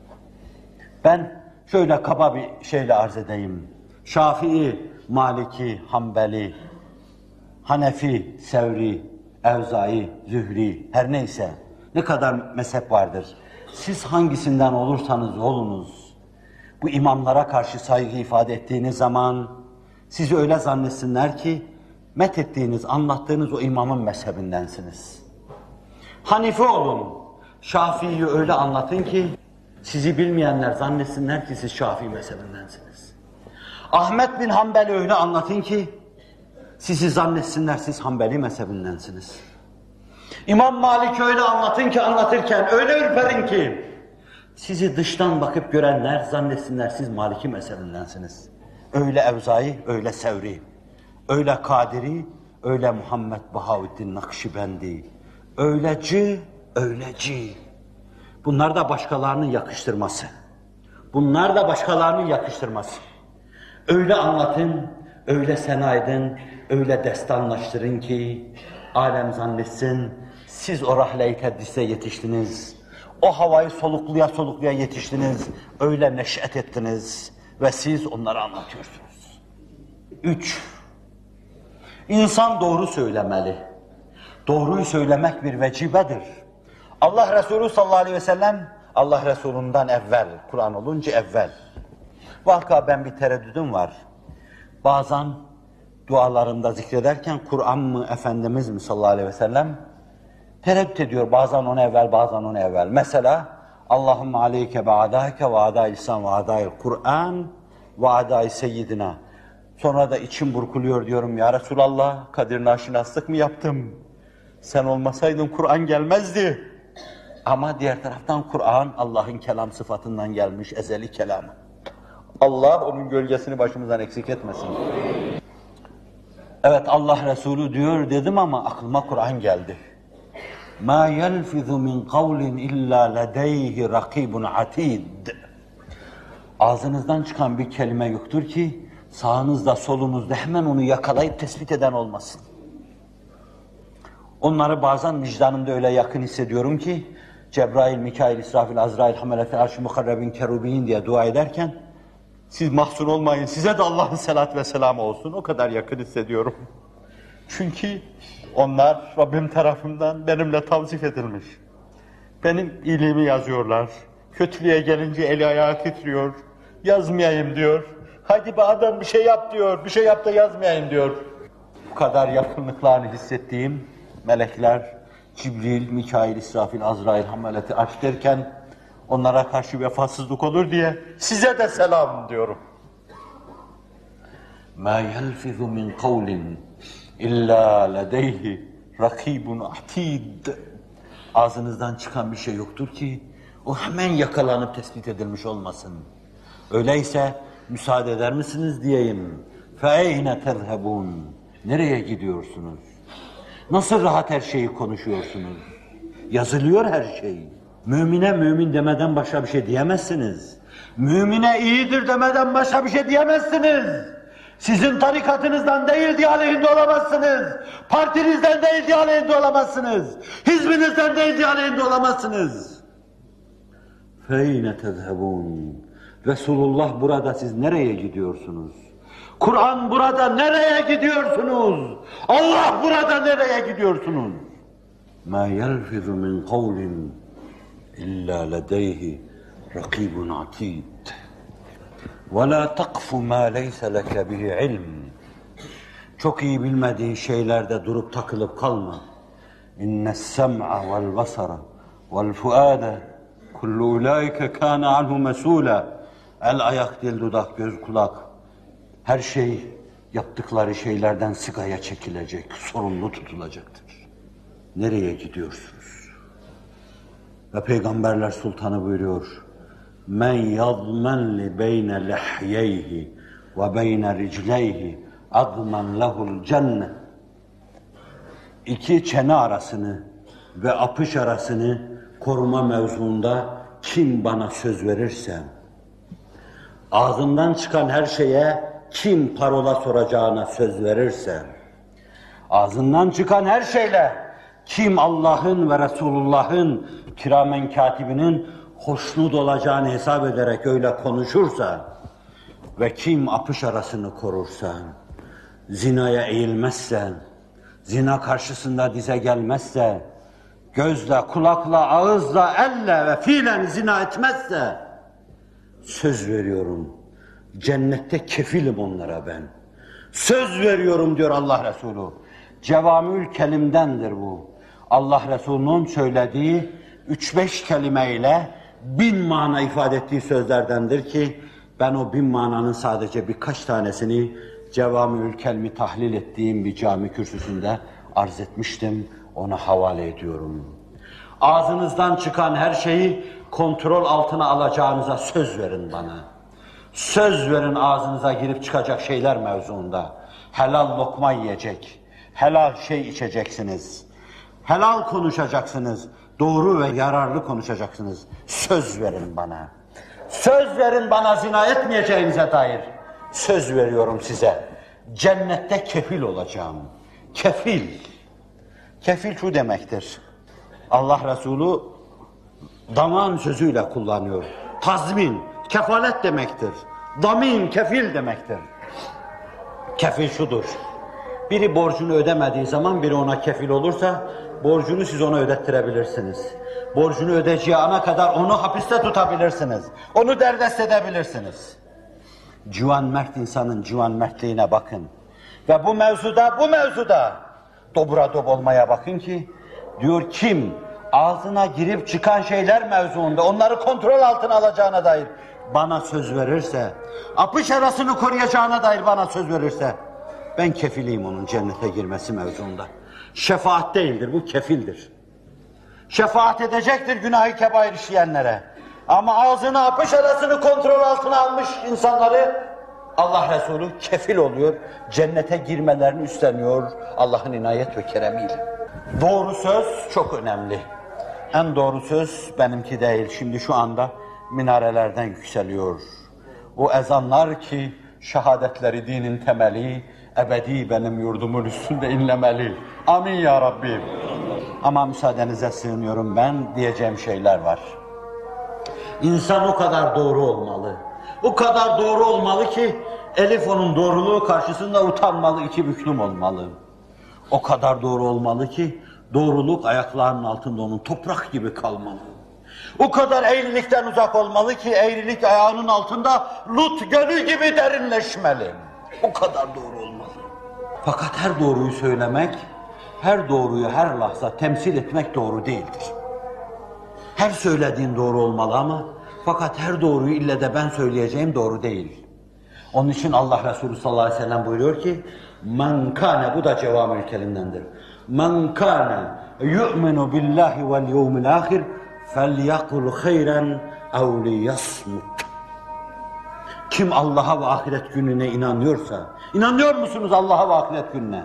Ben şöyle kaba bir şeyle arz edeyim. Şafii, Maliki, Hanbeli, Hanefi, Sevri, Evzai, Zühri, her neyse ne kadar mezhep vardır. Siz hangisinden olursanız olunuz, bu imamlara karşı saygı ifade ettiğiniz zaman sizi öyle zannetsinler ki methettiğiniz, anlattığınız o imamın mezhebindensiniz. Hanifi olun, Şafii'yi öyle anlatın ki sizi bilmeyenler zannetsinler ki siz Şafii mezhebindensiniz. Ahmet bin Hanbel'i öyle anlatın ki sizi zannetsinler siz Hanbeli mezhebindensiniz. İmam Malik'i öyle anlatın ki anlatırken öyle ürperin ki sizi dıştan bakıp görenler zannetsinler siz Maliki mezhebindensiniz. Öyle Evzai, öyle Sevri, öyle Kadiri, öyle Muhammed Bahaüddin Nakşibendi, öyleci, öyleci. Bunlar da başkalarının yakıştırması. Bunlar da başkalarının yakıştırması. Öyle anlatın, öyle sena edin, öyle destanlaştırın ki alem zannetsin, siz o rahle-i teddise yetiştiniz. O havayı solukluya solukluya yetiştiniz, öyle neş'et ettiniz ve siz onları anlatıyorsunuz. Üç, insan doğru söylemeli. Doğruyu söylemek bir vecibedir. Allah Resulü sallallahu aleyhi ve sellem, Allah Resulü'nden evvel, Kur'an olunca evvel. Vaka ben bir tereddüdüm var. Bazen dualarında zikrederken Kur'an mı, Efendimiz mi sallallahu aleyhi ve sellem tereddüt ediyor. Bazen onu evvel, bazen onu evvel. Mesela Allahümme aleyke ve adâike ve adâ-i İslam ve adâ-i Kur'an ve adâ-i seyyidina. Sonra da içim burkuluyor diyorum ya Resulallah, kadir naşinaslık mı yaptım? Sen olmasaydın Kur'an gelmezdi. Ama diğer taraftan Kur'an Allah'ın kelam sıfatından gelmiş ezeli kelamı. Allah onun gölgesini başımızdan eksik etmesin. Evet, Allah Resulü diyor dedim ama aklıma Kur'an geldi. مَا يَلْفِظُ مِنْ قَوْلٍ اِلَّا لَدَيْهِ رَقِيبٌ عَتِيدٌ. Ağzınızdan çıkan bir kelime yoktur ki sağınızda solunuzda hemen onu yakalayıp tespit eden olmasın. Onları bazen vicdanımda öyle yakın hissediyorum ki Cebrail, Mikail, İsrafil, Azrail, Hamelete, Arş-ı Mukarrebin, Kerubin diye dua ederken siz mahzun olmayın, size de Allah'ın selatü ve selamı olsun. O kadar yakın hissediyorum. Çünkü onlar Rabbim tarafından benimle tavzif edilmiş. Benim iyiliğimi yazıyorlar. Kötülüğe gelince eli ayağı titriyor. Yazmayayım diyor. Hadi be adam bir şey yap diyor. Bir şey yap da yazmayayım diyor. Bu kadar yakınlıklarını hissettiğim melekler, Cibril, Mikail, İsrafil, Azrail, Hameleti Arş derken onlara karşı vefasızlık olur diye size de selam diyorum. مَا يَلْفِظُ مِنْ قَوْلٍ İlla ledeyhi rakibun atid. Ağzınızdan çıkan bir şey yoktur ki o hemen yakalanıp tespit edilmiş olmasın. Öyleyse müsaade eder misiniz diyeyim. فَاَيْنَ تَذْهَبُونَ. Nereye gidiyorsunuz? Nasıl rahat her şeyi konuşuyorsunuz? Yazılıyor her şey. Mümine mümin demeden başka bir şey diyemezsiniz. Mümine iyidir demeden başka bir şey diyemezsiniz. Sizin tarikatınızdan değil diye aleyhinde olamazsınız. Partinizden değil diye aleyhinde olamazsınız. Hizbinizden değil diye aleyhinde olamazsınız. فَاَيْنَ تَذْهَبُونَ. Resulullah burada, siz nereye gidiyorsunuz? Kur'an burada, nereye gidiyorsunuz? Allah burada, nereye gidiyorsunuz? مَا يَلْفِظُ مِنْ قَوْلٍ إِلَّا لَدَيْهِ رَقِيبٌ عَتِيدٌ. وَلَا تَقْفُ مَا لَيْسَ لَكَ بِهِ عِلْمٍ. Çok iyi bilmediğin şeylerde durup takılıp kalma. اِنَّ السَّمْعَ وَالْبَصَرَ وَالْفُؤَادَ كُلُّ اُولَٰئِكَ كَانَ عَنْهُ مَسُولًا. El, ayak, dil, dudak, göz, kulak, her şey yaptıkları şeylerden sigaya çekilecek, sorumlu tutulacaktır. Nereye gidiyorsunuz? Ve Peygamberler Sultanı buyuruyor, men yadmen li beyne lehyeyhi ve beyne ricleyhi adman lehul cennet. İki çene arasını ve apış arasını koruma mevzuunda kim bana söz verirse, ağzından çıkan her şeye kim parola soracağına söz verirse, ağzından çıkan her şeyle kim Allah'ın ve Resulullah'ın kiramen katibinin hoşnut olacağını hesap ederek öyle konuşursa ve kim apış arasını korursa, zinaya eğilmezse, zina karşısında dize gelmezse, gözle, kulakla, ağızla, elle ve fiilen zina etmezse, söz veriyorum, cennette kefilim onlara ben. Söz veriyorum diyor Allah Resulü. Cevamül kelimdendir bu. Allah Resulü'nün söylediği üç beş kelimeyle bin mana ifade ettiği sözlerdendir ki ben o bin mananın sadece birkaç tanesini Cevamül Kelim'i tahlil ettiğim bir cami kürsüsünde arz etmiştim. Ona havale ediyorum. Ağzınızdan çıkan her şeyi kontrol altına alacağınıza söz verin bana. Söz verin ağzınıza girip çıkacak şeyler mevzuunda. Helal lokma yiyecek, helal şey içeceksiniz, helal konuşacaksınız, doğru ve yararlı konuşacaksınız. Söz verin bana. Söz verin bana zina etmeyeceğinize dair. Söz veriyorum size. Cennette kefil olacağım. Kefil. Kefil şu demektir. Allah Resulü daman sözüyle kullanıyor. Tazmin, kefalet demektir. Damin, kefil demektir. Kefil şudur. Biri borcunu ödemediği zaman biri ona kefil olursa borcunu siz ona ödettirebilirsiniz. Borcunu ödeyeceği ana kadar onu hapiste tutabilirsiniz. Onu derdest edebilirsiniz. Civan mert insanın civan mertliğine bakın. Ve bu mevzuda, bu mevzuda dobra dob olmaya bakın ki diyor kim ağzına girip çıkan şeyler mevzuunda onları kontrol altına alacağına dair bana söz verirse, apış arasını koruyacağına dair bana söz verirse ben kefiliyim onun cennete girmesi mevzuunda. Şefaat değildir, bu kefildir. Şefaat edecektir günah-ı kebair işleyenlere. Ama ağzını apış arasını kontrol altına almış insanları Allah Resulü kefil oluyor, cennete girmelerini üstleniyor Allah'ın inayet ve keremiyle. Doğru söz çok önemli. En doğru söz benimki değil, şimdi şu anda minarelerden yükseliyor. O ezanlar ki şehadetleri dinin temeli, ebedi benim yurdumun üstünde inlemeli. Amin ya Rabbi. Ama müsaadenize sığınıyorum, ben diyeceğim şeyler var. İnsan o kadar doğru olmalı. O kadar doğru olmalı ki Elif onun doğruluğu karşısında utanmalı, iki büklüm olmalı. O kadar doğru olmalı ki doğruluk ayaklarının altında onun toprak gibi kalmalı. O kadar eğrilikten uzak olmalı ki eğrilik ayağının altında Lut gölü gibi derinleşmeli. O kadar doğru olmalı. Fakat her doğruyu söylemek, her doğruyu her lahza temsil etmek doğru değildir. Her söylediğin doğru olmalı ama fakat her doğruyu ille de ben söyleyeceğim doğru değil. Onun için Allah Resulü sallallahu aleyhi ve sellem buyuruyor ki men kâne, bu da cevamül kelimdendir. Men kâne yu'minu billahi vel yevmil âhir felyakul hayran ev liyasmut. Kim Allah'a ve ahiret gününe inanıyorsa, inanıyor musunuz Allah'a ve ahiret gününe?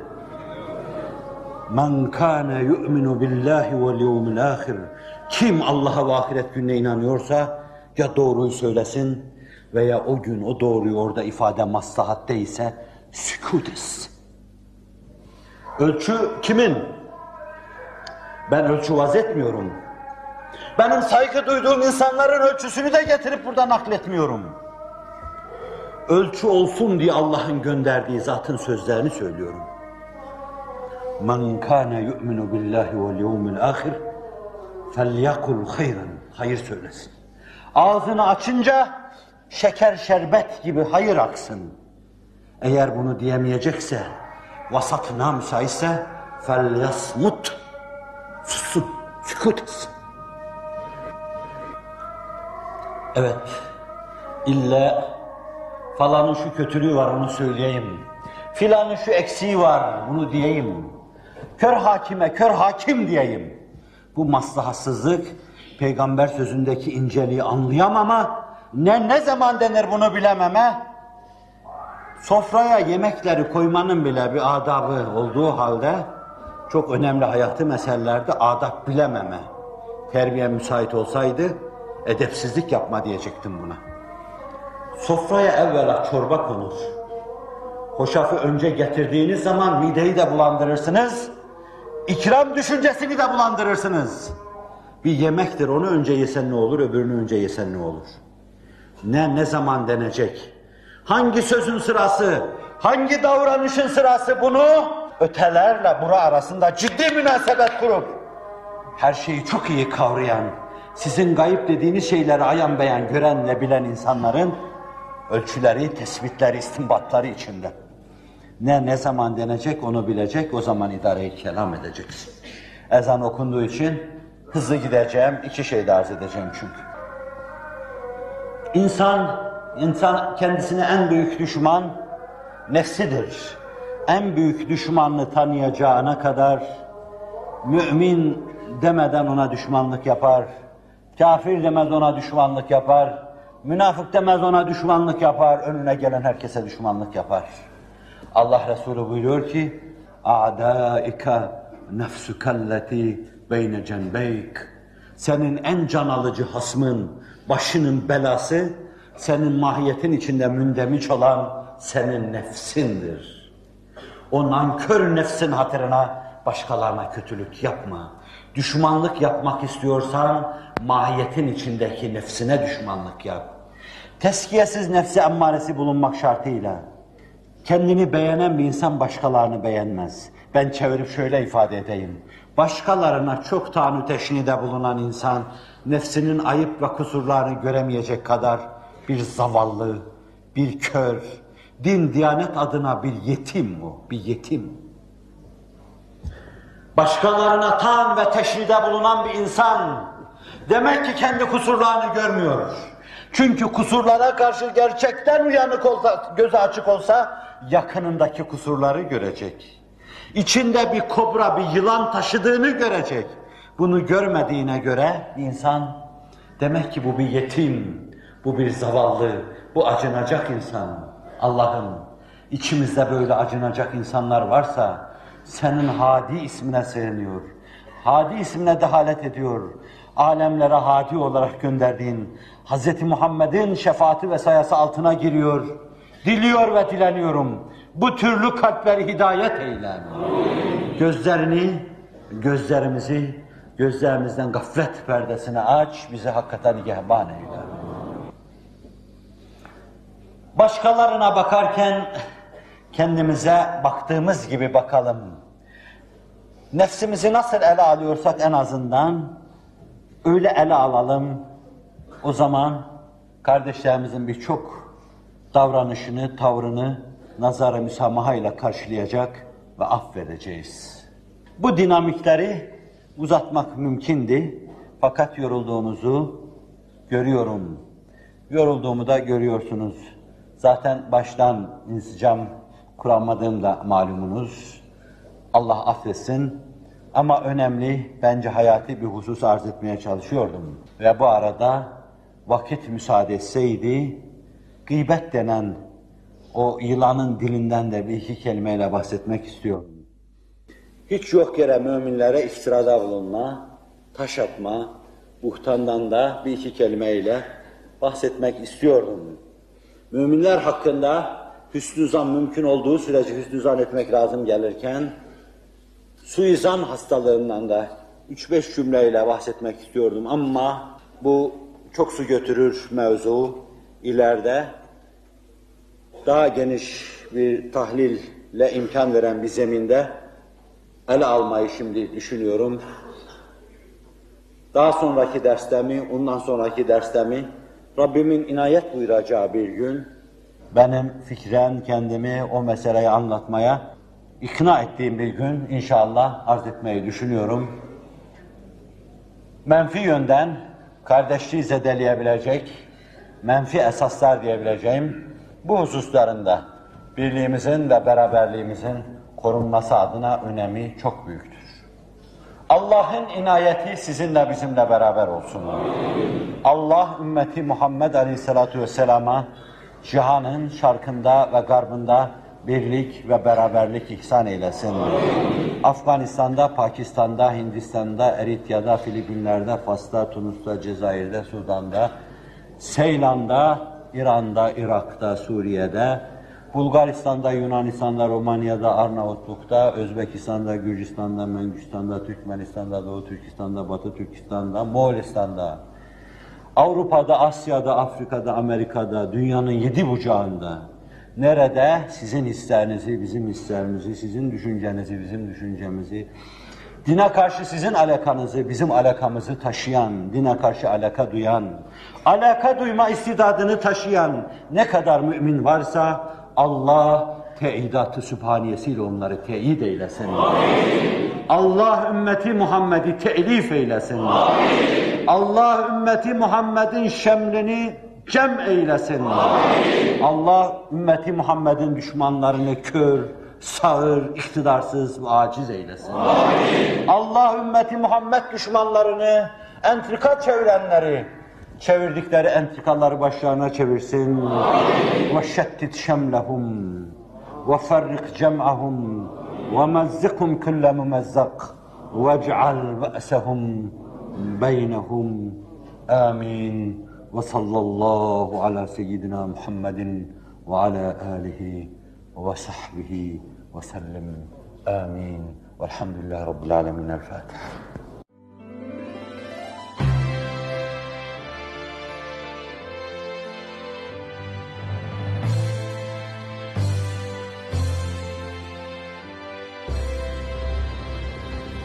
Men kâne yu'minu billahi vel yevmil âhir. Kim Allah'a ve ahiret gününe inanıyorsa ya doğruyu söylesin veya o gün o doğruyu orada ifade maslahat değilse sükût etsin. Ölçü kimin? Ben ölçü vaz etmiyorum. Benim saygı duyduğum insanların ölçüsünü de getirip burada nakletmiyorum. Ölçü olsun diye Allah'ın gönderdiği zatın sözlerini söylüyorum. Men kâne yu'minu billahi vel yevmil âhir felyakul hayran. Hayır söylesin. Ağzını açınca şeker şerbet gibi hayır aksın. Eğer bunu diyemeyecekse, vasatına müsaitse felyasmut. Sussun, sükût etsin. Evet, illa falanın şu kötülüğü var onu söyleyeyim. Filanın şu eksiği var bunu diyeyim. Kör hakime kör hakim diyeyim. Bu maslahatsızlık, peygamber sözündeki inceliği anlayamama, ne ne zaman denir bunu bilememe, sofraya yemekleri koymanın bile bir adabı olduğu halde, çok önemli hayati meselelerde adab bilememe, terbiye müsait olsaydı, edepsizlik yapma diyecektim buna. Sofraya evvela çorba konur. Hoşafı önce getirdiğiniz zaman mideyi de bulandırırsınız, ikram düşüncesini de bulandırırsınız. Bir yemektir, onu önce yesen ne olur, öbürünü önce yesen ne olur? Ne, ne zaman denecek? Hangi sözün sırası, hangi davranışın sırası bunu ötelerle bura arasında ciddi münasebet kurup her şeyi çok iyi kavrayan, sizin gayip dediğiniz şeyleri ayan beyan gören ve bilen insanların ölçüleri, tespitleri, istinbatları içinde. Ne ne zaman denecek onu bilecek, o zaman idare-i kelam edeceksin. Ezan okunduğu için hızlı gideceğim, iki şey de arz edeceğim çünkü. İnsan, insan kendisine en büyük düşman nefsidir. En büyük düşmanını tanıyacağına kadar mümin demeden ona düşmanlık yapar, kafir demez ona düşmanlık yapar, münafık demez ona düşmanlık yapar, önüne gelen herkese düşmanlık yapar. Allah Resulü buyuruyor ki اَعْدَائِكَ نَفْسُكَ الَّتِي بَيْنَ جَنْبَيْكَ. Senin en can alıcı hasmın, başının belası, senin mahiyetin içinde mündemiş olan senin nefsindir. O nankör nefsin hatırına başkalarına kötülük yapma. Düşmanlık yapmak istiyorsan mahiyetin içindeki nefsine düşmanlık yap. Teskiyesiz nefsi emmaresi bulunmak şartıyla kendini beğenen bir insan başkalarını beğenmez. Ben çevirip şöyle ifade edeyim. Başkalarına çok taanu teşnide bulunan insan nefsinin ayıp ve kusurlarını göremeyecek kadar bir zavallı, bir kör, din, diyanet adına bir yetim o, bir yetim. Başkalarına tan ve teşnide bulunan bir insan demek ki kendi kusurlarını görmüyor. Çünkü kusurlara karşı gerçekten uyanık olsa, gözü açık olsa yakınındaki kusurları görecek. İçinde bir kobra, bir yılan taşıdığını görecek. Bunu görmediğine göre insan, demek ki bu bir yetim, bu bir zavallı, bu acınacak insan. Allah'ım, içimizde böyle acınacak insanlar varsa, senin Hadi ismine sığınıyor. Hadi ismine dehalet ediyor. Alemlere hadi olarak gönderdiğin Hz. Muhammed'in şefaati ve sayası altına giriyor. Diliyor ve dileniyorum. Bu türlü kalpleri hidayet eyle. Gözlerini, gözlerimizi, gözlerimizden gaflet perdesini aç, bizi hakikaten nigehban eyle. Başkalarına bakarken kendimize baktığımız gibi bakalım. Nefsimizi nasıl ele alıyorsak en azından öyle ele alalım. O zaman kardeşlerimizin birçok davranışını, tavrını nazar-ı müsamaha ile karşılayacak ve affedeceğiz. Bu dinamikleri uzatmak mümkündü. Fakat yorulduğumuzu görüyorum. Yorulduğumu da görüyorsunuz. Zaten baştan insicam kuramadığım da malumunuz. Allah affetsin. Ama önemli, bence hayati bir husus arz etmeye çalışıyordum. Ve bu arada vakit müsaade etseydi, gıybet denen o yılanın dilinden de bir iki kelimeyle bahsetmek istiyorum. Hiç yok yere müminlere iftirada bulunma, taş atma, buhtandan da bir iki kelimeyle bahsetmek istiyordum. Müminler hakkında hüsnü zan mümkün olduğu sürece hüsnü zan etmek lazım gelirken, suizan hastalığından da üç beş cümleyle bahsetmek istiyordum ama bu çok su götürür mevzu. İleride daha geniş bir tahlille imkan veren bir zeminde ele almayı şimdi düşünüyorum. Daha sonraki derslemi, ondan sonraki derslemi Rabbimin inayet buyuracağı bir gün benim fikren kendimi o meseleyi anlatmaya ikna ettiğim bir gün inşallah arz etmeyi düşünüyorum. Menfi yönden kardeşliği zedeleyebilecek, menfi esaslar diyebileceğim bu hususlarında birliğimizin ve beraberliğimizin korunması adına önemi çok büyüktür. Allah'ın inayeti sizinle bizimle beraber olsun. Allah ümmeti Muhammed Aleyhisselatü Vesselam'a cihanın şarkında ve garbında birlik ve beraberlik ihsan eylesin. Afganistan'da, Pakistan'da, Hindistan'da, Eritya'da, Filipinler'de, Fas'ta, Tunus'ta, Cezayir'de, Sudan'da, Seylan'da, İran'da, Irak'ta, Suriye'de, Bulgaristan'da, Yunanistan'da, Romanya'da, Arnavutluk'ta, Özbekistan'da, Gürcistan'da, Mengistan'da, Türkmenistan'da, Doğu Türkistan'da, Batı Türkistan'da, Moğolistan'da, Avrupa'da, Asya'da, Afrika'da, Amerika'da, dünyanın yedi bucağında, nerede sizin hislerinizi, bizim hislerimizi, sizin düşüncenizi, bizim düşüncemizi, dine karşı sizin alakanızı, bizim alakamızı taşıyan, dine karşı alaka duyan, alaka duyma istidadını taşıyan ne kadar mümin varsa Allah teidat-ı sübhaniyesiyle onları teyit eylesin. Amin. Allah ümmeti Muhammed'i te'lif eylesin. Amin. Allah ümmeti Muhammed'in şemlini cem eylesin. Amin. Allah ümmeti Muhammed'in düşmanlarını kör, sağır, iktidarsız ve aciz eylesin. Amin. Allah ümmeti Muhammed düşmanlarını, entrika çevirenleri, çevirdikleri entrikaları başlarına çevirsin. Ve şettit şemlehum ve ferrik cem'ahum ve mezzikum kulle mumezzak ve'cal be'sehum beynehum. Amin. Ve sallallahu ala seyyidina Muhammedin ve ala alihi ve sahbihi ve sellem. Amin. Velhamdülillahi Rabbil alemin. El Fatiha.